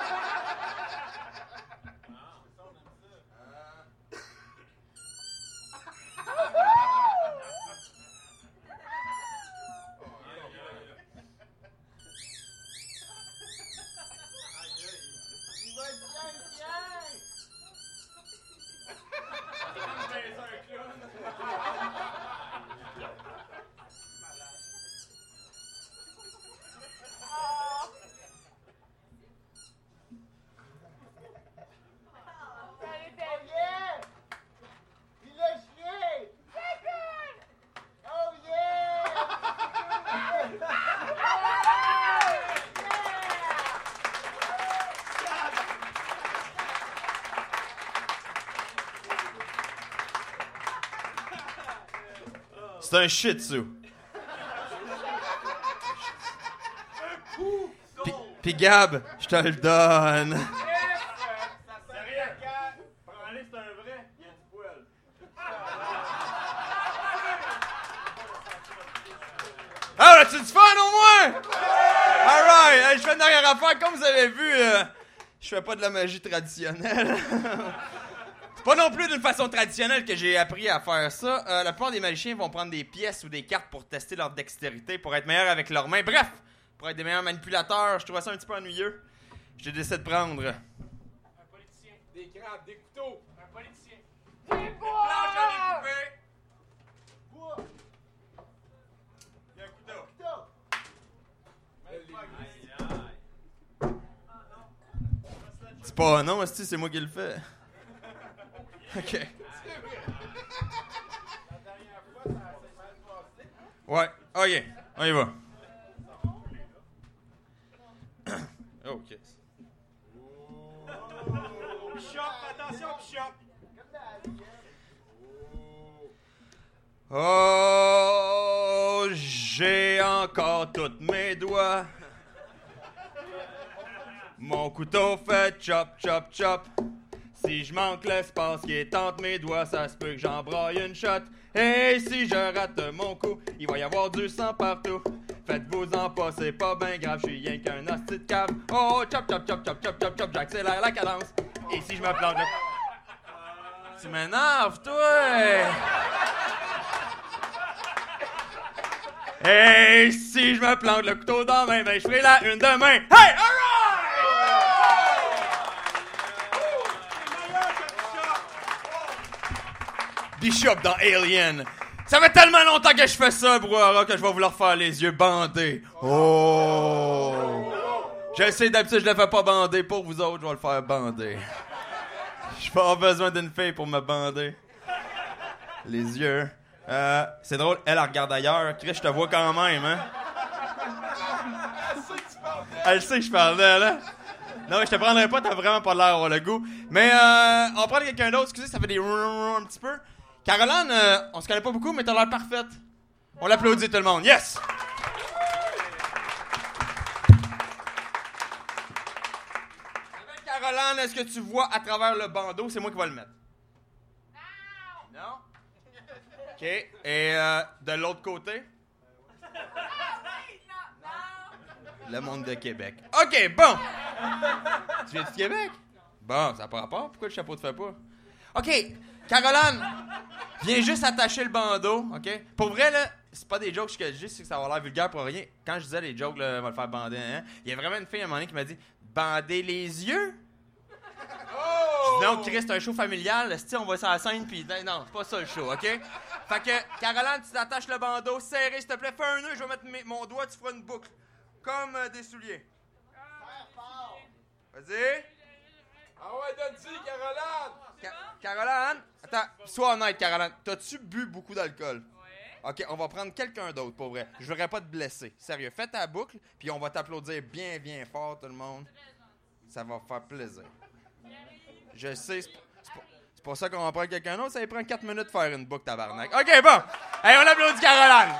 C'est un shih tzu. Pis Gab, je te le donne. Ah, là, tu du fun au moins? Alright, je fais une dernière affaire. Comme vous avez vu, je fais pas de la magie traditionnelle. C'est pas non plus d'une façon traditionnelle que j'ai appris à faire ça. La plupart des magiciens vont prendre des pièces ou des cartes pour tester leur dextérité, pour être meilleurs avec leurs mains. Bref, pour être des meilleurs manipulateurs. Je trouvais ça un petit peu ennuyeux. J'ai décidé de prendre... Un politicien. Des crabes, des couteaux. Un politicien. Des bois! Planche à découper. Bois! Il y a un couteau. C'est pas non, esti, c'est moi qui le fais. OK. Ouais, OK, on y va. OK. Bishop, attention, Bishop. Oh, j'ai encore tous mes doigts. Mon couteau fait chop, chop, chop. Si je manque l'espace qui est entre mes doigts, ça se peut que j'embraille une shot. Et si je rate mon coup, il va y avoir du sang partout. Faites-vous-en pas, c'est pas ben grave, je suis rien qu'un hostie de cave. Oh, chop, chop, chop, chop, chop, chop, chop, j'accélère la cadence. Et si je me plante le... Tu m'énerves, toi! Et si je me plante le couteau dans la main, ben je ferai la une demain. Hey, alright! Bishop dans Alien. Ça fait tellement longtemps que je fais ça, brouhaha, que je vais vous leur faire les yeux bandés. Oh! Je sais, d'habitude, je le fais pas bander. Pour vous autres, je vais le faire bander. Je vais avoir besoin d'une fille pour me bander. Les yeux. C'est drôle, elle regarde ailleurs. Chris, je te vois quand même, hein? Elle sait que je parle d'elle, hein? Non, je te prendrai pas, t'as vraiment pas l'air d'avoir le goût. Mais, on va prendre quelqu'un d'autre. Excusez, ça fait des un petit peu. Caroline, on se connaît pas beaucoup, mais t'as l'air parfaite. On l'applaudit, tout le monde. Yes! Caroline, est-ce que tu vois à travers le bandeau? C'est moi qui vais le mettre. Non? Non? OK. Et de l'autre côté? Le monde de Québec. OK, bon. Tu viens du Québec? Bon, ça n'a pas rapport. Pourquoi le chapeau te fait pas? OK. Caroline, viens juste attacher le bandeau, OK? Pour vrai, là, c'est pas des jokes que je dis, c'est que ça va l'air vulgaire pour rien. Quand je disais les jokes, là, on va le faire bander, hein? Il y a vraiment une fille à un moment donné qui m'a dit « Bander les yeux? » Je Non, Chris, c'est un show familial. On va sur la scène, puis non, c'est pas ça le show, OK? Fait que, Caroline, tu t'attaches le bandeau, serré, s'il te plaît, fais un nœud, je vais mettre mon doigt, tu feras une boucle. Comme des souliers. Vas-y. Ah ouais, donne-y, Caroline! Caroline, attends, sois honnête, Caroline. T'as-tu bu beaucoup d'alcool? Ouais. OK, on va prendre quelqu'un d'autre, pour vrai. Je voudrais pas te blesser. Sérieux, fais ta boucle, puis on va t'applaudir bien, bien fort, tout le monde. Ça va faire plaisir. Je sais, c'est pour ça qu'on va prendre quelqu'un d'autre. Ça lui prend 4 minutes de faire une boucle, tabarnak. OK, bon. Hey, on applaudit Caroline.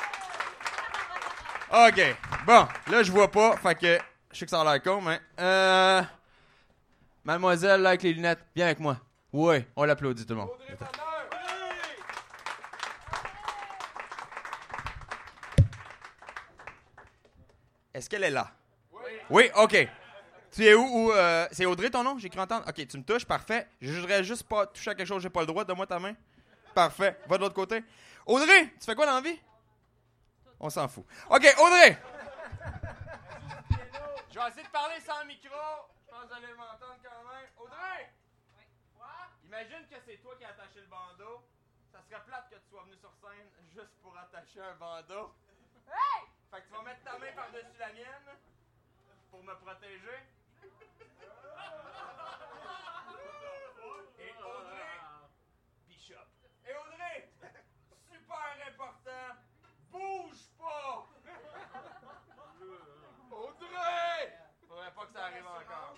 OK, bon. Là, je vois pas, fait que je sais que ça a l'air con, mais... Mademoiselle, là, avec les lunettes, viens avec moi. Oui, on l'applaudit, tout le monde. Est-ce qu'elle est là? Oui, OK. Tu es où? C'est Audrey, ton nom? J'ai cru entendre. OK, tu me touches, parfait. Je voudrais juste pas toucher à quelque chose, j'ai pas le droit. Donne-moi ta main. Parfait. Va de l'autre côté. Audrey, tu fais quoi dans la vie? On s'en fout. OK, Audrey! Je vais essayer de parler sans micro. Je pense que vous allez m'entendre quand même. Audrey! Oui. Quoi? Imagine que c'est toi qui as attaché le bandeau. Ça serait plate que tu sois venu sur scène juste pour attacher un bandeau. Hey! Fait que tu vas mettre ta main par-dessus la mienne pour me protéger. Et Audrey, Bishop. Et Audrey, super important, bouge pas! Audrey! Faudrait pas que ça arrive encore.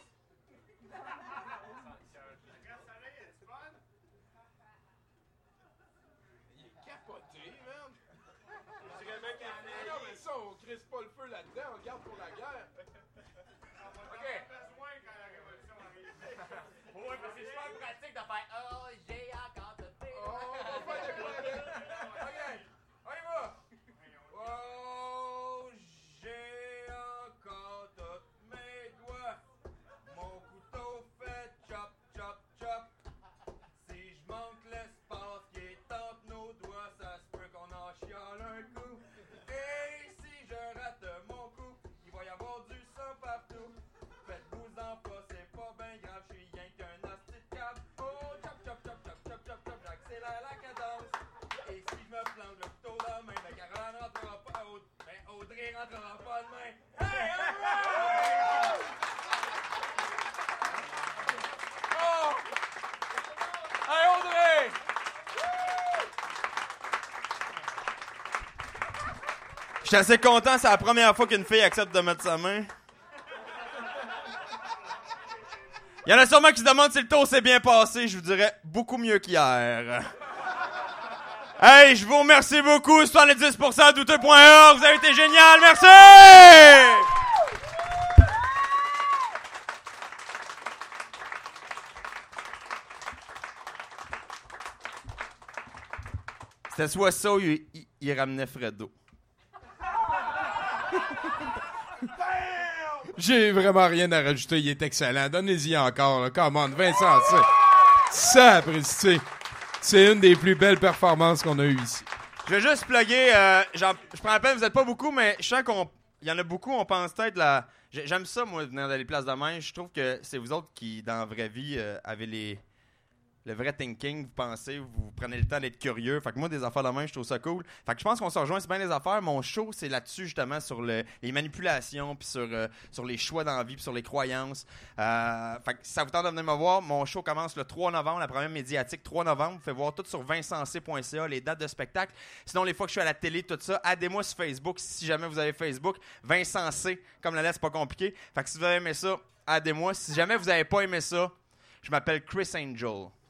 Il est capoté, man. Je dirais même qu'il non, mais ça, on crisse pas le feu là-dedans, on le garde pour la guerre. OK. Oui, parce que c'est super pratique de faire « Oh, j'ai encore de thé. » Oh, on va faire de quoi avec? OK, on y va. Oh, j'ai encore tous mes doigts. Mon couteau fait chop, chop, chop. Si je manque l'espace qui est entre nos doigts, ça se peut qu'on en chiale un coup. Et si je rate mon coup, il va y avoir du sang partout. Faites-vous-en pas, c'est pas ben grave, je suis rien qu'un hostie de câble. Oh, chop, chop, chop, chop, chop, chop, chop, j'accélère la cadence. Et si je me plante le couteau dans la main, ben Caroline rentrera pas, ben Audrey rentrera pas demain. Hey, alright! Oh! Hey, Audrey! Je suis assez content, c'est la première fois qu'une fille accepte de mettre sa main. Il y en a sûrement qui se demandent si le tour s'est bien passé. Je vous dirais beaucoup mieux qu'hier. Hey, je vous remercie beaucoup. 70% douteux.org. Vous avez été génial. Merci! C'était soit ça ou il ramenait Fredo. J'ai vraiment rien à rajouter, il est excellent. Donnez-y encore, là. Come on, Vincent, ça apprécié. C'est une des plus belles performances qu'on a eues ici. Je vais juste plugger, je prends la peine, vous êtes pas beaucoup, mais je sens qu'il y en a beaucoup, on pense peut-être la... J'aime ça, moi, venir dans les places de main. Je trouve que c'est vous autres qui, dans la vraie vie, avez le vrai thinking, vous pensez, vous prenez le temps d'être curieux. Fait que moi, des affaires de main, je trouve ça cool. Fait que je pense qu'on se rejoint, c'est bien les affaires. Mon show, c'est là-dessus, justement, sur les manipulations, puis sur les choix dans la vie, puis sur les croyances. Fait que si ça vous tente de venir me voir, mon show commence le 3 novembre, la première médiatique, 3 novembre. Vous faites voir tout sur vincentc.ca, les dates de spectacle. Sinon, les fois que je suis à la télé, tout ça, aidez-moi sur Facebook, si jamais vous avez Facebook. Vincent C, comme la lettre, c'est pas compliqué. Fait que si vous avez aimé ça, aidez-moi. Si jamais vous n'avez pas aimé ça, je m'appelle Chris Angel.